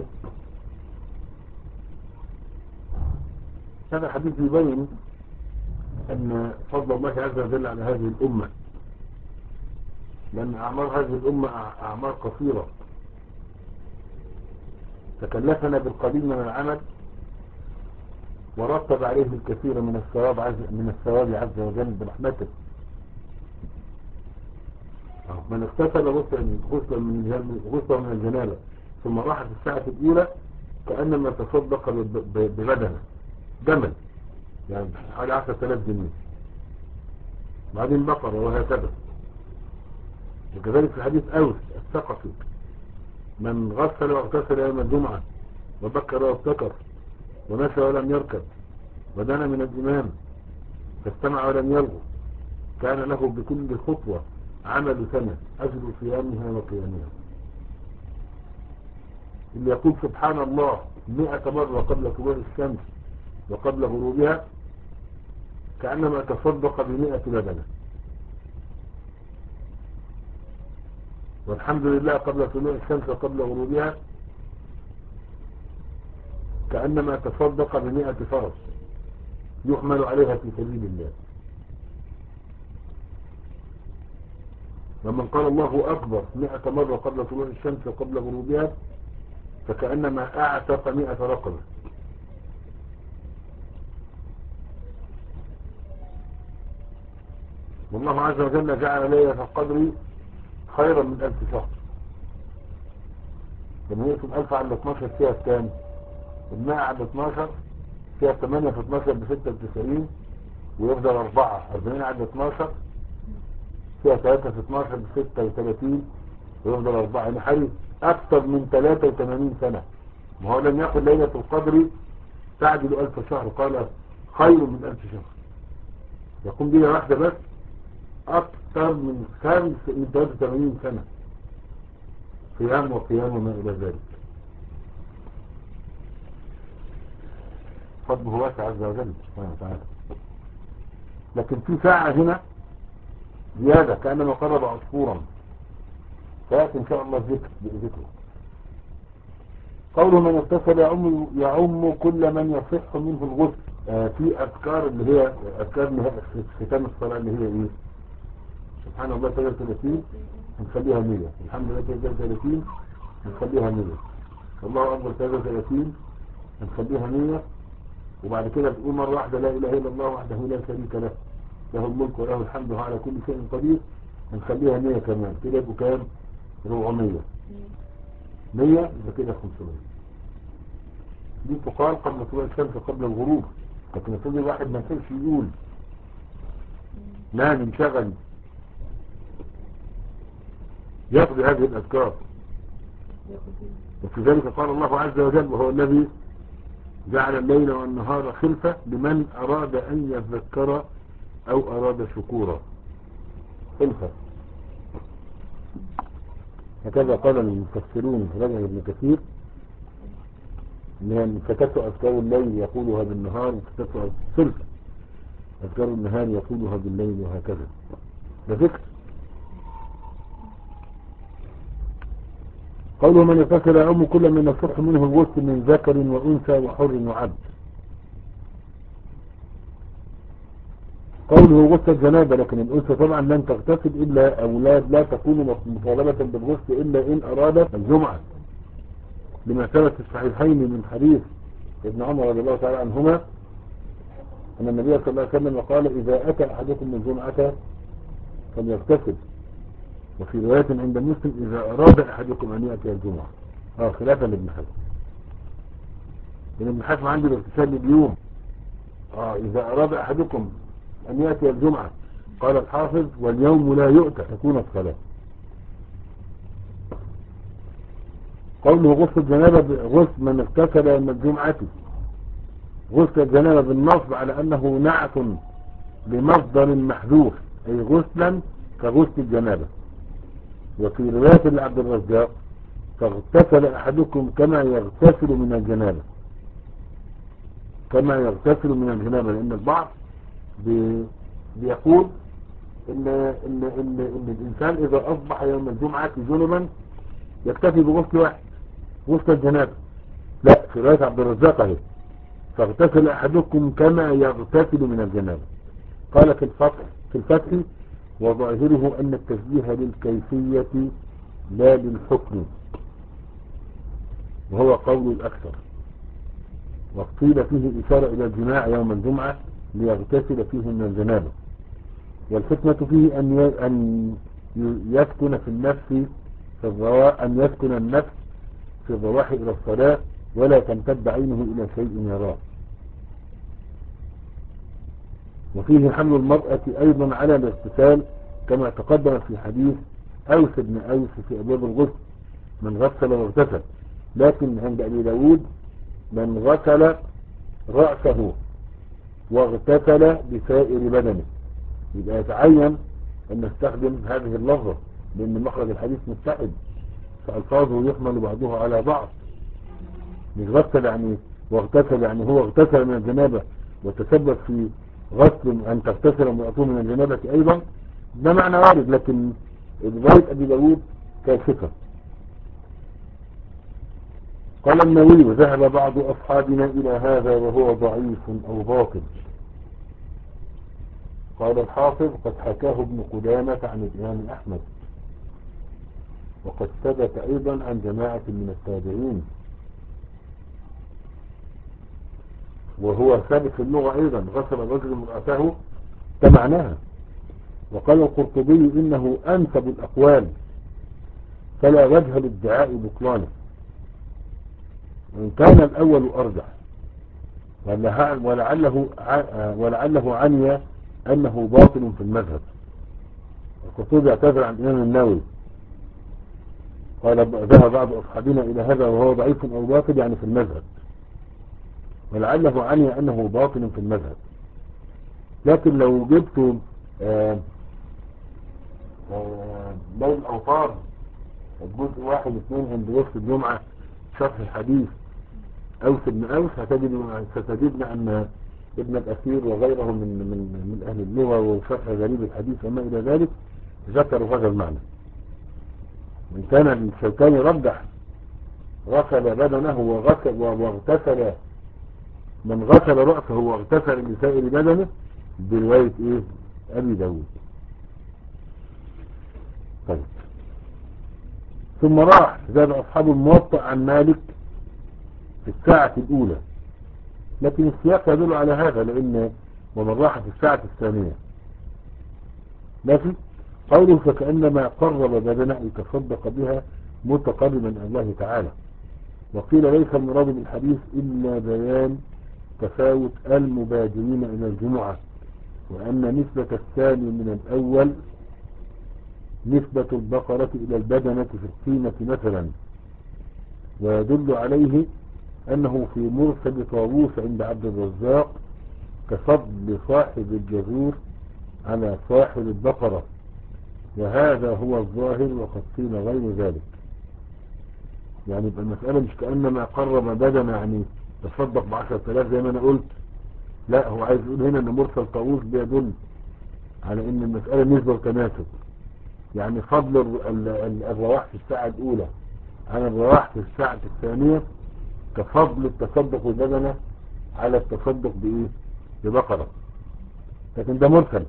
هذا حديث يبين أن فضل الله عز وجل على هذه الأمة، لأن أعمار هذه الأمة أعمار قصيرة، تكلفنا بالقليل من العمل ورتب عليه الكثير من الثواب عز من الثواب عز وجل برحمته. من اغتسل غسلا من غسلا من الجنابة ثم راح في الساعة الأولى كأنما تصدق ببدنه جمل، يعني حوالي عشرة آلاف جنيه، بعدين بقرة، وهكذا. وكذلك في حديث أوس الثقفي: من غسل واغتسل يوم الجمعة وبكر وابتكر ومشى ولم يركب ودنا من الإمام فاستمع ولم يلغو كان له بكل خطوة عمل سنة أجر صيامها وقيامها. اللي يقول سبحان الله مئة مرة قبل طلوع الشمس وقبل غروبها كأنما تصدق بمئة لبنة، والحمد لله قبل طلوع الشمس وقبل غروبها كأنما تصدق بمئة فرس يحمل عليها في سبيل الله. ومن قال الله أكبر مئة مرة قبل طلوع الشمس وقبل غروبها فكأنما أعتق مئة رقبة. والله عز وجل جعل ليلة القدر خيرا من ألف شهر. لما يقسم ألف على اثناشر فيها كام؟ المائة على اثناشر فيها ثمانية في اثناشر بستة وتسعين، ويفضل أربعة. أربعين على اثناشر فيها ثلاثة في اثناشر بستة وثلاثين، ويفضل أربعة. يعني حريص أكثر من ثلاثة وثمانين سنة. ما هو لم يقل ليلة القدر تعدل ألف شهر، قال خير من ألف شهر. يقوم بها واحدة بس أكثر من خمس من ثلاثة وثمانين سنة صيام وقيام وما إلى ذلك. فضله واسع عز وجل سبحانه وتعالى. لكن في ساعة هنا زيادة كأنما قرب عصفورا، فيأتي إن شاء الله ذكر بذكره. قوله من اغتسل يعم يعم كل من يصح منه الغسل. آه في أذكار اللي هي أذكار ختام الصلاة اللي هي إيه؟ سبحان الله ثلاثة وثلاثين هنخليها مية، الحمد لله ثلاثة وثلاثين هنخليها مية، الله أكبر ثلاثة وثلاثين هنخليها مية. وبعد كده بتقول مرة واحدة لا إله إلا الله وحده لا شريك له له الملك وله الحمد على كل شيء قدير، هنخليها مية كمان، كده يبقوا كام؟ أربعمية. مية يبقى كده خمسمية. دي تقال قبل طلوع الشمس قبل الغروب، لكن يفضل الواحد ما ينساش يقول نام انشغل يقضي هذه الأذكار. وفي ذلك قال الله عز وجل: وهو الذي جعل الليل والنهار خلفة لمن أراد أن يذكر أو أراد شكورا. خلفة. هكذا قال المفسرون رجل ابن كثير، من فتاة أذكار الليل يقولها بالنهار، وفتاة خلفة أذكار النهار يقولها بالليل، وهكذا. ده ذكر. قوله: من يغتسل يعم كل من الصبح منه الغسل من ذكر وأنثى وحر وعبد. قوله غسل الجنابة، لكن الأنثى طبعا لن تغتسل إلا أولاد، لا تكون مطالبة بالغسل إلا إن أراد الجمعة، لما ثبت في الصحيحين من حديث ابن عمر رضي الله تعالى عنهما أن النبي صلى الله عليه وسلم قال: إذا أتى أحدكم الجمعة فليغتسل. وفي رواية عند مسلم: إذا أراد أحدكم أن يأتي الجمعة. اه خلافا لابن حزم، ابن حزم عنده الاغتسال باليوم. اه إذا أراد أحدكم أن يأتي الجمعة، قال الحافظ: واليوم لا يؤتى، تكون الصلاة. قوله غسل الجنابة، غسل من اغتسل يوم الجمعة، غسل الجنابة بالنصب على أنه نعت لمصدر محذوف، أي غسلا كغسل الجنابة. وفي رواية لعبد الرزاق: فاغتسل أحدكم كما يغتسل من الجنابة، كما يغتسل من الجنابة، لأن البعض بي بيقول إن, إن, إن, إن الإنسان إذا أصبح يوم الجمعة جنبا يكتفي بغسل واحد، غسل الجنابة. لا، في رواية عبد الرزاق اهي: فاغتسل أحدكم كما يغتسل من الجنابة. قال في الفتح في الفتح وظاهره أن التشبيه للكيفية لا للحكم، وهو قول الأكثر. وقيل فيه إشارة إلى الجماع يوم الجمعة ليغتسل فيه من الجنابة. والحكمة فيه أن أن يسكن في النفس في الرواء أن يسكن النفس في الرواح إلى الصلاة، ولا تمتد عينه إلى شيء يراه. وفيه حمل المرأة أيضا على الاغتسال، كما تقدم في حديث أوس بن أوس في أبواب الغسل: من غسل واغتسل. لكن عند أبي داود: من غسل رأسه واغتسل بسائر بدنه. يبقى يتعين أن نستخدم هذه اللفظة، لأن مخرج الحديث متحد، فألفاظه يحمل بعضها على بعض. مش غسل يعني واغتسل يعني هو اغتسل من الجنابة وتسبب في غسل أن تغتسل امرأته من الجنابة أيضا، ده معنى وارد، لكن رواية أبي داود كاشفة. قال النووي: وذهب بعض أصحابنا إلى هذا وهو ضعيف أو باطل. قال الحافظ: قد حكاه ابن قدامة عن الإمام أحمد، وقد ثبت أيضا عن جماعة من التابعين، وهو ثابت في اللغة أيضا: غسل الرجل امرأته كمعناها. وقال القرطبي: إنه أنسب الأقوال، فلا وجه لادعاء بطلانه، وإن كان الأول أرجح، ولعله ولعله عني أنه باطل في المذهب. القرطبي اعتذر عن الإمام النووي، قال: ذهب بعض أصحابنا إلى هذا وهو ضعيف أو باطل، يعني في المذهب، ولعله عني أنه باطل في المذهب. لكن لو جبت آه آه بين الأوطار الجزء واحد اثنين عند وقت الجمعة شرح الحديث أوس بن أوس، ستجدنا أن ابن الأثير وغيره من من من أهل اللغة وشرح غريب الحديث وما إلى ذلك ذكروا هذا المعنى. من كان الشوكاني رجح غسل بدنه وغسل واغتسل، من غسل رأسه واغتسل بسائر بدنه، برواية إيه؟ أبي داود. طيب، ثم راح زاد أصحاب الموطأ عن مالك في الساعة الأولى، لكن السياق يدل على هذا، لأن ومن راح في الساعة الثانية. لكن قوله: فكأنما قرب بدنه تصدق بها متقربا إلى الله تعالى. وقيل: ليس المراد بالحديث إلا بيان تفاوت المبادرين إلى الجمعة، وأن نسبة الثاني من الأول نسبة البقرة إلى البدنة في القيمة مثلا، ويدل عليه أنه في مرسل طاووس عند عبد الرزاق كفضل صاحب الجزور على صاحب البقرة، وهذا هو الظاهر وقد قيل غير ذلك. يعني يبقى المسألة مش كأنما قرب بدنة يعني تصدق بعشرة آلاف زي ما أنا قلت، لا، هو عايز يقول هنا أن مرسل طاووس بيدل على أن المسألة نسبة وتناسب، يعني فضل الرواح في الساعة الأولى عن الرواح في الساعة الثانية كفضل التصدق بالبدنة على التصدق بإيه؟ ببقرة. لكن ده مرسل،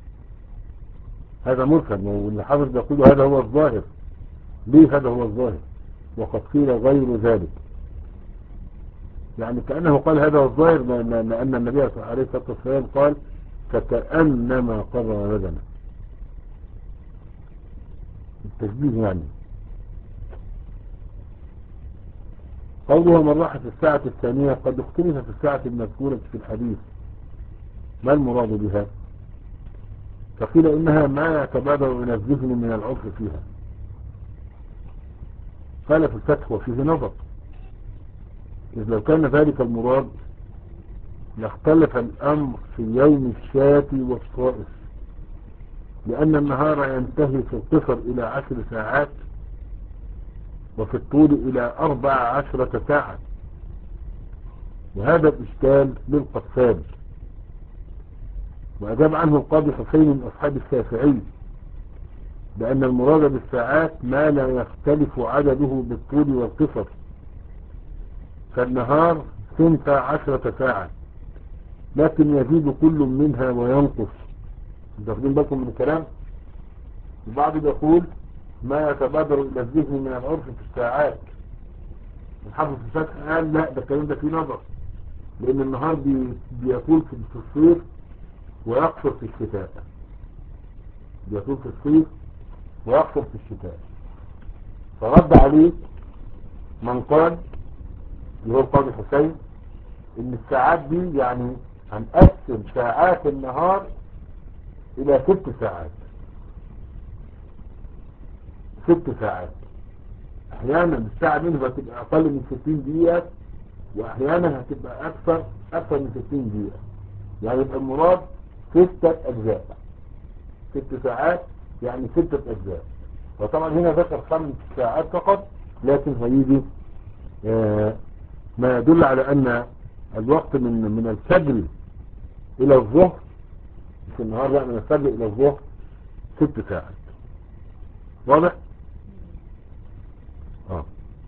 هذا مرسل، واللي حافظ يقول هذا هو الظاهر. ليه هذا هو الظاهر وقد قيل غير ذلك؟ يعني كأنه قال هذا هو الظاهر لأن النبي عليه الصلاة والسلام قال فكأنما قرر بدنه، التشبيه يعني. قوله من راح في الساعة الثانية قد اختلف في الساعة المذكورة في الحديث ما المراد بها، فقيل إنها ما يتبادر إلى الذهن من العرف فيها. قال في الفتح وفيه نظر، إذ لو كان ذلك المراد لاختلف الأمر في يوم الشاة والصائف، لأن النهار ينتهي في القصر إلى عشر ساعات وفي الطول إلى أربع عشرة ساعة، وهذا الإشكال للقفال. وأجاب عنه القاضي حسين من أصحاب الشافعي بأن المراد بالساعات ما لا يختلف عدده بالطول والقصر، فالنهار ثنتا عشرة ساعة لكن يزيد كل منها وينقص. تاخدين بالكم من الكلام؟ البعض يقول ما يتبادر إلى الذهن من العرف في الساعات. الحافظ في الفتح قال لا، ده الكلام ده فيه نظر، لأن النهار بي بيطول في الصيف ويقصر في الشتاء، بيطول في الصيف ويقصر في الشتاء. فرد عليه من قال اللي هو القاضي حسين ان الساعات دي يعني هنقسم ساعات النهار الى ست ساعات، ست ساعات. احيانا الساعة منها هتبقى اقل من ستين دقيقة، واحيانا هتبقى اكثر اكثر من ستين دقيقة، يعني يبقى المراد ستة اجزاء، ست ساعات يعني ستة اجزاء. وطبعا هنا ذكر خمس ساعات فقط، لكن هيجي آه ما يدل على ان الوقت من من الفجر الى الظهر، في النهار بقى من الفجر الى الظهر ست ساعات. واضح؟ اه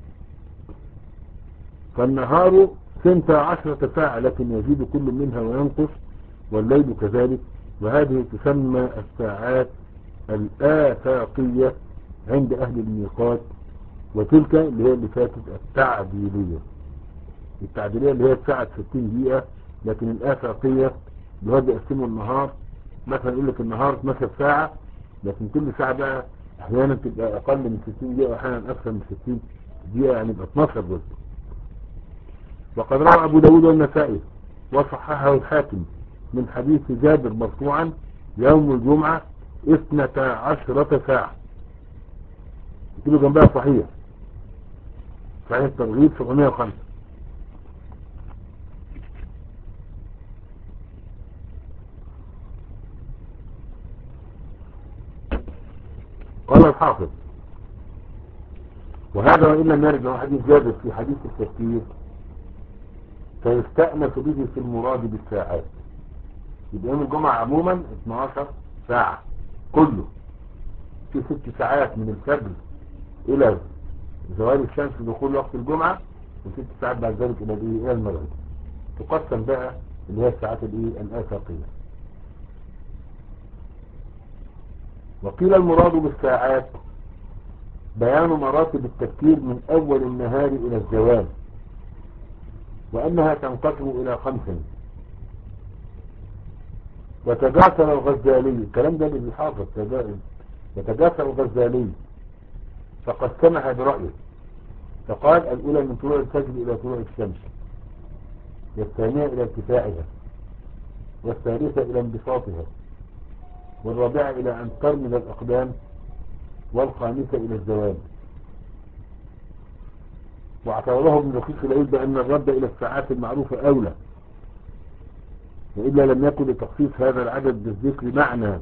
فالنهار ثنتا عشرة ساعة لكن يزيد كل منها وينقص، والليل كذلك. وهذه تسمى الساعات الآفاقية عند أهل الميقات، وتلك اللي هي اللي فاتت التعديلية. التعديلية اللي هي الساعة ستين دقيقة، لكن الآفاقية اللي هو بيقسموا النهار، مثلا يقول لك النهار اتناشر ساعة، لكن كل ساعة بقى أحيانا تبقى أقل من ستين دقيقة وأحيانا أكثر من ستين دقيقة، يعني يبقى اتناشر بس. وقد روى أبو داود والنسائي وصححه الحاكم من حديث جابر مرفوعا يوم الجمعة اثنتا عشرة ساعة، يقولوا جنبها صحيح، صحيح الترغيب سبعمائة وخمسة. قال الحافظ وهذا وإن لم يرد له حديث جابر في حديث التفكير فيستأنس به في المراد بالساعات. يبقى يوم الجمعة عموما اثنتا عشرة ساعة كله، في ست ساعات من الفجر إلى زوال الشمس دخول وقت الجمعة، وست ساعات بعد ذلك إلى إلى المغرب. تقسم بقى اللي هي الساعات الإيه الآفاقية. وقيل المراد بالساعات بيان مراتب التفكير من أول النهار إلى الزوال، وأنها تنقسم إلى خمس. وتجاسر الغزالي، الكلام ده اللي حافظ وتجاسر الغزالي فقسمها برأيه، فقال الأولى من طلوع الفجر إلى طلوع الشمس، والثانية إلى ارتفاعها، والثالثة إلى انبساطها، والرابعة إلى أن ترمل الأقدام، والخامسة إلى الزوال. واعتبره ابن دقيق العيد بأن الرد إلى الساعات المعروفة أولى، وإلا لم يكن لتخصيص هذا العدد بالذكر معنى،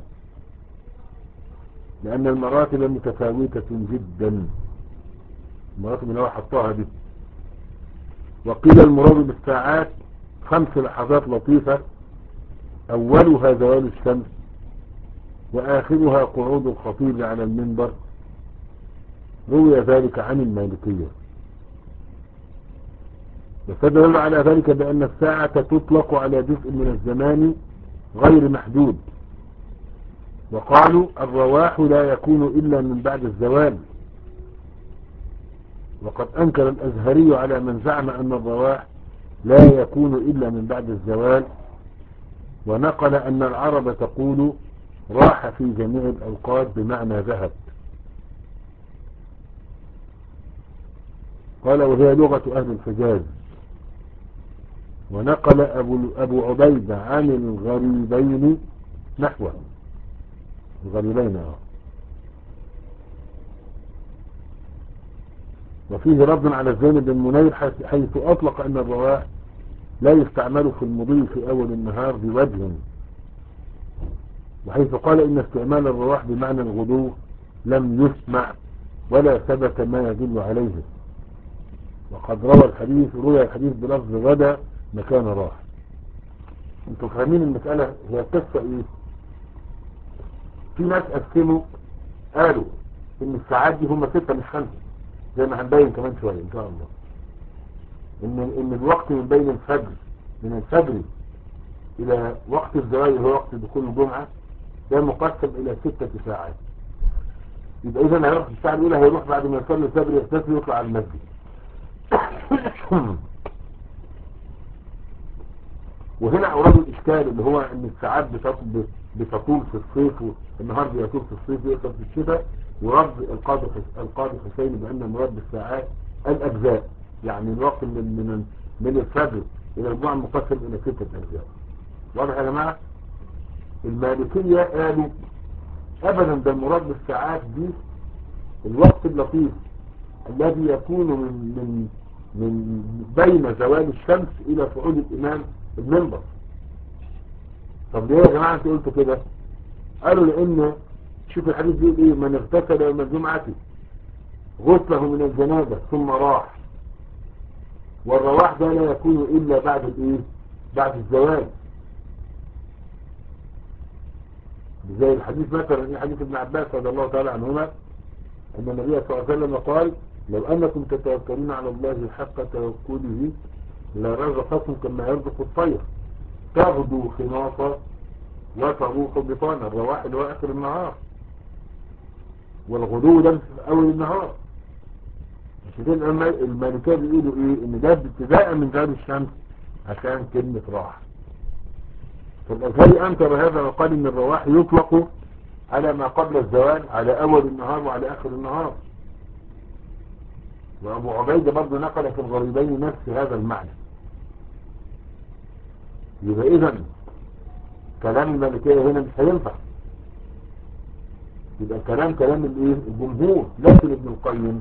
لأن المراتب متفاوتة جدا، المراتب اللي هو حطها دي. وقيل المراد بالساعات خمس لحظات لطيفة، أولها زوال الشمس، وآخرها قعود الخطيب على المنبر. روي ذلك عن المالكية، واستدل على ذلك بأن الساعة تطلق على جزء من الزمان غير محدود، وقالوا الرواح لا يكون إلا من بعد الزوال. وقد أنكر الأزهري على من زعم أن الرواح لا يكون إلا من بعد الزوال، ونقل أن العرب تقول راح في جميع الأوقات بمعنى ذهب. قال وهي لغة أهل الحجاز. ونقل أبو, أبو عبيدة عن الغريبين نحوه، الغريبين اه. وفيه رد على الزين بن منير حيث أطلق أن الرواح لا يستعمل في المضي في أول النهار بوجه، وحيث قال إن استعمال الرواح بمعنى الغدو لم يسمع ولا ثبت ما يدل عليه. وقد روى الحديث روي الحديث بلفظ غدا مكان راح. انتوا فاهمين المسألة هي قصة ايه؟ في ناس قسموا قالوا ان الساعات دي هم ستة مش خمسة، زي ما هنبين كمان شوية ان شاء الله، ان ان الوقت من بين الفجر من الفجر الى وقت الزواج هو وقت دخول الجمعة، ده مقسم الى ستة ساعات. يبقى اذا هيروح في الساعة الاولى، هيروح بعد ما يصلي الفجر يغتسل ويطلع على المسجد. وهنا اوراد الاشكال اللي هو ان الساعات بتطول في الصيف والنهار بيطول في الصيف ويقصر في الشتاء، ورد القاضي القاضي حسين بان المراد بالساعات الاجزاء، يعني الوقت من من من الفجر الى الجمعة مقسم الى ستة اجزاء. واضح يا جماعه؟ المالكيه قالوا ابدا ده المراد بالساعات دي الوقت اللطيف الذي يكون من من من بين زوال الشمس الى صعود الامام المنبر. طب ليه يا جماعه انتوا قلتوا كده؟ قالوا لان شوف الحديث بيقول ايه: من اغتسل يوم الجمعه غسله من الجنابه ثم راح، والرواح ده لا يكون الا بعد الايه؟ بعد الزوال. زي الحديث مثلا ايه حديث ابن عباس رضي الله تعالى عنهما ان النبي صلى الله عليه وسلم قال: لو انكم تتوكلون على الله حق توكله لرزقكم كما يرزق الطير تغدو خناصة وتروح بطانا. الرواح اللي هو اخر النهار، والغدو ده في اول النهار. عشان كده المالكيه بيقولوا ايه؟ ان ده ابتداء من زوال الشمس عشان كلمه راح. فالازهري انكر هذا وقال ان الرواح يطلق على ما قبل الزوال، على اول النهار وعلى اخر النهار. وابو عبيدة برضه نقل في الغريبين نفس هذا المعنى. يبقى اذا كلام المالكية هنا مش هينفع، يبقى كلام كلام الايه؟ الجمهور. لكن ابن القيم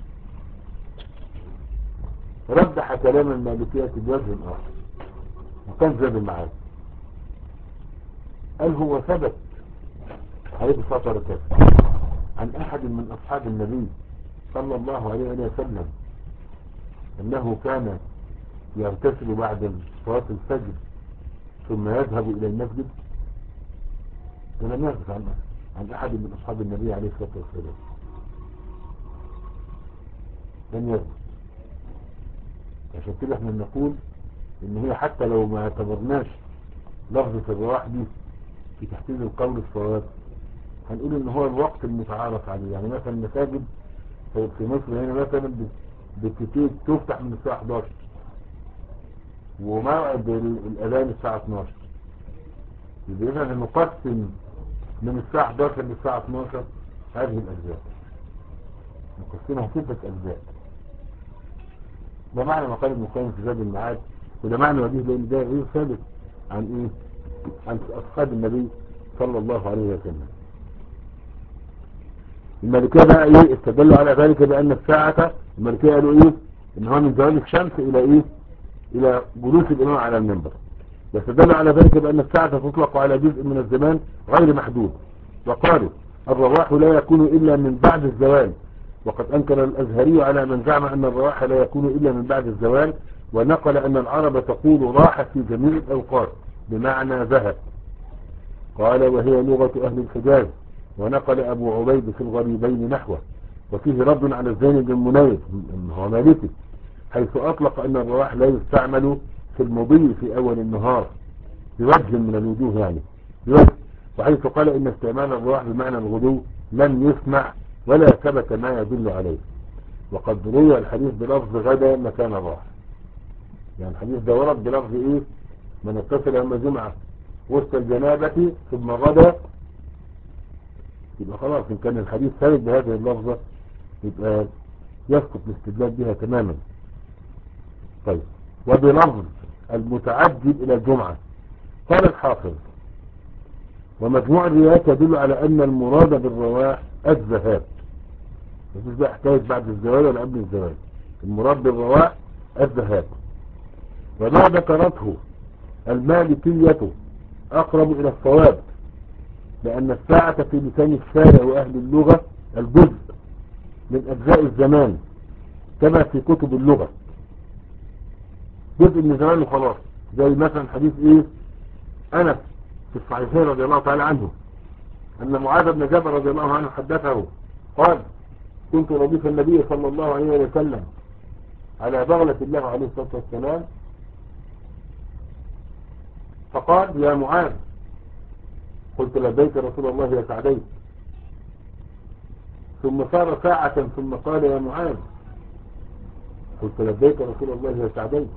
رجح كلام المالكية بوجه اخر وكان زاد معاه. قال هو ثبت عليه الصلاة والسلام عن احد من اصحاب النبي صلى الله عليه وسلم انه كان يغتسل بعد صلاة الفجر ثم يذهب الى المسجد. ولم يثبت عن عن احد من اصحاب النبي عليه الصلاة والسلام، لم يثبت. عشان كده احنا نقول ان هي حتى لو ما اعتبرناش لفظة الرواح دي في تحديد القول الصواب، هنقول ان هو الوقت المتعارف عليه. يعني مثلا المساجد في مصر هنا مثلا بالكتير تفتح من الساعة احداشر وموعد الاذان الساعة اتناشر، يبقى اذا نقسم من الساعة احداشر للساعة اتناشر هذه الاجزاء، نقسمها ستة اجزاء. ده معنى مقال ابن القيم في زاد المعاد، وده معنى وجيه لان ده غير ثابت عن ايه؟ عن اصحاب النبي صلى الله عليه وسلم. المالكية بقى ايه استدلوا على ذلك بأن الساعة، المالكية قالوا ايه ان هو من زوال الشمس الى ايه الى جلوس الامام على المنبر، واستدلوا على ذلك بأن الساعة تطلق على جزء من الزمان غير محدود، وقالوا الرواح لا يكون إلا من بعد الزوال، وقد أنكر الأزهري على من زعم أن الرواح لا يكون إلا من بعد الزوال، ونقل أن العرب تقول راح في جميع الأوقات بمعنى ذهب، قال وهي لغة أهل الحجاز، ونقل أبو عبيد في الغريبين نحوه، وفيه رد على الزين بن منير هو مالكي حيث أطلق أن الرواح لا يستعمل في المضي في أول النهار بوجه من الوجوه، يعني بوجه، وحيث قال إن استعمال الرواح بمعنى الغدو لم يسمع ولا ثبت ما يدل عليه، وقد روى الحديث بلفظ غدا مكان الراح، يعني الحديث ده ورد بلفظ إيه من اتصل يوم الجمعة وسط الجنابة ثم غدا، يبقى خلاص إن كان الحديث ثابت بهذه اللفظة يبقى يسقط الاستدلال بها تماما. طيب وبلفظ المتعجل إلى الجمعة، قال الحافظ ومجموع الروايات يدل على أن المراد بالرواح الذهاب، مفيش بقى حكاية بعد الزوال ولا قبل الزوال، المراد بالرواح الذهاب، وما ذكرته المالكية أقرب إلى الصواب، لأن الساعة في لسان الشارع وأهل اللغة الجزء من أجزاء الزمان كما في كتب اللغة، جزء من زمان وخلاص، زي مثلا حديث إيه أنس في الصحيحين رضي الله تعالى عنه أن معاذ بن جبل رضي الله عنه حدثه قال كنت رديف النبي صلى الله عليه وسلم على بغلة الله عليه الصلاة والسلام، فقال يا معاذ، قلت لبيك رسول الله يا سعديك، ثم صار ساعة ثم قال يا معاذ، قلت لبيك رسول الله يا سعديك،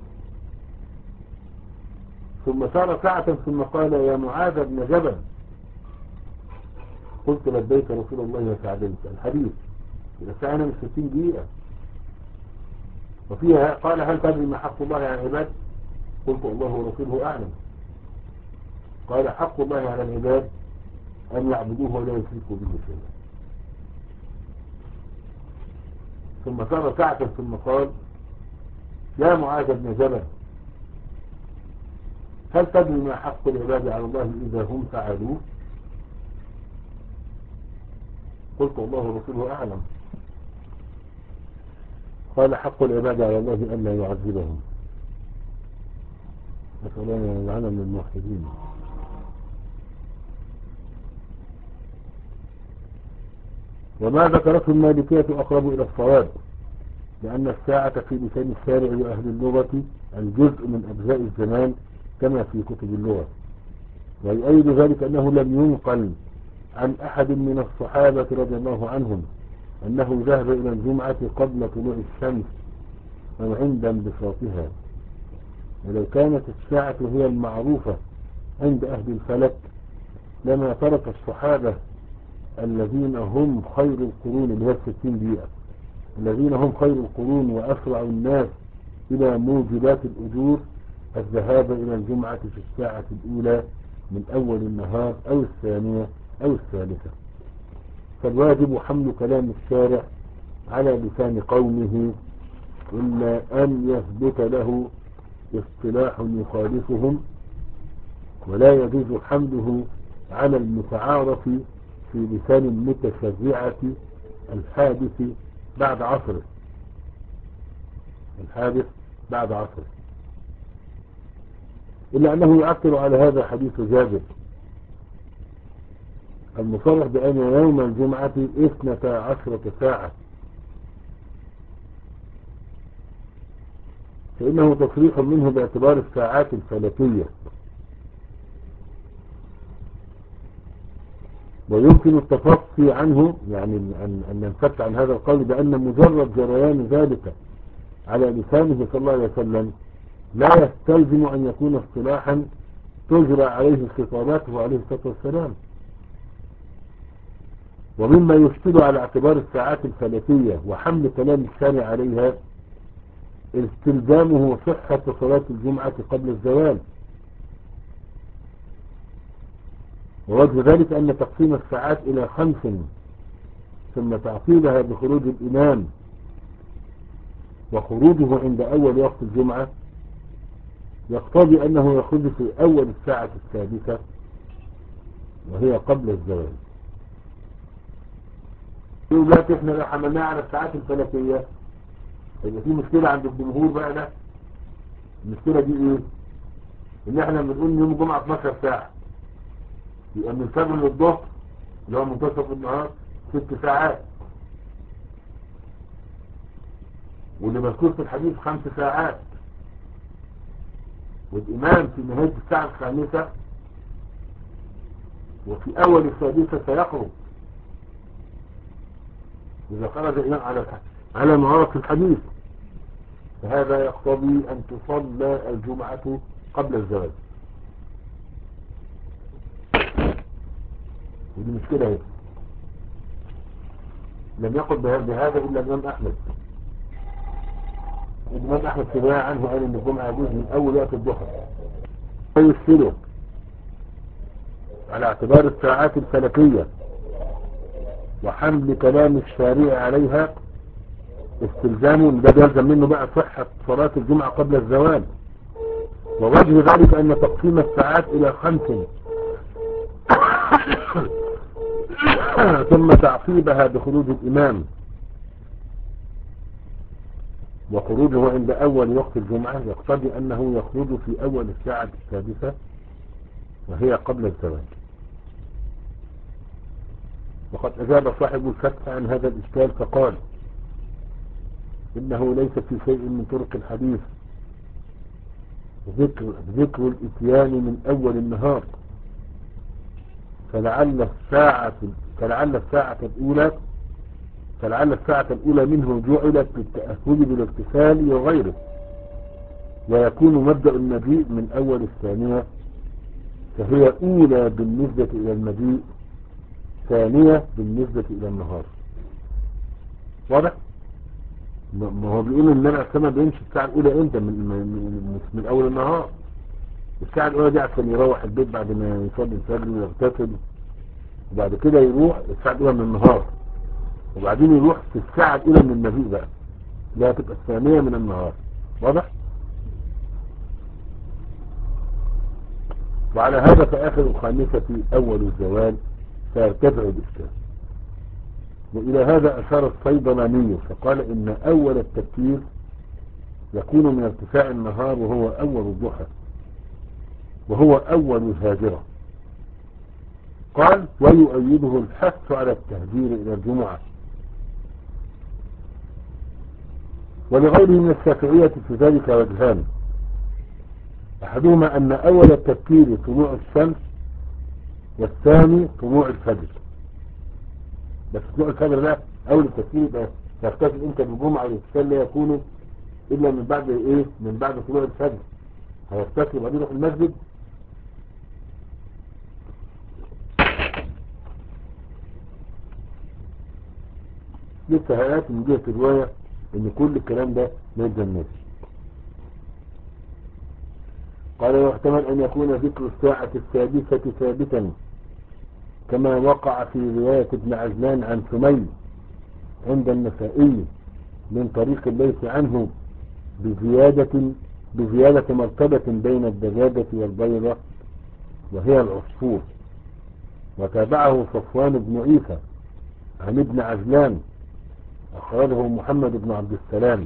ثم صار ساعة ثم قال يا معاذ بن جبل، قلت لبيك رسول الله يا سعديك. الحديث الساعة من ستين دقيقة، وفيها قال هل تدري ما حق الله على العباد، قلت الله ورسوله أعلم، قال حق الله على العباد أن يعبدوه ولا يشركوا به شيئا، ثم صار ساعة ثم قال يا معاذ بن جبل هل تدري ما حق العباد على الله إذا هم فعلوه، قلت الله ورسوله أعلم، قال حق العباد على الله أن لا يعذبهم، نسأل الله أن يجعلنا من الموحدين. وما ذكرته المالكية أقرب إلى الصواب، لأن الساعة في لسان الشارع وأهل اللغة الجزء من أجزاء الزمان كما في كتب اللغة، ويؤيد ذلك أنه لم ينقل عن أحد من الصحابة رضي الله عنهم أنه ذهب إلى الجمعة قبل طلوع الشمس أو عند انبساطها، ولو كانت الساعة هي المعروفة عند أهل الفلك لما ترك الصحابة الذين هم خير القرون اللي هي الستين دقيقة، الذين هم خير القرون وأسرع الناس إلى موجبات الأجور الذهاب إلى الجمعة في الساعة الأولى من أول النهار أو الثانية أو الثالثة، فالواجب حمل كلام الشارع على لسان قومه إلا أن يثبت له اصطلاح يخالفهم، ولا يجوز حمله على المتعارف في لسان المتشرعة الحادث بعد عصره، الحادث بعد عصره، إلا أنه يعثر على هذا حديث جابر المصرح بأن يوم الجمعة اثنتا عشرة ساعة، فإنه تصريح منه باعتبار الساعات الفلكية، ويمكن التفصي عنه، يعني أن ننفك عن هذا القول بأن مجرد جريان ذلك على لسانه صلى الله عليه وسلم لا يستلزم أن يكون اصطلاحا تجرى عليه خطاباته عليه الصلاة والسلام. ومما يشكل على اعتبار الساعات الفلكية وحمل كلام الشارع عليها استلزامه صحة صلاة الجمعة قبل الزوال، ووجه ذلك أن تقسيم الساعات إلى خمس في ثم تعقيبها بخروج الإمام وخروجه عند أول وقت الجمعة يقتضي أنه يخرج في أول الساعة السادسة وهي قبل الزوال. دلوقتي احنا لو حملناها على الساعات الفلكية هيبقى في مشكلة عند الجمهور بقى. ده المشكلة دي ايه؟ ان احنا بنقول يوم الجمعة اتناشر ساعة، يبقى من الفجر للظهر اللي هو منتصف النهار ست ساعات، واللي مذكور في الحديث خمس ساعات، والإمام في نهاية الساعة الخامسة وفي أول السادسة سيخرج إذا خرج الإمام على على ما ورد في الحديث. فهذا يقتضي أن تصلى الجمعة قبل الزواج، ودي مشكلة هي. لم يقل بهذا إلا الإمام أحمد. الإمام أحمد في رواية عنه قال إن الجمعة يجوز من أول وقت الضحى، ويسفله على اعتبار الساعات الفلكية وحمل كلام الشارع عليها استلزام، ده يلزم منه بقى صحة صلاة الجمعة قبل الزوال. ووجه ذلك أن تقسيم الساعات إلى خمس ثم تعقيبها بخروج الإمام وخروجه عند أول وقت الجمعة يقتضي أنه يخرج في أول الساعة السادسة وهي قبل الزواج. وقد أجاب صاحب الفتح عن هذا الإشكال فقال إنه ليس في شيء من طرق الحديث ذكر, ذكر الإتيان من أول النهار، فلعل الساعة فلعل الساعة الأولى فلعل الساعة الأولى منه جعلت للتأهل بالاغتسال وغيره، ويكون مبدأ المجيء من أول الثانية، فهي أولى بالنسبة إلى المجيء، ثانية بالنسبة إلى النهار. واضح؟ ما هو بيقول ان انا السماء بيمشي الساعة الاولى امتى؟ من, من, من اول النهار. الساعة الاولى دي عشان يروح البيت بعد ما يصلي الفجر ويغتسل، وبعد كده يروح الساعة الاولى من النهار، وبعدين يروح في الساعة الاولى من المجيء بقى، لا تبقى الثانية من النهار. واضح؟ وعلى هذا فآخر الخامسة في اول الزوال فيرتفع الاشكال. وإلى هذا أشار الصيدلاني فقال إن أول التفكير يكون من ارتفاع النهار وهو أول الضحى وهو أول الهاجرة. قال ويؤيده الحث على التهجير إلى الجمعة. ولغيره من الشافعية في ذلك وجهان، أحدهما أن أول التفكير طلوع الشمس، والثاني طلوع الفجر. بس طلوع الفجر ده أول التفكير يبقى يغتسل أنت بالجمعة، والاغتسال لا يكون إلا من بعد إيه؟ من بعد طلوع الفجر. هيغتسل وبعدين يروح المسجد. لسه هيئات من جهة الرواية ان كل الكلام ده ما يتجناش. قال ويحتمل ان يكون ذكر الساعة السادسة ثابتا كما وقع في رواية ابن عجلان عن سمي عند النسائي من طريق الليث عنه بزيادة بزيادة مرتبة بين الدجاجة والبيضة وهي العصفور. وتابعه صفوان بن عيسى عن ابن عجلان أخرجه محمد بن عبد السلام،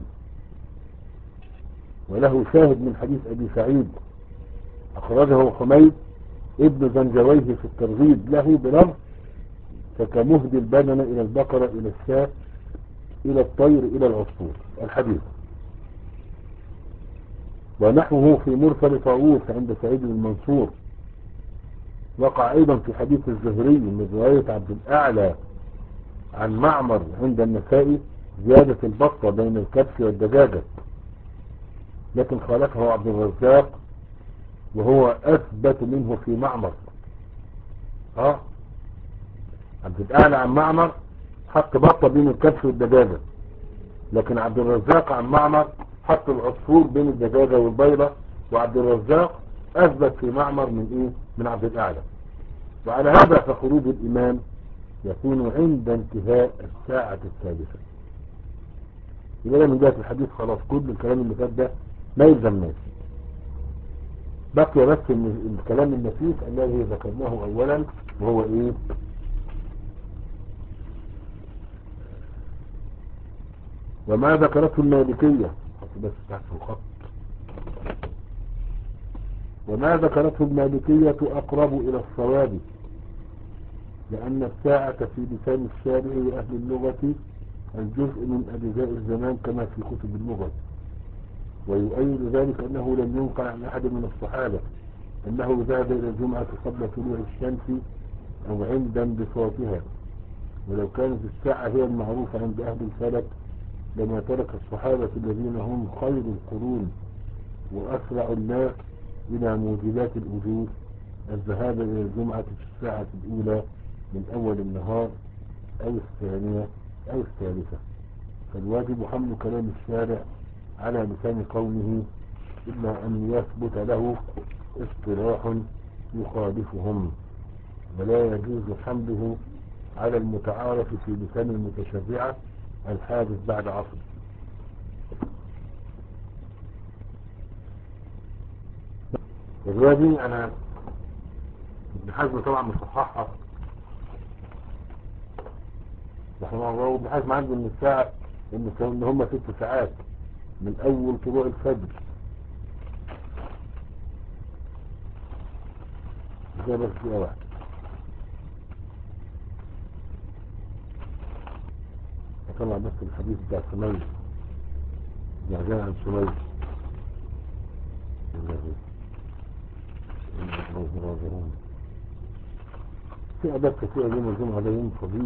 وله شاهد من حديث أبي سعيد أخرجه حميد ابن زنجويه في الترغيب له بلفظ فكمهد البدن إلى البقرة إلى الشاة إلى الطير إلى العصفور الحديث. ونحوه في مرسل طاووس عند سعيد المنصور. وقع أيضا في حديث الزهري من رواية عبد الأعلى عن معمر عند النسائي زيادة البطة بين الكبش والدجاجة، لكن خالفه عبد الرزاق وهو أثبت منه في معمر. اه عبد الأعلى عن معمر حط بطة بين الكبش والدجاجة، لكن عبد الرزاق عن معمر حط العصفور بين الدجاجة والبيضة، وعبد الرزاق أثبت في معمر من إيه؟ من عبد الأعلى. وعلى هذا فخروج الإمام يكون عند انتهاء الساعة السادسة. يبقى من جهة الحديث خلاص كل الكلام اللي فات ده ما يلزمناش، بقي بس ان الكلام النفيس الذي ذكرناه اولا وهو ايه؟ وما ذكرته المالكية، حط بس تحت الخط، وما ذكرته المالكية أقرب إلى الصواب، لأن الساعة في لسان الشارع وأهل اللغة الجزء من أجزاء الزمان كما في كتب اللغة. ويؤيد ذلك أنه لم ينقل عن أحد من الصحابة أنه ذهب إلى الجمعة قبل طلوع الشمس أو عند انبساطها، ولو كانت الساعة هي المعروفة عند أهل الفلك لما ترك الصحابة الذين هم خير القرون وأسرع الناس إلى موجبات الأجور الذهاب إلى الجمعة في الساعة الأولى من أول النهار أو الثانية أو الثالثة. فالواجب حمل كلام الشارع على لسان قومه إلا أن يثبت له اصطلاح يخالفهم، ولا يجوز حمله على المتعارف في لسان المتشرعة الحادث بعد عصر. الرواية دي أنا ابن حزم طبعا مصححها رحمه الله، وابن حزم عنده ان الساعة ان هم ست ساعات من اول طلوع الفجر زي بس دقيقة واحدة. أطلع بس الحديث بتاع سميس جعجان عن سميس في أداب كثيرة يوم الجمعة ده يوم فضيل.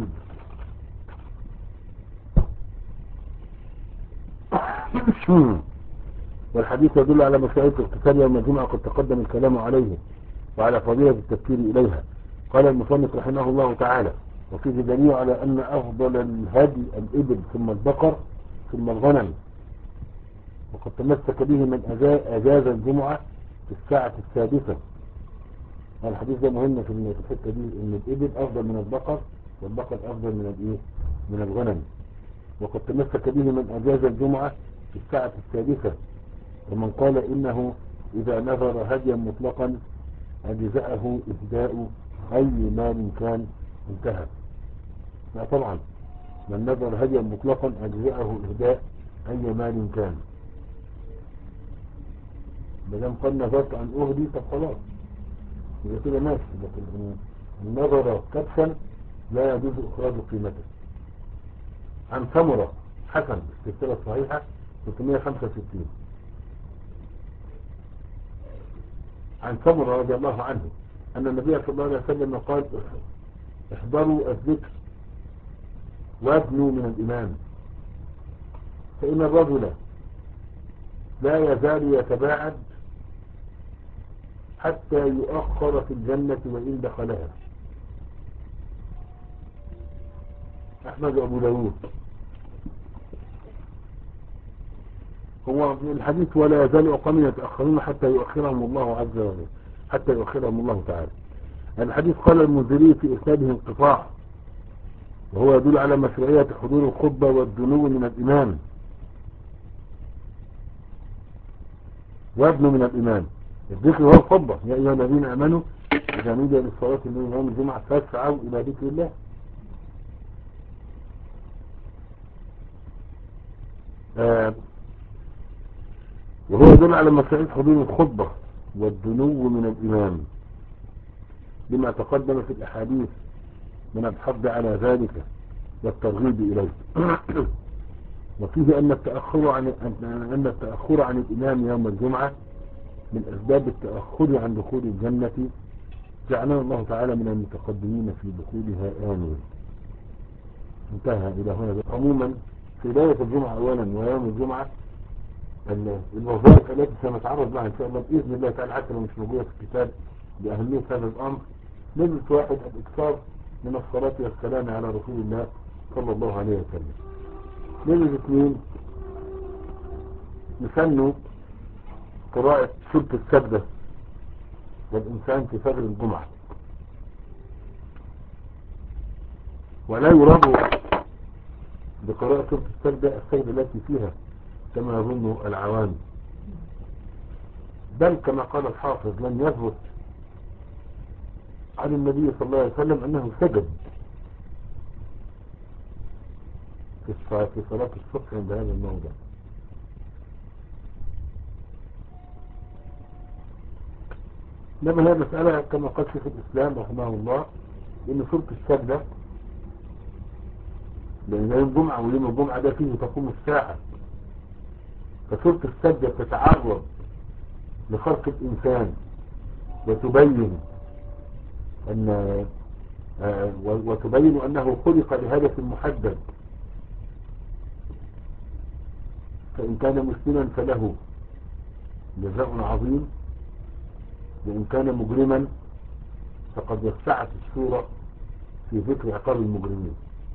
والحديث يدل على مشروعية الاغتسال يوم الجمعة قد تقدم الكلام عليه وعلى فضيلة التفكير إليها. قال المصنف رحمه الله تعالى: وفيه دليل على أن أفضل الهدي الإبل ثم البقر ثم الغنم، وقد تمسك به من أجاز الجمعة في الساعة السادسة. الحديث ده مهم في الحتة دي، ان الإبل أفضل من البقر والبقر أفضل من الإيه؟ من الغنم. وقد تمسك به من أجاز الجمعة في الساعة السادسة، ومن قال إنه إذا نذر هديا مطلقا أجزأه إهداء أي مال كان انتهى. لا طبعا، من نذر هديا مطلقا أجزأه إهداء أي مال كان. مدام قال نذرت أن أهدي طب خلاص يبقى كده ماشي، لكن النظر كبشا لا يجوز إخراج قيمته. عن ثمرة حسن السلسلة الصحيحة ثلاثمائة وخمسة وستين عن ثمرة رضي الله عنه أن النبي صلى الله عليه وسلم قال: احضروا الذكر وابنوا من الإمام، فإن الرجل لا يزال يتباعد حتى يؤخر في الجنة وإن دخلها. أحمد وأبو داود. هو الحديث: ولا يزال أقوام يتأخرون حتى يؤخرهم الله عز وجل، حتى يؤخرهم الله تعالى. الحديث قال المنذري في إسناده انقطاع، وهو يدل على مشروعية حضور الخطبة والدنو من الإمام وابن من الإمام. الذكر هو الخطبة: يا أيها الذين آمنوا إذا نودي للصلاة من يوم الجمعة فاسعوا إلى ذكر الله. آه وهو يدل على مشروعية حضور الخطبة والدنو من الإمام لما تقدم في الأحاديث من الحض على ذلك والترغيب إليه. وفيه أن التأخر عن أن التأخر عن الإمام يوم الجمعة من أسباب التأخر عن دخول الجنة، جعلنا الله تعالى من المتقدمين في دخولها آمين. انتهى إلى هنا. عموما في بداية الجمعة أولا ويوم الجمعة الوظائف التي سنتعرض لها إن شاء الله بإذن الله تعالى حتى لو مش موجودة في الكتاب بأهمية هذا الأمر. نجلس واحد: الإكثار من الصلاة والسلام على رسول الله صلى الله عليه وسلم. نجلس اثنين: نسنوا قراءة سورة السجدة والإنسان في فجر الجمعة. ولا يراد بقراءة سورة السجدة السجدة التي فيها كما يظن العوام، بل كما قال الحافظ لم يثبت عن النبي صلى الله عليه وسلم أنه سجد في في صلاة الصبح عند هذا الموضع. لما هي مسألة كما قال شيخ الإسلام رحمه الله إن سورة السجدة، لأن يوم الجمعة ويوم الجمعة ده فيه تقوم الساعة، فسورة السجدة تتعرض لخلق الإنسان وتبين أن آه وتبين أنه خلق لهدف محدد، فإن كان مسلما فله جزاء عظيم، وإن كان مجرما فقد وسعت السورة في ذكر عقاب المجرمين.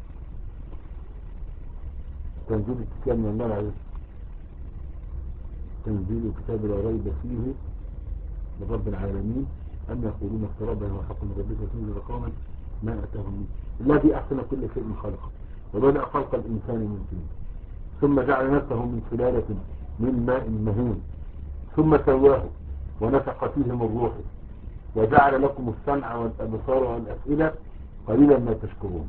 تنزيل الكتاب من الله العزيز، تنزيل الكتاب لا ريب فيه من رب العالمين، أم يقولون افترى هو حق من ربك وتنزل قوما ما أتاهم منه الذي أحسن كل شيء خلقه وبدأ خلق الإنسان من طين ثم جعل نفسه من سلالة من ماء مهين ثم سواه ونفخ فيه من روحه وجعل لكم السمع والأبصار والأفئدة قليلا ما تشكرون.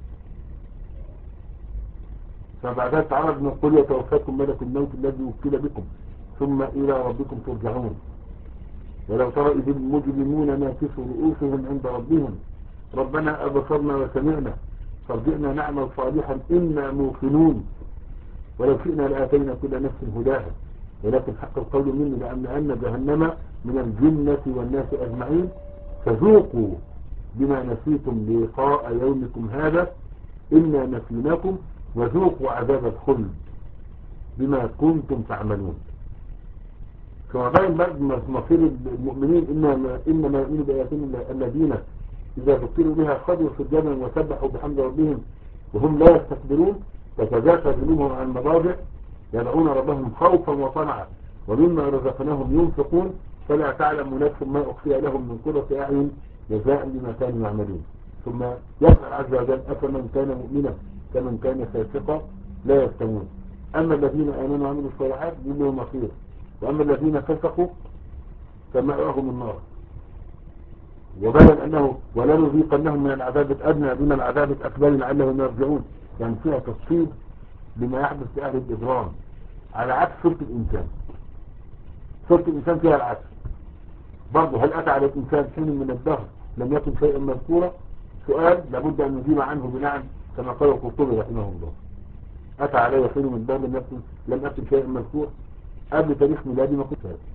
فبعدها تعرض من قل يتوفاكم ملك الموت الذي وكل بكم ثم إلى ربكم ترجعون. ولو ترى إذ المجرمون ناكسوا رؤوسهم عند ربهم ربنا أبصرنا وسمعنا فارجعنا نعمل صالحا إنا موقنون ولو شئنا لآتينا كل نفس هداها ولكن حق القول مني لأملأن جهنم من الجنة والناس أجمعين فذوقوا بما نسيتم لقاء يومكم هذا إنا نسيناكم وذوقوا عذاب الخلد بما كنتم تعملون. كما بين بعد مصير المؤمنين إنما, إنما يؤمنوا بآياتنا الذين إذا ذكروا بها خرجوا سجدا وسبحوا بحمد ربهم وهم لا يستكبرون تتجافى جنوبهم عن المضاجع يدعون ربهم خوفا وطمعا ومما رزقناهم ينفقون فلا تعلم نفس ما أخفي لهم من قرة أعين جزاء بما كانوا يعملون. ثم يسأل عز وجل أفمن كان مؤمنا كمن كان فاسقا لا يستوون أما الذين آمنوا وعملوا الصالحات لهم مصير وأما الذين فسقوا فمأواهم النار. وبين أنه ولا نذيقنهم من العذاب الأدنى دون العذاب الأكبر لعلهم يرجعون، يعني فيها تفصيل لما يحدث لأهل الإجرام على عكس سورة الإنسان. سورة الإنسان فيها العكس برضه. هل أتى على الإنسان حين من الدهر لم يكن شيئا مذكورا؟ سؤال لابد أن نجيب عنه بنعم كما قال القرطبي رحمه الله. أتى علي حين من الدهر لم يكن لم يكن شيئا مذكورا قبل تاريخ ميلادي ما كنت هذا.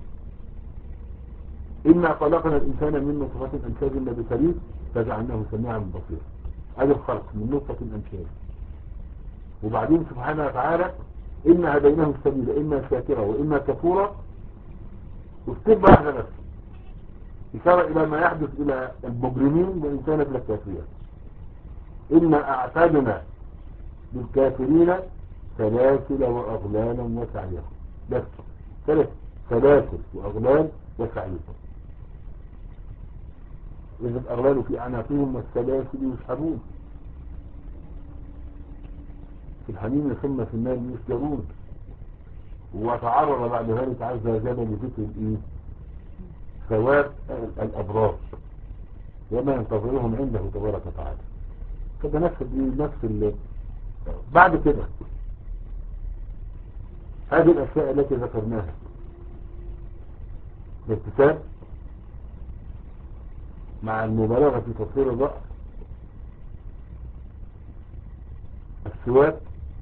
إنا خلقنا الإنسان من نطفة أمشاج نبتليه فجعلناه سميعا بصيرا. هذا الخلق من نطفة أمشاج. وبعدين سبحانه وتعالى إنا هديناه السبيل إما شاكرا وإما كفورا واستبع واحدة بس إشارة إلى ما يحدث إلى المجرمين وإن كانت للكافرين. إنا أعتدنا للكافرين سلاسل وأغلالا وسعيرا. بس ثلاث سلاسل وأغلال وسعير. إذا الأغلال في أعناقهم والسلاسل يسحبون في الحميم ثم في النار يسجرون. وتعرض بعد ذلك عز وجل لذكر الإيه؟ ثواب الأبرار وما ينتظرهم عنده تبارك وتعالى. كده نفس نفس ال... بعد كده هذه الأشياء التي ذكرناها الابتسام مع المبالغة في تصوير الرأس، السواك،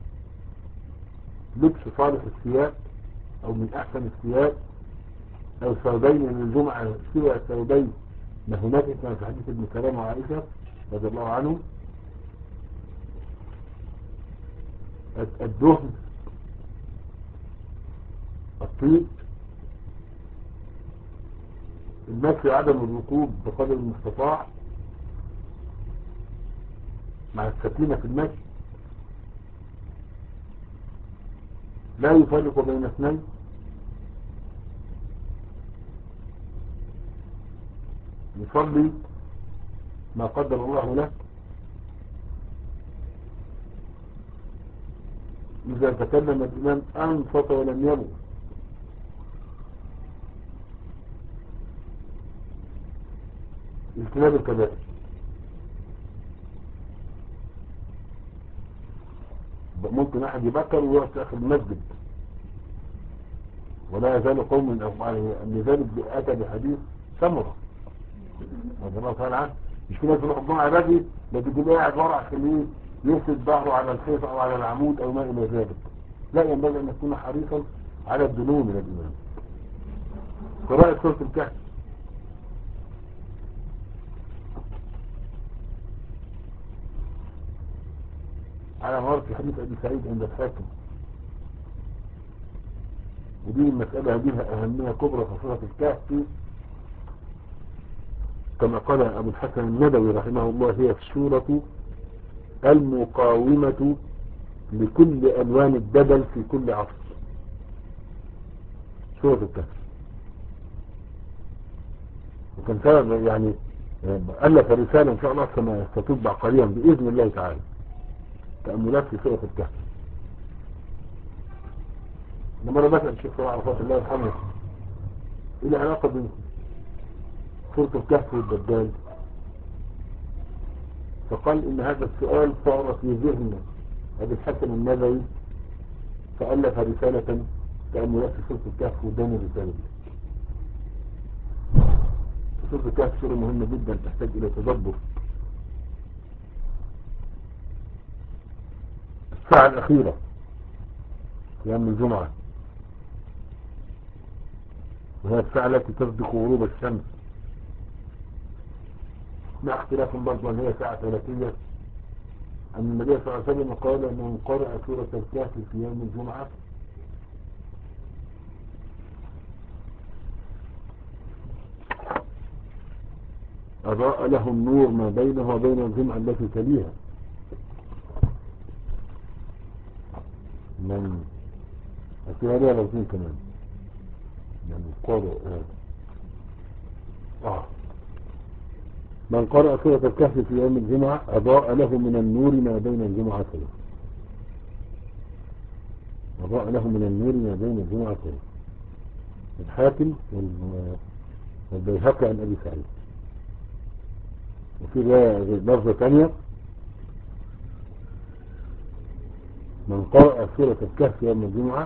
لبس صالح الثياب أو من أحسن الثياب أو ثوبين من الجمعة سوى ثوبين ما هناك كما في حديث ابن سلام وعائشة رضي الله عنهم. الدهن، الطيب، المشي عدم الركوب بقدر المستطاع مع السكينة في المشي، لا يفرق بين اثنين، يصلي ما قدر الله له، إذا تكلم الإمام أنصت ولم يبغ. اجتناب الكبائر. ممكن أحد يبكر ويقف في آخر المسجد، ولا يزال قوم من أفعاله. لذلك أتى بحديث سمرة رضي الله تعالى عنه، مش في ناس يروح الجمعة بدري لكن تبقى قاعد ورا عشان يسد ظهره على الحيط أو على العمود أو ما إلى ذلك. لا، ينبغي أن يكون حريصا على الدنو من الإمام. قراءة سورة الكهف على مرة في حديث أبي سعيد عند الحاكم، ودي المسألة بها أهمية كبرى في سورة الكهف، كما قال أبو الحسن الندوي رحمه الله: هي السورة المقاومة لكل ألوان الدبل في كل عصر. سورة الكهف. وكان سبب يعني ألف رسالة إن شاء الله كما ستتبع قريبا بإذن الله تعالى، تأملات في سورة الكهف. لما أنا بسأل الشيخ صلاح عرفات الله يرحمه إيه العلاقة بين سورة الكهف والدجال، فقال إن هذا السؤال صار في ذهن أبي الحسن الندوي، فألف رسالة تأملات في سورة الكهف وداني الرسالة دي. سورة الكهف سورة مهمة جدا تحتاج إلى تدبر. الساعة الأخيرة في يوم الجمعة، وهي الساعة التي تصدق غروب الشمس، مع اختلاف برضه أن هي ساعة ثلاثية. أن النبي صلى الله عليه وسلم قال أنه من قرأ سورة الكهف في يوم الجمعة أضاء له النور ما بينه وبين الجمعة التي تليها. من أتياليها لوزين كمان من قرأ آه. من قرأ سورة الكهف في يوم الجمعة أضاء له من النور ما بين الجمعتين. أضاء له من النور ما بين الجمعتين. الحاكم والبيهقي عن أبي سعيد. وفي لفظة ثانية: من قرأ سورة الكهف يوم الجمعة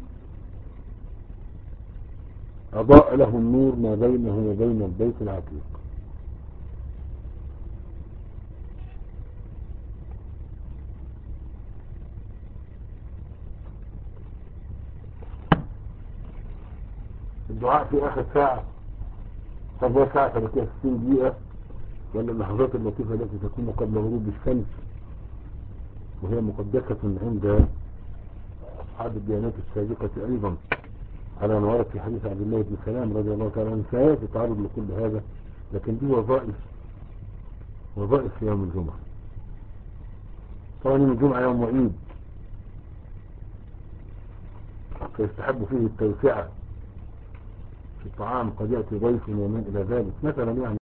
أضاء له النور ما بينه وبين البيت العتيق. الدعاء في آخر ساعة، طب ساعة ثلاثين دقيقة، ولا اللحظات اللطيفة التي تكون قبل غروب الشمس، وهي مقدسة عند أصحاب الديانات السابقة أيضا، على ما ورد في حديث عبد الله بن سلام رضي الله تعالى عنه. سيأتي تعرض لكل هذا، لكن دي وظائف وظائف في يوم الجمعة. طبعا يوم الجمعة يوم وعيد، فيستحب فيه التوسعة في الطعام، قد يأتي ضيف وما إلى ذلك مثلا يعني.